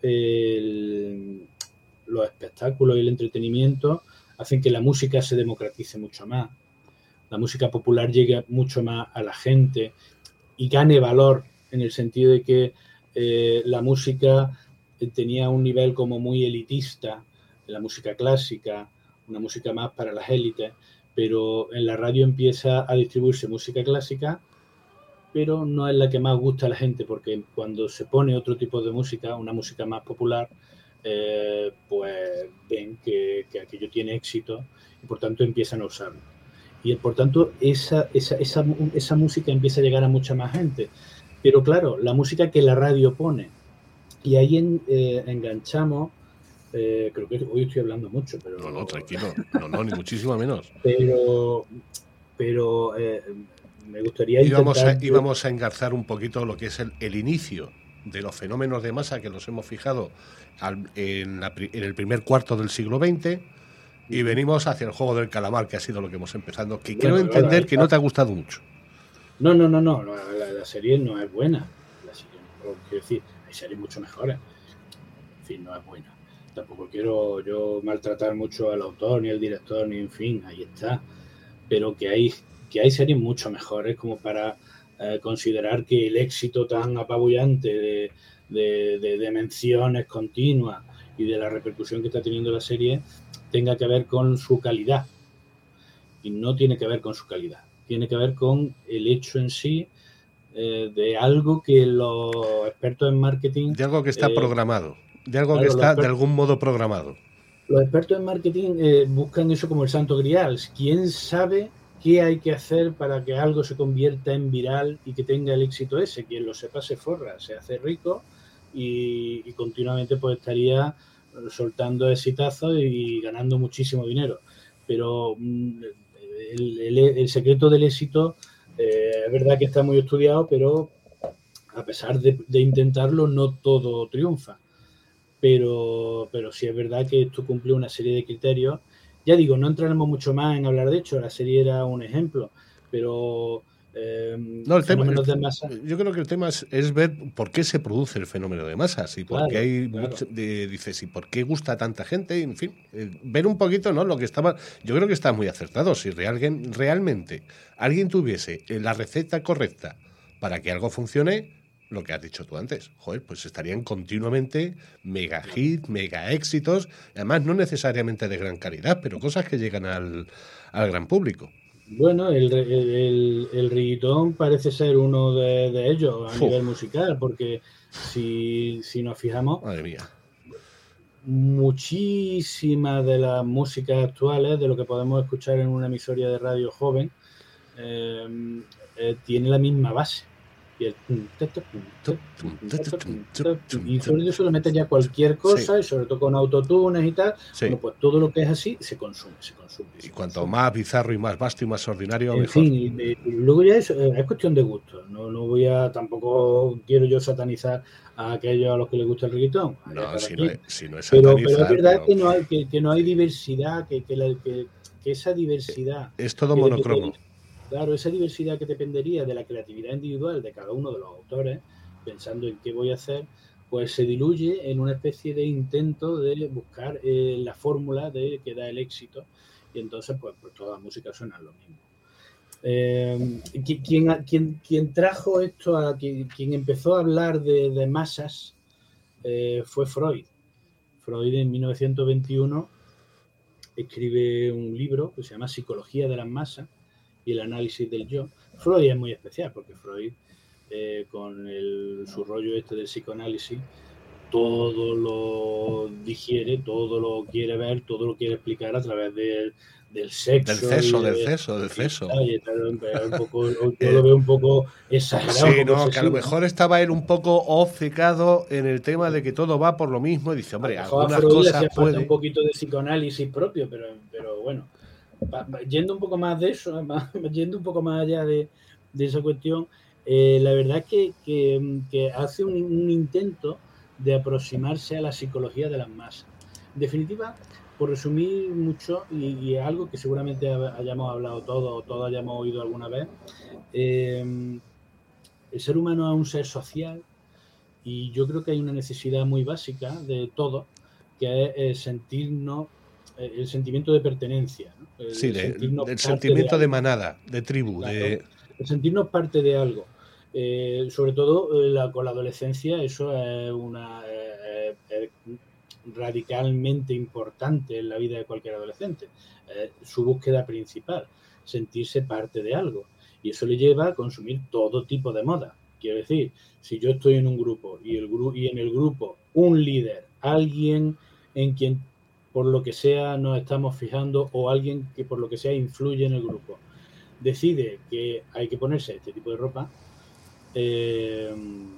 el, los espectáculos y el entretenimiento hacen que la música se democratice mucho más. La música popular llegue mucho más a la gente y gane valor, en el sentido de que eh, la música tenía un nivel como muy elitista, la música clásica, una música más para las élites, pero en la radio empieza a distribuirse música clásica, pero no es la que más gusta a la gente, porque cuando se pone otro tipo de música, una música más popular, eh, pues ven que, que aquello tiene éxito y por tanto empiezan a usarlo. Y por tanto esa, esa, esa, esa música empieza a llegar a mucha más gente. Pero claro, la música que la radio pone, y ahí en, eh, enganchamos, eh, creo que hoy estoy hablando mucho, pero... No, no, tranquilo, no, no, ni muchísimo menos. Pero, pero eh, me gustaría íbamos intentar... a, íbamos a engarzar un poquito lo que es el, el inicio de los fenómenos de masa que nos hemos fijado al, en, la, en el primer cuarto del siglo veinte, y venimos hacia el juego del calamar, que ha sido lo que hemos empezado, que bueno, quiero entender que no te ha gustado mucho. No, no, no, no, la, la, la serie no es buena. La serie, quiero decir, hay series mucho mejores. En fin, no es buena. Tampoco quiero yo maltratar mucho al autor, ni al director, ni en fin, ahí está. Pero que hay, que hay series mucho mejores como para eh, considerar que el éxito tan apabullante de, de, de, de menciones continuas y de la repercusión que está teniendo la serie tenga que ver con su calidad. Y no tiene que ver con su calidad. Tiene que ver con el hecho en sí eh, de algo que los expertos en marketing... De algo que está eh, programado. De algo claro, que está de algún modo programado. Los expertos en marketing eh, buscan eso como el santo grial. ¿Quién sabe qué hay que hacer para que algo se convierta en viral y que tenga el éxito ese? Quien lo sepa se forra, se hace rico y, y continuamente pues estaría soltando exitazos y ganando muchísimo dinero. Pero el, el, el secreto del éxito eh, es verdad que está muy estudiado, pero a pesar de, de intentarlo no todo triunfa. Pero, pero sí es verdad que esto cumple una serie de criterios. Ya digo, no entraremos mucho más en hablar de hecho, la serie era un ejemplo, pero eh, no, el tema, de masa... Yo creo que el tema es, es ver por qué se produce el fenómeno de masas y por claro, qué hay claro. mucho, de, dices, y por qué gusta a tanta gente, en fin, eh, ver un poquito, ¿no? Lo que estaba, yo creo que está muy acertado. Si real, realmente alguien tuviese la receta correcta para que algo funcione, lo que has dicho tú antes, joder, pues estarían continuamente mega hit, mega éxitos, además no necesariamente de gran calidad, pero cosas que llegan al, al gran público. Bueno, el, el, el, el reggaetón parece ser uno de, de ellos a Uf. nivel musical, porque si, si nos fijamos, madre mía, muchísimas de las músicas actuales, de lo que podemos escuchar en una emisora de radio joven, eh, eh, tiene la misma base. Y, el, y sobre eso le metes ya cualquier cosa, sí. Y sobre todo con autotunes y tal, sí. Bueno, pues todo lo que es así se consume, se consume. Y se cuanto consume. más bizarro y más vasto y más ordinario, en mejor. fin, y, y luego ya es, es cuestión de gusto. No, no voy a, tampoco quiero yo satanizar a aquellos a los que les gusta el reggaetón. No, si no, es, si no es pero, satanizar. Pero es verdad pero... que no hay, que, que no hay diversidad, que, que, la, que, que esa diversidad. Es todo monocromo. Claro, esa diversidad que dependería de la creatividad individual de cada uno de los autores, pensando en qué voy a hacer, pues se diluye en una especie de intento de buscar eh, la fórmula de que da el éxito, y entonces pues, pues todas las músicas suenan lo mismo. Eh, quien, quien, quien trajo esto, a quien, quien empezó a hablar de, de masas eh, fue Freud. Freud en mil novecientos veintiuno escribe un libro que se llama Psicología de las masas y el análisis del yo. Freud es muy especial porque Freud, eh, con el, su rollo este del psicoanálisis, todo lo digiere, todo lo quiere ver, todo lo quiere explicar a través de, del sexo. Del ceso, de, del ceso, del ceso. Y tal, y tal, un poco, yo lo veo un poco exagerado. Sí, un poco no, excesivo, que a lo mejor ¿no? estaba él un poco obcecado en el tema de que todo va por lo mismo y dice, hombre, A lo mejor a algunas Freud le cosas hacía falta puede... un poquito de psicoanálisis propio, pero, pero bueno, pa- pa- yendo un poco más de eso, más- yendo un poco más allá de, de esa cuestión, eh, la verdad es que, que, que hace un, un intento de aproximarse a la psicología de las masas. En definitiva, por resumir mucho, y, y algo que seguramente hayamos hablado todos o todos hayamos oído alguna vez, eh, el ser humano es un ser social y yo creo que hay una necesidad muy básica de todos, que es eh, sentirnos, eh, el sentimiento de pertenencia, ¿no? El Sí, de- sentirnos del parte sentimiento de de algo. manada, de tribu, Claro, de... el sentirnos parte de algo. Eh, sobre todo eh, la, con la adolescencia, eso es una eh, eh, radicalmente importante en la vida de cualquier adolescente. Eh, su búsqueda principal, sentirse parte de algo. Y eso le lleva a consumir todo tipo de moda. Quiero decir, si yo estoy en un grupo y, el gru y en el grupo un líder, alguien en quien por lo que sea nos estamos fijando o alguien que por lo que sea influye en el grupo, decide que hay que ponerse este tipo de ropa, eh,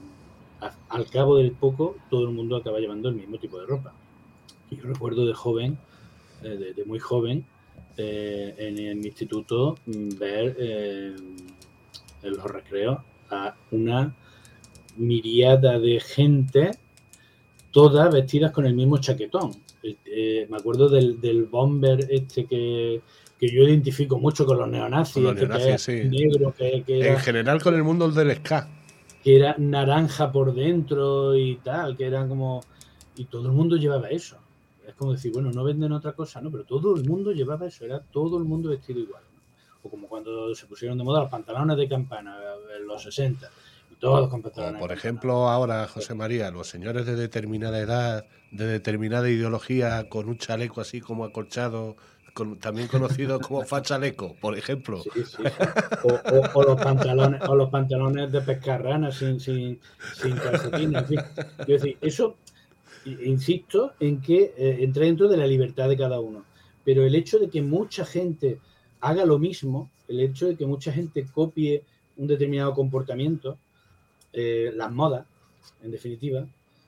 al cabo del poco todo el mundo acaba llevando el mismo tipo de ropa. Y yo recuerdo de joven, eh, de, de muy joven, eh, en el instituto ver eh, en los recreos a una miriada de gente, todas vestidas con el mismo chaquetón. Eh, me acuerdo del, del bomber este que, que yo identifico mucho con los neonazis, Con los este neonazis, que sí. negro, que, que era, En general con el mundo del ska. que era naranja por dentro y tal, que eran como... Y todo el mundo llevaba eso. Es como decir, bueno, no venden otra cosa, ¿no? Pero todo el mundo llevaba eso, era todo el mundo vestido igual, ¿no? O como cuando se pusieron de moda los pantalones de campana en los sesenta. Y todos con pantalones. O, por de ejemplo, ahora, José María, los señores de determinada edad, de determinada ideología, con un chaleco así como acolchado, con, también conocido como fachaleco, por ejemplo. Sí, sí, sí. O, o, o los pantalones, o los pantalones de pescarrana sin, sin, sin calcetines. En fin, quiero decir, eso, insisto, en que eh, entra dentro de la libertad de cada uno. Pero el hecho de que mucha gente haga lo mismo, el hecho de que mucha gente copie un determinado comportamiento, eh, las modas, en definitiva,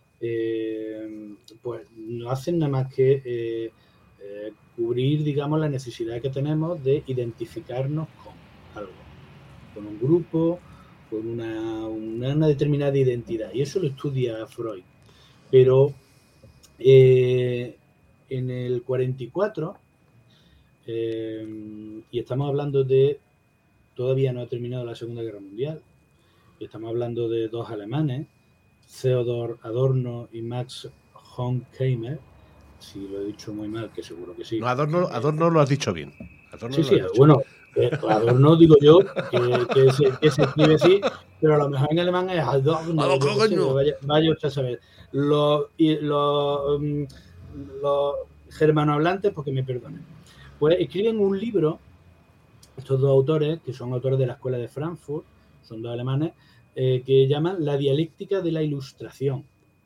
eh, pues no hacen nada más que eh, eh, cubrir, digamos, la necesidad que tenemos de identificarnos con algo, con un grupo, con una, una, una determinada identidad. Y eso lo estudia Freud. Pero eh, en el cuarenta y cuatro, eh, y estamos hablando de, todavía no ha terminado la Segunda Guerra Mundial, y estamos hablando de dos alemanes, Theodor Adorno y Max Horkheimer, si lo he dicho muy mal, que seguro que sí. No, Adorno, Adorno lo has dicho bien. Adorno sí, lo sí, has dicho bueno, bien. eh, Adorno digo yo, que, que, se, que se escribe así, pero a lo mejor en alemán es Adorno. Adorno. Sé, vaya, vaya usted a saber. Los, y, los, um, los germanohablantes, porque me perdonen, pues escriben un libro, estos dos autores, que son autores de la Escuela de Frankfurt, son dos alemanes, eh, que llaman La dialéctica de la ilustración.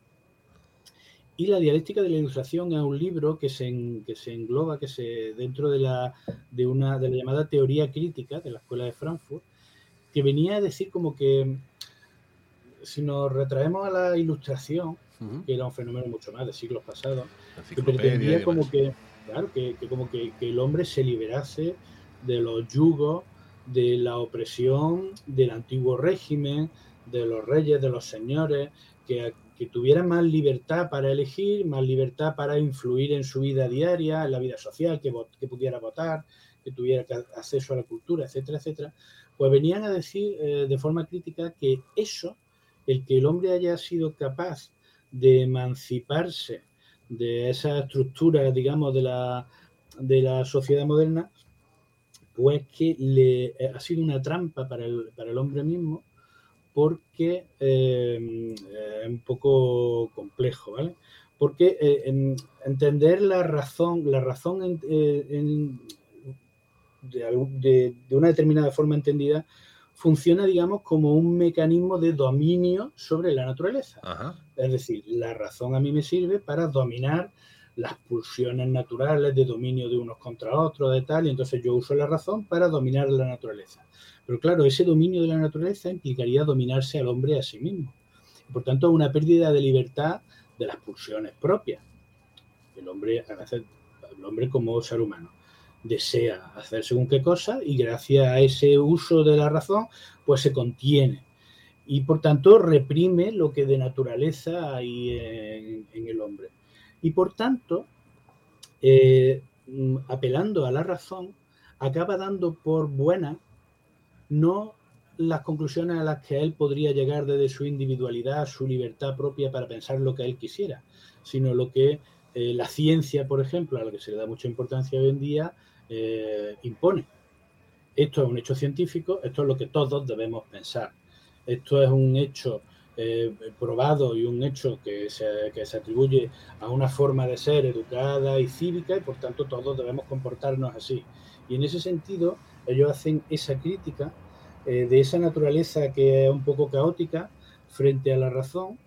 Y la dialéctica de la ilustración es un libro que se, en, que se engloba que se, dentro de la, de, una, de la llamada teoría crítica de la Escuela de Frankfurt, que venía a decir como que si nos retraemos a la ilustración, uh-huh. que era un fenómeno mucho más de siglos pasados, que pretendía como que, claro, que, que como que, que el hombre se liberase de los yugos, de la opresión del antiguo régimen, de los reyes, de los señores, que, que tuviera más libertad para elegir, más libertad para influir en su vida diaria, en la vida social, que, que pudiera votar, que tuviera acceso a la cultura, etcétera, etcétera. Pues venían a decir eh, de forma crítica que eso, el que el hombre haya sido capaz de emanciparse de esa estructura, digamos, de la, de la sociedad moderna, pues que le ha sido una trampa para el, para el hombre mismo, porque eh, es un poco complejo, ¿vale? Porque eh, en, entender la razón, la razón en, en, de, de, de una determinada forma entendida, funciona, digamos, como un mecanismo de dominio sobre la naturaleza. Ajá. Es decir, la razón a mí me sirve para dominar las pulsiones naturales de dominio de unos contra otros, de tal, y entonces yo uso la razón para dominar la naturaleza. Pero claro, ese dominio de la naturaleza implicaría dominarse al hombre a sí mismo. Y por tanto, una pérdida de libertad de las pulsiones propias. El hombre, a veces, el hombre como ser humano desea hacer según qué cosa y gracias a ese uso de la razón, pues se contiene. Y por tanto reprime lo que de naturaleza hay en, en el hombre. Y por tanto, eh, apelando a la razón, acaba dando por buena no las conclusiones a las que él podría llegar desde su individualidad, su libertad propia para pensar lo que él quisiera, sino lo que eh, la ciencia, por ejemplo, a la que se le da mucha importancia hoy en día, eh, impone. Esto es un hecho científico, esto es lo que todos debemos pensar. Esto es un hecho eh, probado y un hecho que se, que se atribuye a una forma de ser educada y cívica y por tanto todos debemos comportarnos así. Y en ese sentido ellos hacen esa crítica eh, de esa naturaleza que es un poco caótica frente a la razón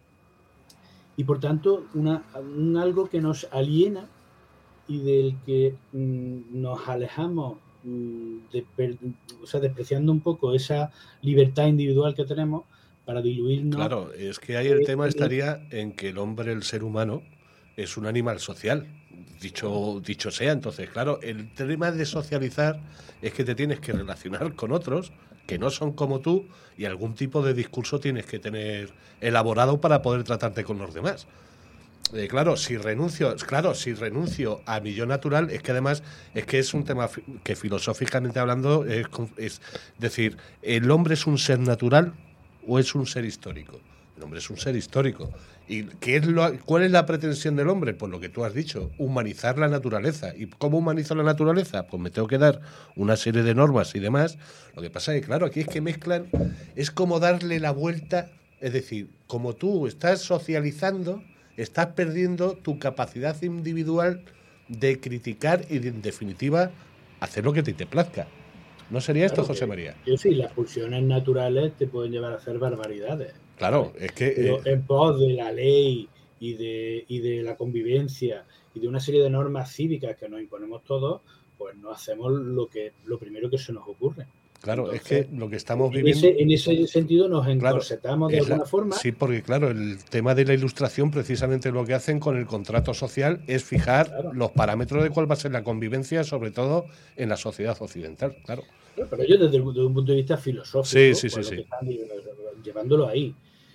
y por tanto una, un algo que nos aliena y del que mmm, nos alejamos, mmm, de, o sea, despreciando un poco esa libertad individual que tenemos para diluirnos. Claro, es que ahí el eh, tema estaría en que el hombre, el ser humano, es un animal social, dicho, dicho sea. Entonces, claro, el tema de socializar es que te tienes que relacionar con otros que no son como tú y algún tipo de discurso tienes que tener elaborado para poder tratarte con los demás. Eh, claro, si renuncio, claro, si renuncio a mi yo natural, es que además es que es un tema fi- que filosóficamente hablando es, es decir, ¿el hombre es un ser natural o es un ser histórico? El hombre es un ser histórico. ¿Y qué es lo, cuál es la pretensión del hombre? Pues lo que tú has dicho, humanizar la naturaleza. ¿Y cómo humanizo la naturaleza? Pues me tengo que dar una serie de normas y demás. Lo que pasa es que, claro, aquí es que mezclan, es como darle la vuelta, es decir, como tú estás socializando, estás perdiendo tu capacidad individual de criticar y, de, en definitiva, hacer lo que te, te plazca. ¿No sería esto, claro, José María? Yo sí, las pulsiones naturales te pueden llevar a hacer barbaridades. Claro, es que... Pero eh, en pos de la ley y de, y de la convivencia y de una serie de normas cívicas que nos imponemos todos, pues no hacemos lo que lo primero que se nos ocurre. Claro, Entonces, es que lo que estamos en viviendo... Ese, en ese sentido nos encorsetamos claro, de alguna la, forma. Sí, porque claro, el tema de la ilustración precisamente lo que hacen con el contrato social es fijar claro. los parámetros de cuál va a ser la convivencia, sobre todo en la sociedad occidental, claro. Pero ellos desde, desde un punto de vista filosófico, sí, sí, sí, pues sí. Lo que están llevándolo ahí.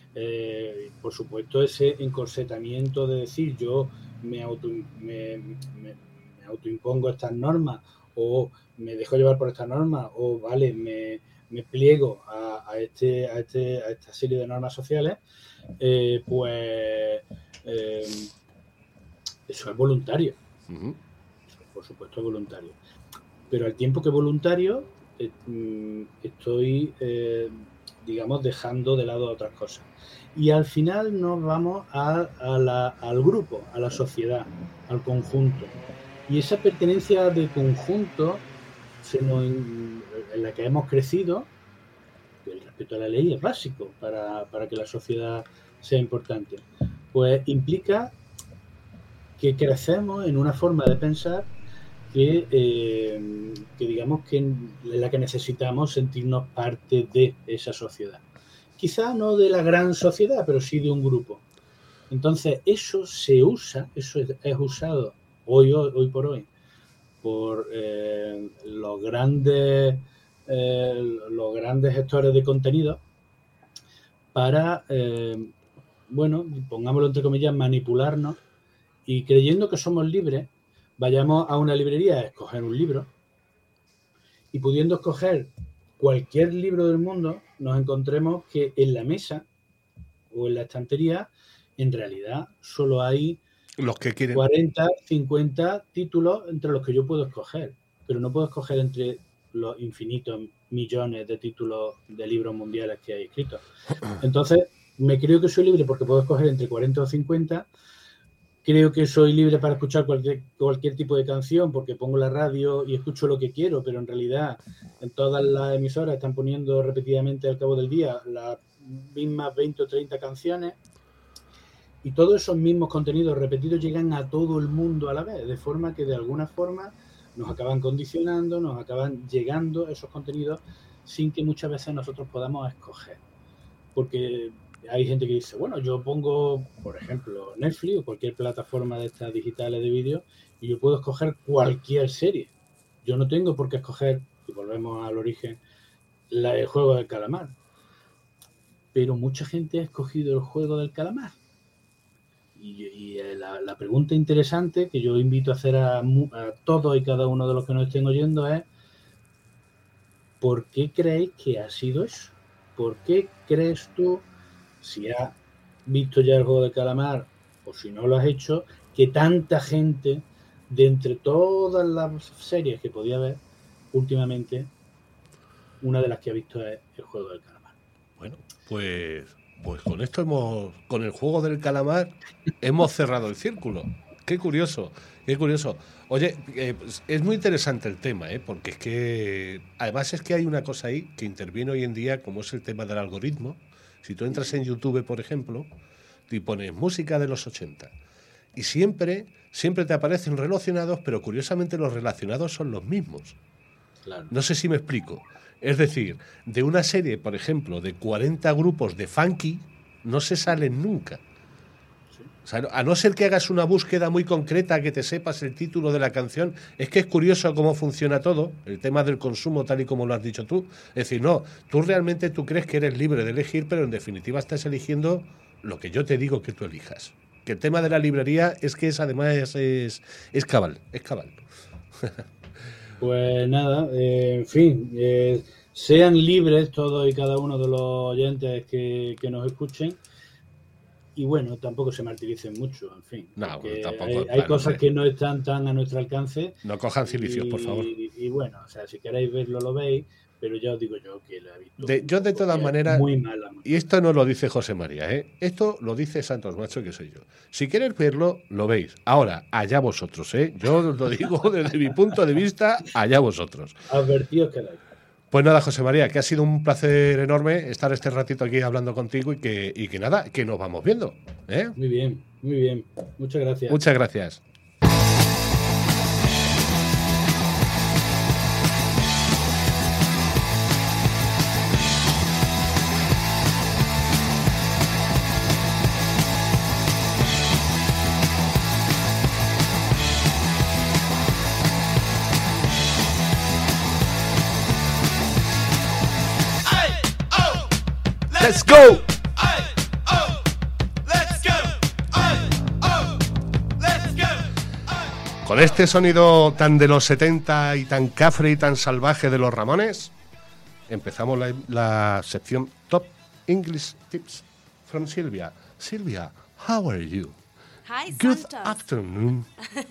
Eh, por supuesto, ese encorsetamiento de decir yo me, auto, me, me, me autoimpongo estas normas o me dejo llevar por estas normas o vale, me, me pliego a, a, este, a, este, a esta serie de normas sociales, eh, pues eh, eso es voluntario. Uh-huh. Eso, por supuesto, es voluntario. Pero al tiempo que voluntario, eh, estoy, eh, digamos, dejando de lado otras cosas. Y al final nos vamos a, a la, al grupo, a la sociedad, al conjunto. Y esa pertenencia de conjunto se nos, en la que hemos crecido, el respeto a la ley es básico para, para que la sociedad sea importante, pues implica que crecemos en una forma de pensar que, eh, que digamos que en la que necesitamos sentirnos parte de esa sociedad. Quizá no de la gran sociedad, pero sí de un grupo. Entonces, eso se usa, eso es, es usado hoy, hoy, hoy por hoy por eh, los grandes eh, los grandes gestores de contenido para, eh, bueno, pongámoslo entre comillas, manipularnos y creyendo que somos libres, vayamos a una librería a escoger un libro y pudiendo escoger cualquier libro del mundo, nos encontremos que en la mesa o en la estantería en realidad solo hay los que quieren cuarenta, cincuenta títulos entre los que yo puedo escoger, pero no puedo escoger entre los infinitos millones de títulos de libros mundiales que hay escritos. Entonces, me creo que soy libre porque puedo escoger entre cuarenta o cincuenta, creo que soy libre para escuchar cualquier, cualquier tipo de canción porque pongo la radio y escucho lo que quiero, pero en realidad en todas las emisoras están poniendo repetidamente al cabo del día las mismas veinte o treinta canciones y todos esos mismos contenidos repetidos llegan a todo el mundo a la vez, de forma que de alguna forma nos acaban condicionando, nos acaban llegando esos contenidos sin que muchas veces nosotros podamos escoger. Porque hay gente que dice, bueno, yo pongo, por ejemplo, Netflix o cualquier plataforma de estas digitales de vídeo y yo puedo escoger cualquier serie. Yo no tengo por qué escoger, y volvemos al origen, la, el juego del calamar. Pero mucha gente ha escogido el juego del calamar. Y, y la, la pregunta interesante que yo invito a hacer a, a todos y cada uno de los que nos estén oyendo es ¿por qué creéis que ha sido eso? ¿Por qué crees tú, si has visto ya el juego del calamar o si no lo has hecho, que tanta gente, de entre todas las series que podía ver últimamente, una de las que ha visto es el juego del calamar? Bueno, pues... Pues con esto hemos, con el juego del calamar, hemos cerrado el círculo. Qué curioso, qué curioso. Oye, eh, pues es muy interesante el tema, ¿eh? Porque es que, además es que hay una cosa ahí que interviene hoy en día, como es el tema del algoritmo. Si tú entras en YouTube, por ejemplo, y pones música de los ochenta, y siempre, siempre te aparecen relacionados, pero curiosamente los relacionados son los mismos. Claro. No sé si me explico. Es decir, de una serie, por ejemplo, de cuarenta grupos de funky, no se salen nunca. O sea, a no ser que hagas una búsqueda muy concreta, que te sepas el título de la canción, es que es curioso cómo funciona todo, el tema del consumo tal y como lo has dicho tú. Es decir, no, tú realmente tú crees que eres libre de elegir, pero en definitiva estás eligiendo lo que yo te digo que tú elijas. Que el tema de la librería es que es, además es, es, es cabal, es cabal. Pues nada, eh, en fin, eh, sean libres todos y cada uno de los oyentes que, que nos escuchen y bueno, tampoco se martiricen mucho, en fin. No, tampoco, hay, hay claro, cosas sí. que no están tan a nuestro alcance. No cojan cilicios, y, por favor. Y, y bueno, o sea, si queréis verlo, lo veis, pero ya os digo yo que lo he visto. De, yo de todas maneras, muy mala, muy y esto no lo dice José María, ¿eh? Esto lo dice Santos Macho, que soy yo. Si queréis verlo, lo veis. Ahora, allá vosotros, ¿eh? Yo os lo digo desde mi punto de vista, allá vosotros. Advertidos quedáis. Pues nada, José María, que ha sido un placer enorme estar este ratito aquí hablando contigo y que, y que nada, que nos vamos viendo, ¿eh? Muy bien, muy bien. Muchas gracias. Muchas gracias. Let's go. Con este sonido tan de los setenta y tan cafre y tan salvaje de los Ramones, empezamos la, la sección Top English Tips from Silvia. Silvia, how are you? Hi, Good Santos. afternoon.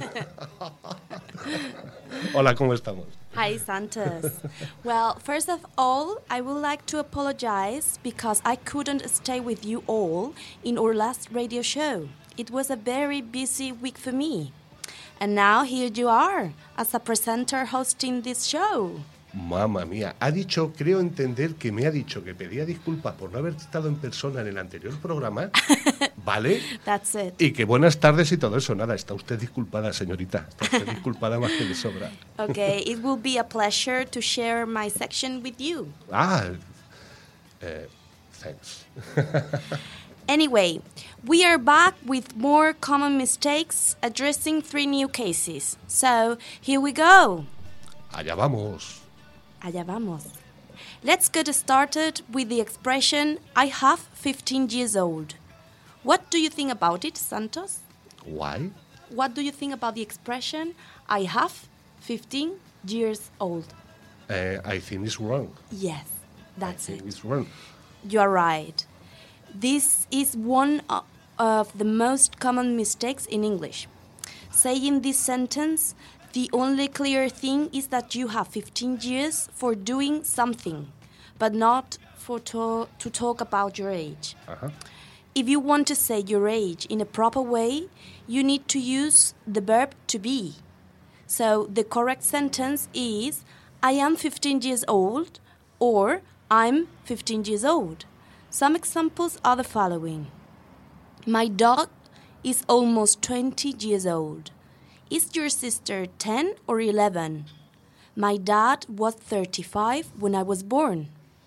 Hola, ¿cómo estamos? Hi, Santos. Well, first of all, I would like to apologize because I couldn't stay with you all in our last radio show. It was a very busy week for me. And now here you are, as a presenter hosting this show. Mamma mía, ha dicho, creo entender que me ha dicho que pedía disculpas por no haber estado en persona en el anterior programa, ¿vale? That's it. Y que buenas tardes y todo eso. Nada, está usted disculpada, señorita. Está usted disculpada más que de sobra. Okay, it will be a pleasure to share my section with you. Ah, eh, thanks. Anyway, we are back with more common mistakes, addressing three new cases. So, here we go. Allá vamos. Allá vamos. Let's get started with the expression, I have fifteen years old. What do you think about it, Santos? Why? What do you think about the expression, I have fifteen years old? Uh, I think it's wrong. Yes, that's I think it. it's wrong. You are right. This is one o- of the most common mistakes in English. Saying this sentence, the only clear thing is that you have fifteen years for doing something, but not for to, to talk about your age. Ajá. if you want to say your age in a proper way, you need to use the verb to be. So the correct sentence is, I am fifteen years old, or I'm fifteen years old. Some examples are the following. My dog is almost twenty years old. Is your sister ten or eleven? My dad was thirty-five when I was born.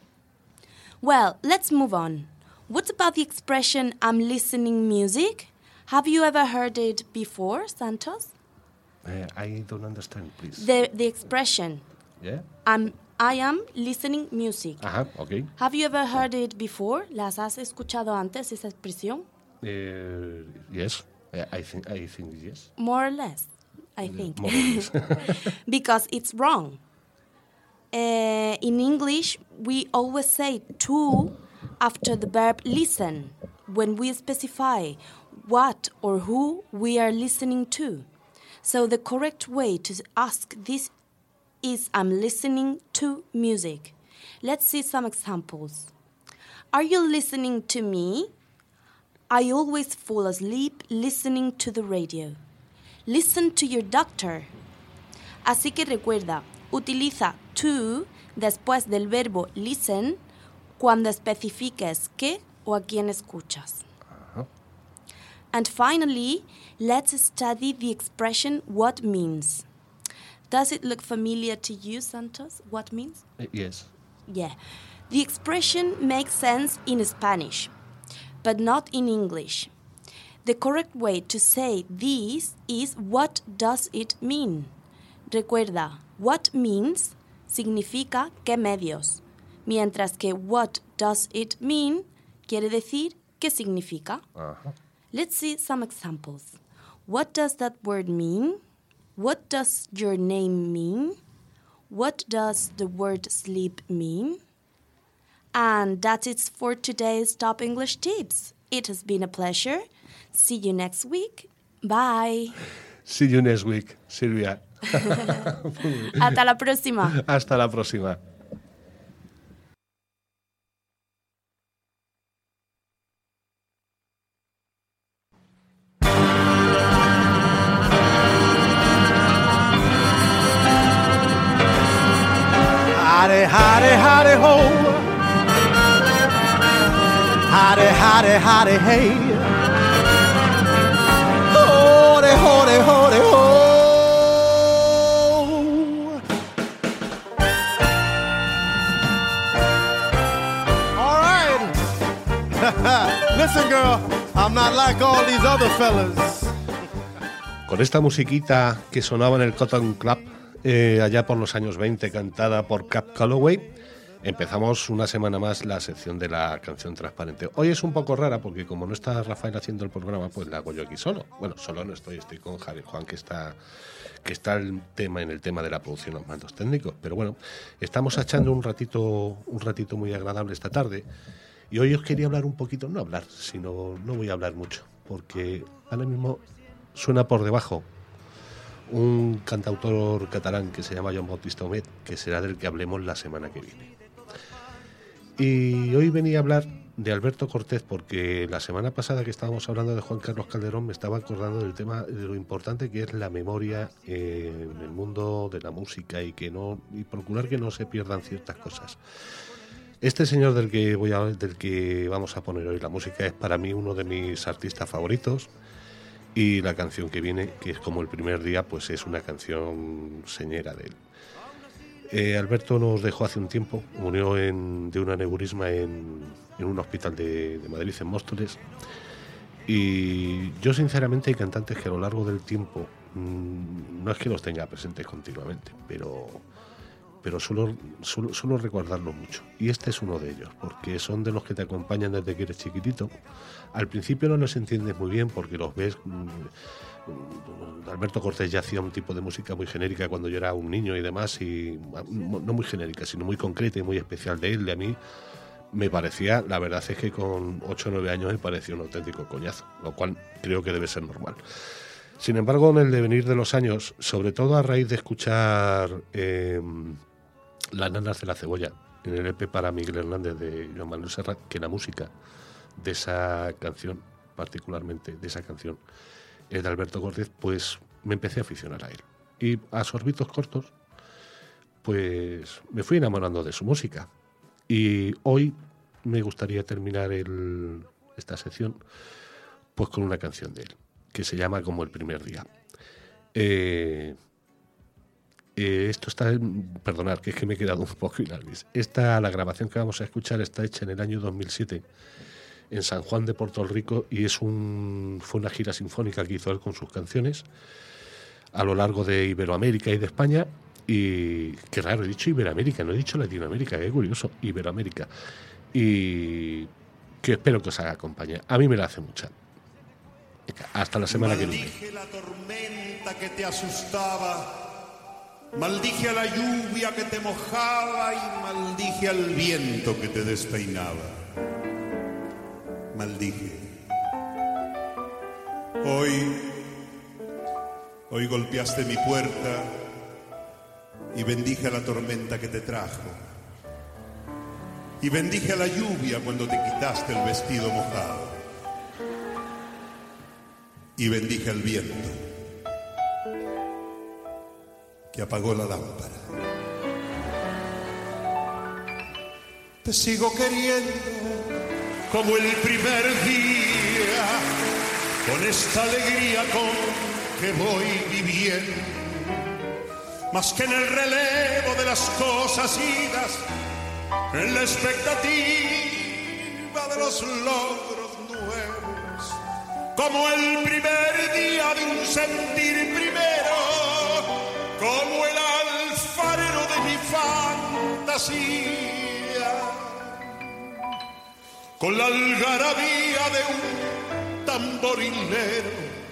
Well, let's move on. What about the expression, I'm listening music? Have you ever heard it before, Santos? Uh, I don't understand, please. The, the expression, Yeah? I'm, I am listening music. Ajá, ok. Have you ever heard it before? ¿Las has escuchado antes, esa expresión? Uh, yes, I think, I think yes. More or less, I think. More or less. Because it's wrong. Uh, in English, we always say to after the verb listen when we specify what or who we are listening to. So the correct way to ask this is I'm listening to music. Let's see some examples. Are you listening to me? I always fall asleep listening to the radio. Listen to your doctor. Así que recuerda, utiliza to después del verbo listen cuando especifiques qué o a quién escuchas. Uh-huh. And finally, let's study the expression what means. Does it look familiar to you, Santos? What means? Uh, yes. Yeah. The expression makes sense in Spanish, but not in English. The correct way to say this is what does it mean? Recuerda, what means significa qué medios, mientras que what does it mean quiere decir qué significa. Uh-huh. Let's see some examples. What does that word mean? What does your name mean? What does the word sleep mean? And that's it for today's Top English Tips. It has been a pleasure. See you next week. Bye. See you next week, Silvia. Hasta la próxima. Hasta la próxima. Howdy, howdy, howdy, ho. Howdy, howdy, howdy, hey. Howdy, howdy, howdy, ho. All right. Listen, girl, I'm not like all these other fellas. Con esta musiquita que sonaba en el Cotton Club, Eh, allá por los años veinte, cantada por Cab Calloway, empezamos una semana más la sección de la canción transparente. Hoy es un poco rara porque como no está Rafael haciendo el programa, pues la hago yo aquí solo. Bueno, solo no estoy, estoy con Javi Juan, que está que está el tema en el tema de la producción, los mandos técnicos. Pero bueno, estamos echando un ratito, un ratito muy agradable esta tarde. Y hoy os quería hablar un poquito, no hablar, sino no voy a hablar mucho, porque ahora mismo suena por debajo un cantautor catalán que se llama Joan Bautista Humet, que será del que hablemos la semana que viene. Y hoy venía a hablar de Alberto Cortés porque la semana pasada que estábamos hablando de Juan Carlos Calderón me estaba acordando del tema de lo importante que es la memoria eh, en el mundo de la música y que no y procurar que no se pierdan ciertas cosas. Este señor del que voy a del que vamos a poner hoy la música es para mí uno de mis artistas favoritos. Y la canción que viene, que es como el primer día, pues es una canción señera de él. Eh, Alberto nos dejó hace un tiempo, murió en, de un aneurisma en, en un hospital de, de Madrid, en Móstoles. Y yo sinceramente hay cantantes que a lo largo del tiempo, mmm, no es que los tenga presentes continuamente, pero, pero suelo, suelo, suelo recordarlos mucho. Y este es uno de ellos, porque son de los que te acompañan desde que eres chiquitito. Al principio no los entiendes muy bien porque los ves... Mmm, Alberto Cortés ya hacía un tipo de música muy genérica cuando yo era un niño y demás, y no muy genérica, sino muy concreta y muy especial de él. De a mí me parecía, la verdad es que con ocho o nueve años me parecía un auténtico coñazo, lo cual creo que debe ser normal. Sin embargo, en el devenir de los años, sobre todo a raíz de escuchar eh, Las nanas de la cebolla, en el E P para Miguel Hernández de Joan Manuel Serrat, que la música de esa canción, particularmente de esa canción, eh, de Alberto Cortez, pues me empecé a aficionar a él. Y a sorbitos cortos, pues me fui enamorando de su música. Y hoy me gustaría terminar el, esta sección pues con una canción de él, que se llama Como el primer día. Eh, eh, esto está, perdonad, que es que me he quedado un poco inalvis. Esta, la grabación que vamos a escuchar está hecha en el año dos mil siete en San Juan de Puerto Rico y es un, fue una gira sinfónica que hizo él con sus canciones a lo largo de Iberoamérica y de España. Y qué raro, he dicho Iberoamérica, no he dicho Latinoamérica, qué curioso, Iberoamérica. Y que espero que os haga compañía. A mí me la hace mucha. Hasta la semana que viene. Maldije la tormenta que te asustaba, maldije a la lluvia que te mojaba y maldije al viento que te despeinaba. Maldije. Hoy, hoy golpeaste mi puerta y bendije a la tormenta que te trajo. Y bendije a la lluvia cuando te quitaste el vestido mojado. Y bendije al viento que apagó la lámpara. Te sigo queriendo como el primer día, con esta alegría con que voy viviendo, más que en el relevo de las cosas idas, en la expectativa de los logros nuevos, como el primer día de un sentir primero, como el alfarero de mi fantasía, con la algarabía de un tamborilero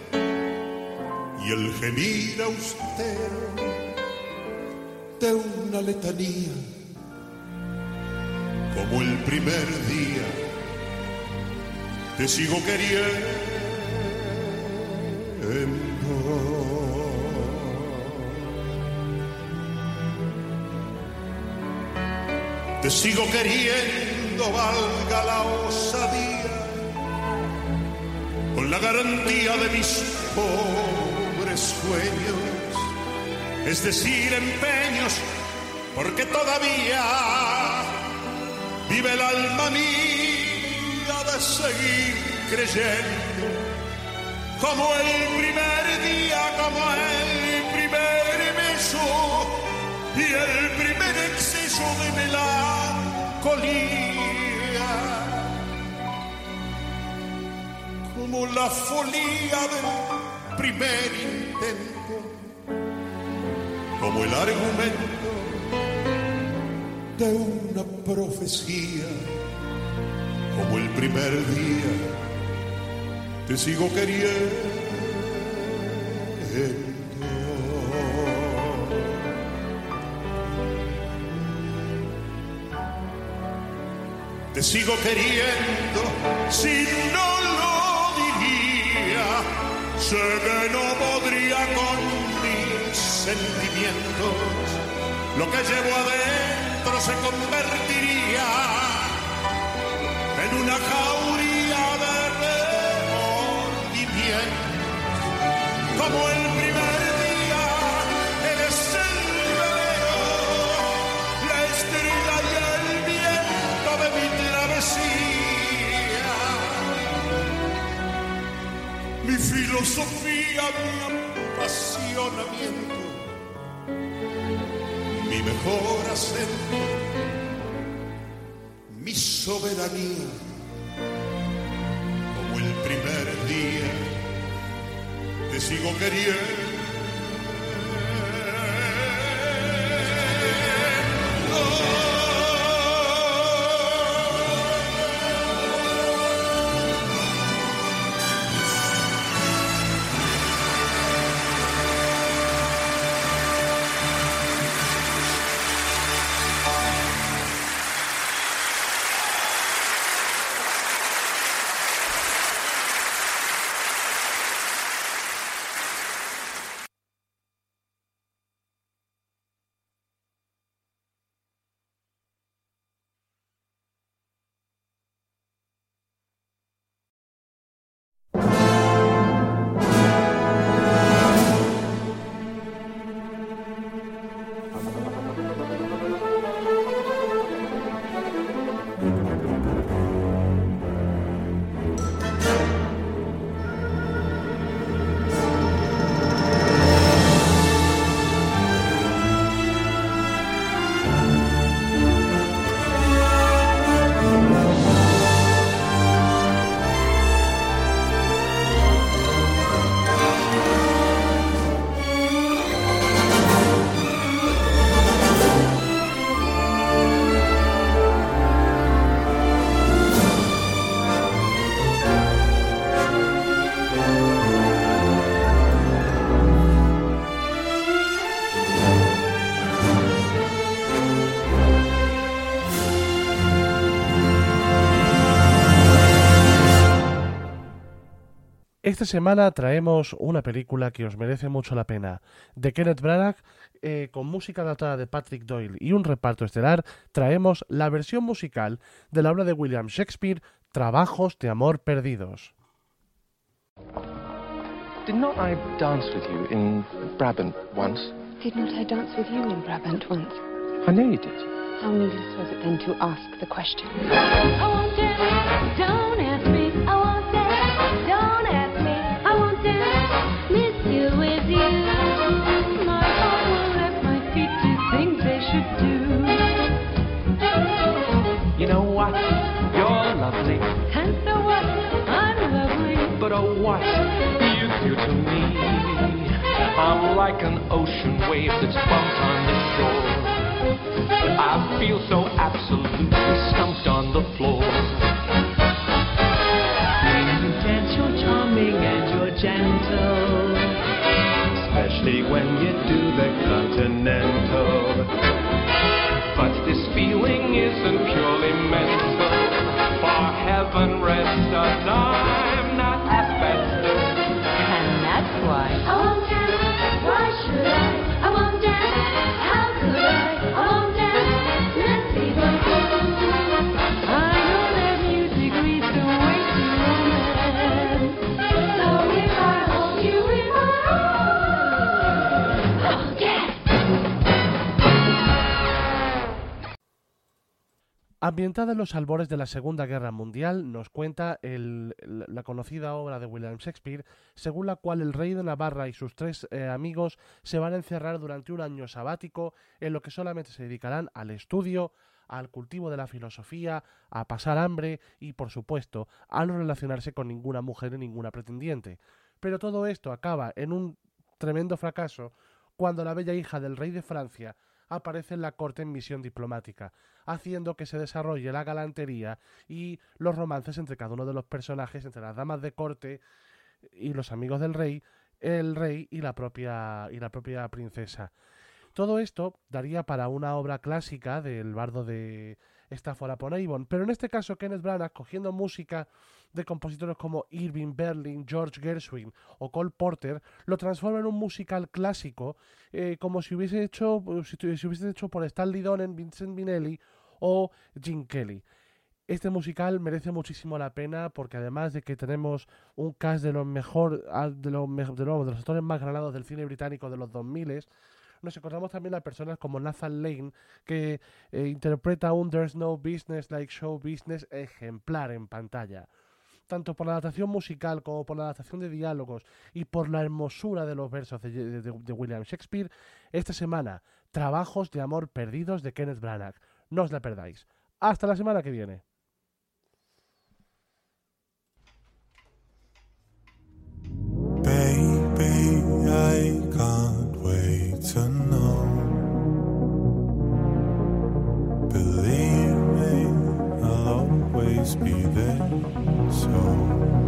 y el gemir austero de una letanía, como el primer día te sigo queriendo. Te sigo queriendo, valga la osadía, con la garantía de mis pobres sueños, es decir, empeños, porque todavía vive el alma mía de seguir creyendo, como el primer día, como el primer beso y el primer exceso de melancolía, como la folía del primer intento, como el argumento de una profecía, como el primer día te sigo queriendo. Te sigo queriendo, si no lo diría, sé que no podría con mis sentimientos, lo que llevo adentro se convertiría en una jauría de remordimiento, como el primer día eres el velero, la estrella y el viento de mi travesía, mi filosofía, mi apasionamiento, mi mejor acento, mi soberanía, como el primer día te sigo queriendo. Esta semana traemos una película que os merece mucho la pena, de Kenneth Branagh, eh, con música adaptada de Patrick Doyle y un reparto estelar. Traemos la versión musical de la obra de William Shakespeare, Trabajos de amor perdidos. Did not I dance with you in Brabant once? Did not I dance with you in Brabant once? I know you did. How needless was it then to ask the question? I won't dance, don't ask me. I won't dance, don't ask me. I won't dance, miss you with you. My heart will let my feet do things they should do. You know what? You're lovely. And so what? I'm lovely. But oh, what you do to me? I'm like an ocean wave that's bumped on the shore. I feel so absolutely stumped on the floor. When you dance, you're charming and you're gentle, Especially when you do the continental. But this feeling isn't purely mental. For heaven rest us, I'm not asbestos. And that's why I won't dance. Why should I? I won't dance. How could I? I won't dance. Let's be both. I know that music leads the way to romance. So if I hold you in my arms, I'll dance. Ambientada en los albores de la Segunda Guerra Mundial, nos cuenta el, la conocida obra de William Shakespeare, según la cual el rey de Navarra y sus tres eh, amigos se van a encerrar durante un año sabático en lo que solamente se dedicarán al estudio, al cultivo de la filosofía, a pasar hambre y, por supuesto, a no relacionarse con ninguna mujer ni ninguna pretendiente. Pero todo esto acaba en un tremendo fracaso cuando la bella hija del rey de Francia aparece en la corte en misión diplomática, haciendo que se desarrolle la galantería y los romances entre cada uno de los personajes, entre las damas de corte y los amigos del rey, el rey y la propia, y la propia princesa. Todo esto daría para una obra clásica del bardo de Stafford upon Avon, pero en este caso Kenneth Branagh, cogiendo música de compositores como Irving Berlin, George Gershwin o Cole Porter, lo transforma en un musical clásico, eh, como si hubiese hecho si, si hubiese hecho por Stanley Donen, Vincent Minnelli o Gene Kelly. Este musical merece muchísimo la pena porque además de que tenemos un cast de los mejor de los, de los, de los actores más granados del cine británico de los dos mil, nos encontramos también a personas como Nathan Lane, que eh, interpreta un There's No Business Like Show Business ejemplar en pantalla. Tanto por la adaptación musical como por la adaptación de diálogos y por la hermosura de los versos de, de, de William Shakespeare, esta semana, Trabajos de amor perdidos de Kenneth Branagh. No os la perdáis. Hasta la semana que viene. Baby, I can't wait to know. Believe me, I'll always be there. So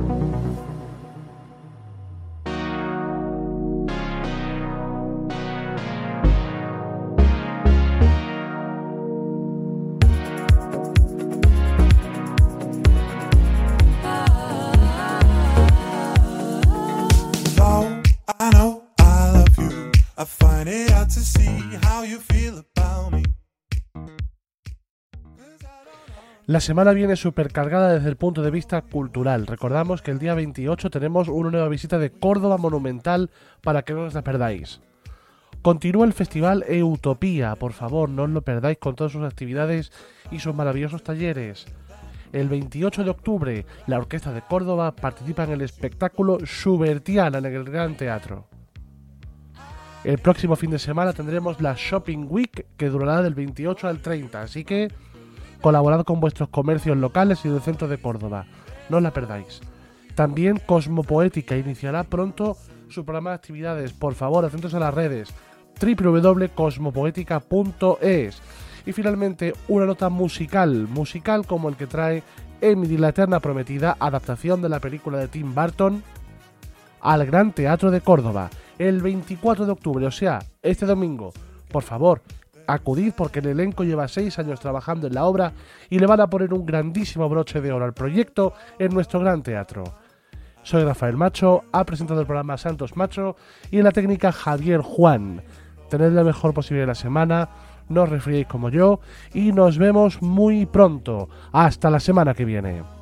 La semana viene supercargada desde el punto de vista cultural. Recordamos que el día veintiocho tenemos una nueva visita de Córdoba Monumental para que no os la perdáis. Continúa el festival Eutopía, por favor, no os lo perdáis con todas sus actividades y sus maravillosos talleres. El veintiocho de octubre, la Orquesta de Córdoba participa en el espectáculo Schubertiana en el Gran Teatro. El próximo fin de semana tendremos la Shopping Week, que durará del veintiocho al treinta, así que colaborad con vuestros comercios locales y del centro de Córdoba. No os la perdáis. También Cosmopoética iniciará pronto su programa de actividades. Por favor, atentos a las redes doble u doble u doble u punto cosmopoética punto es. Y finalmente, una nota musical, musical como el que trae Emily la Eterna Prometida, adaptación de la película de Tim Burton, al Gran Teatro de Córdoba, el veinticuatro de octubre, o sea, este domingo. Por favor, acudid porque el elenco lleva seis años trabajando en la obra y le van a poner un grandísimo broche de oro al proyecto en nuestro Gran Teatro. Soy Rafael Macho, ha presentado el programa Santos Macho y en la técnica Javier Juan. Tened la mejor posible de la semana, no os resfriéis como yo y nos vemos muy pronto. Hasta la semana que viene.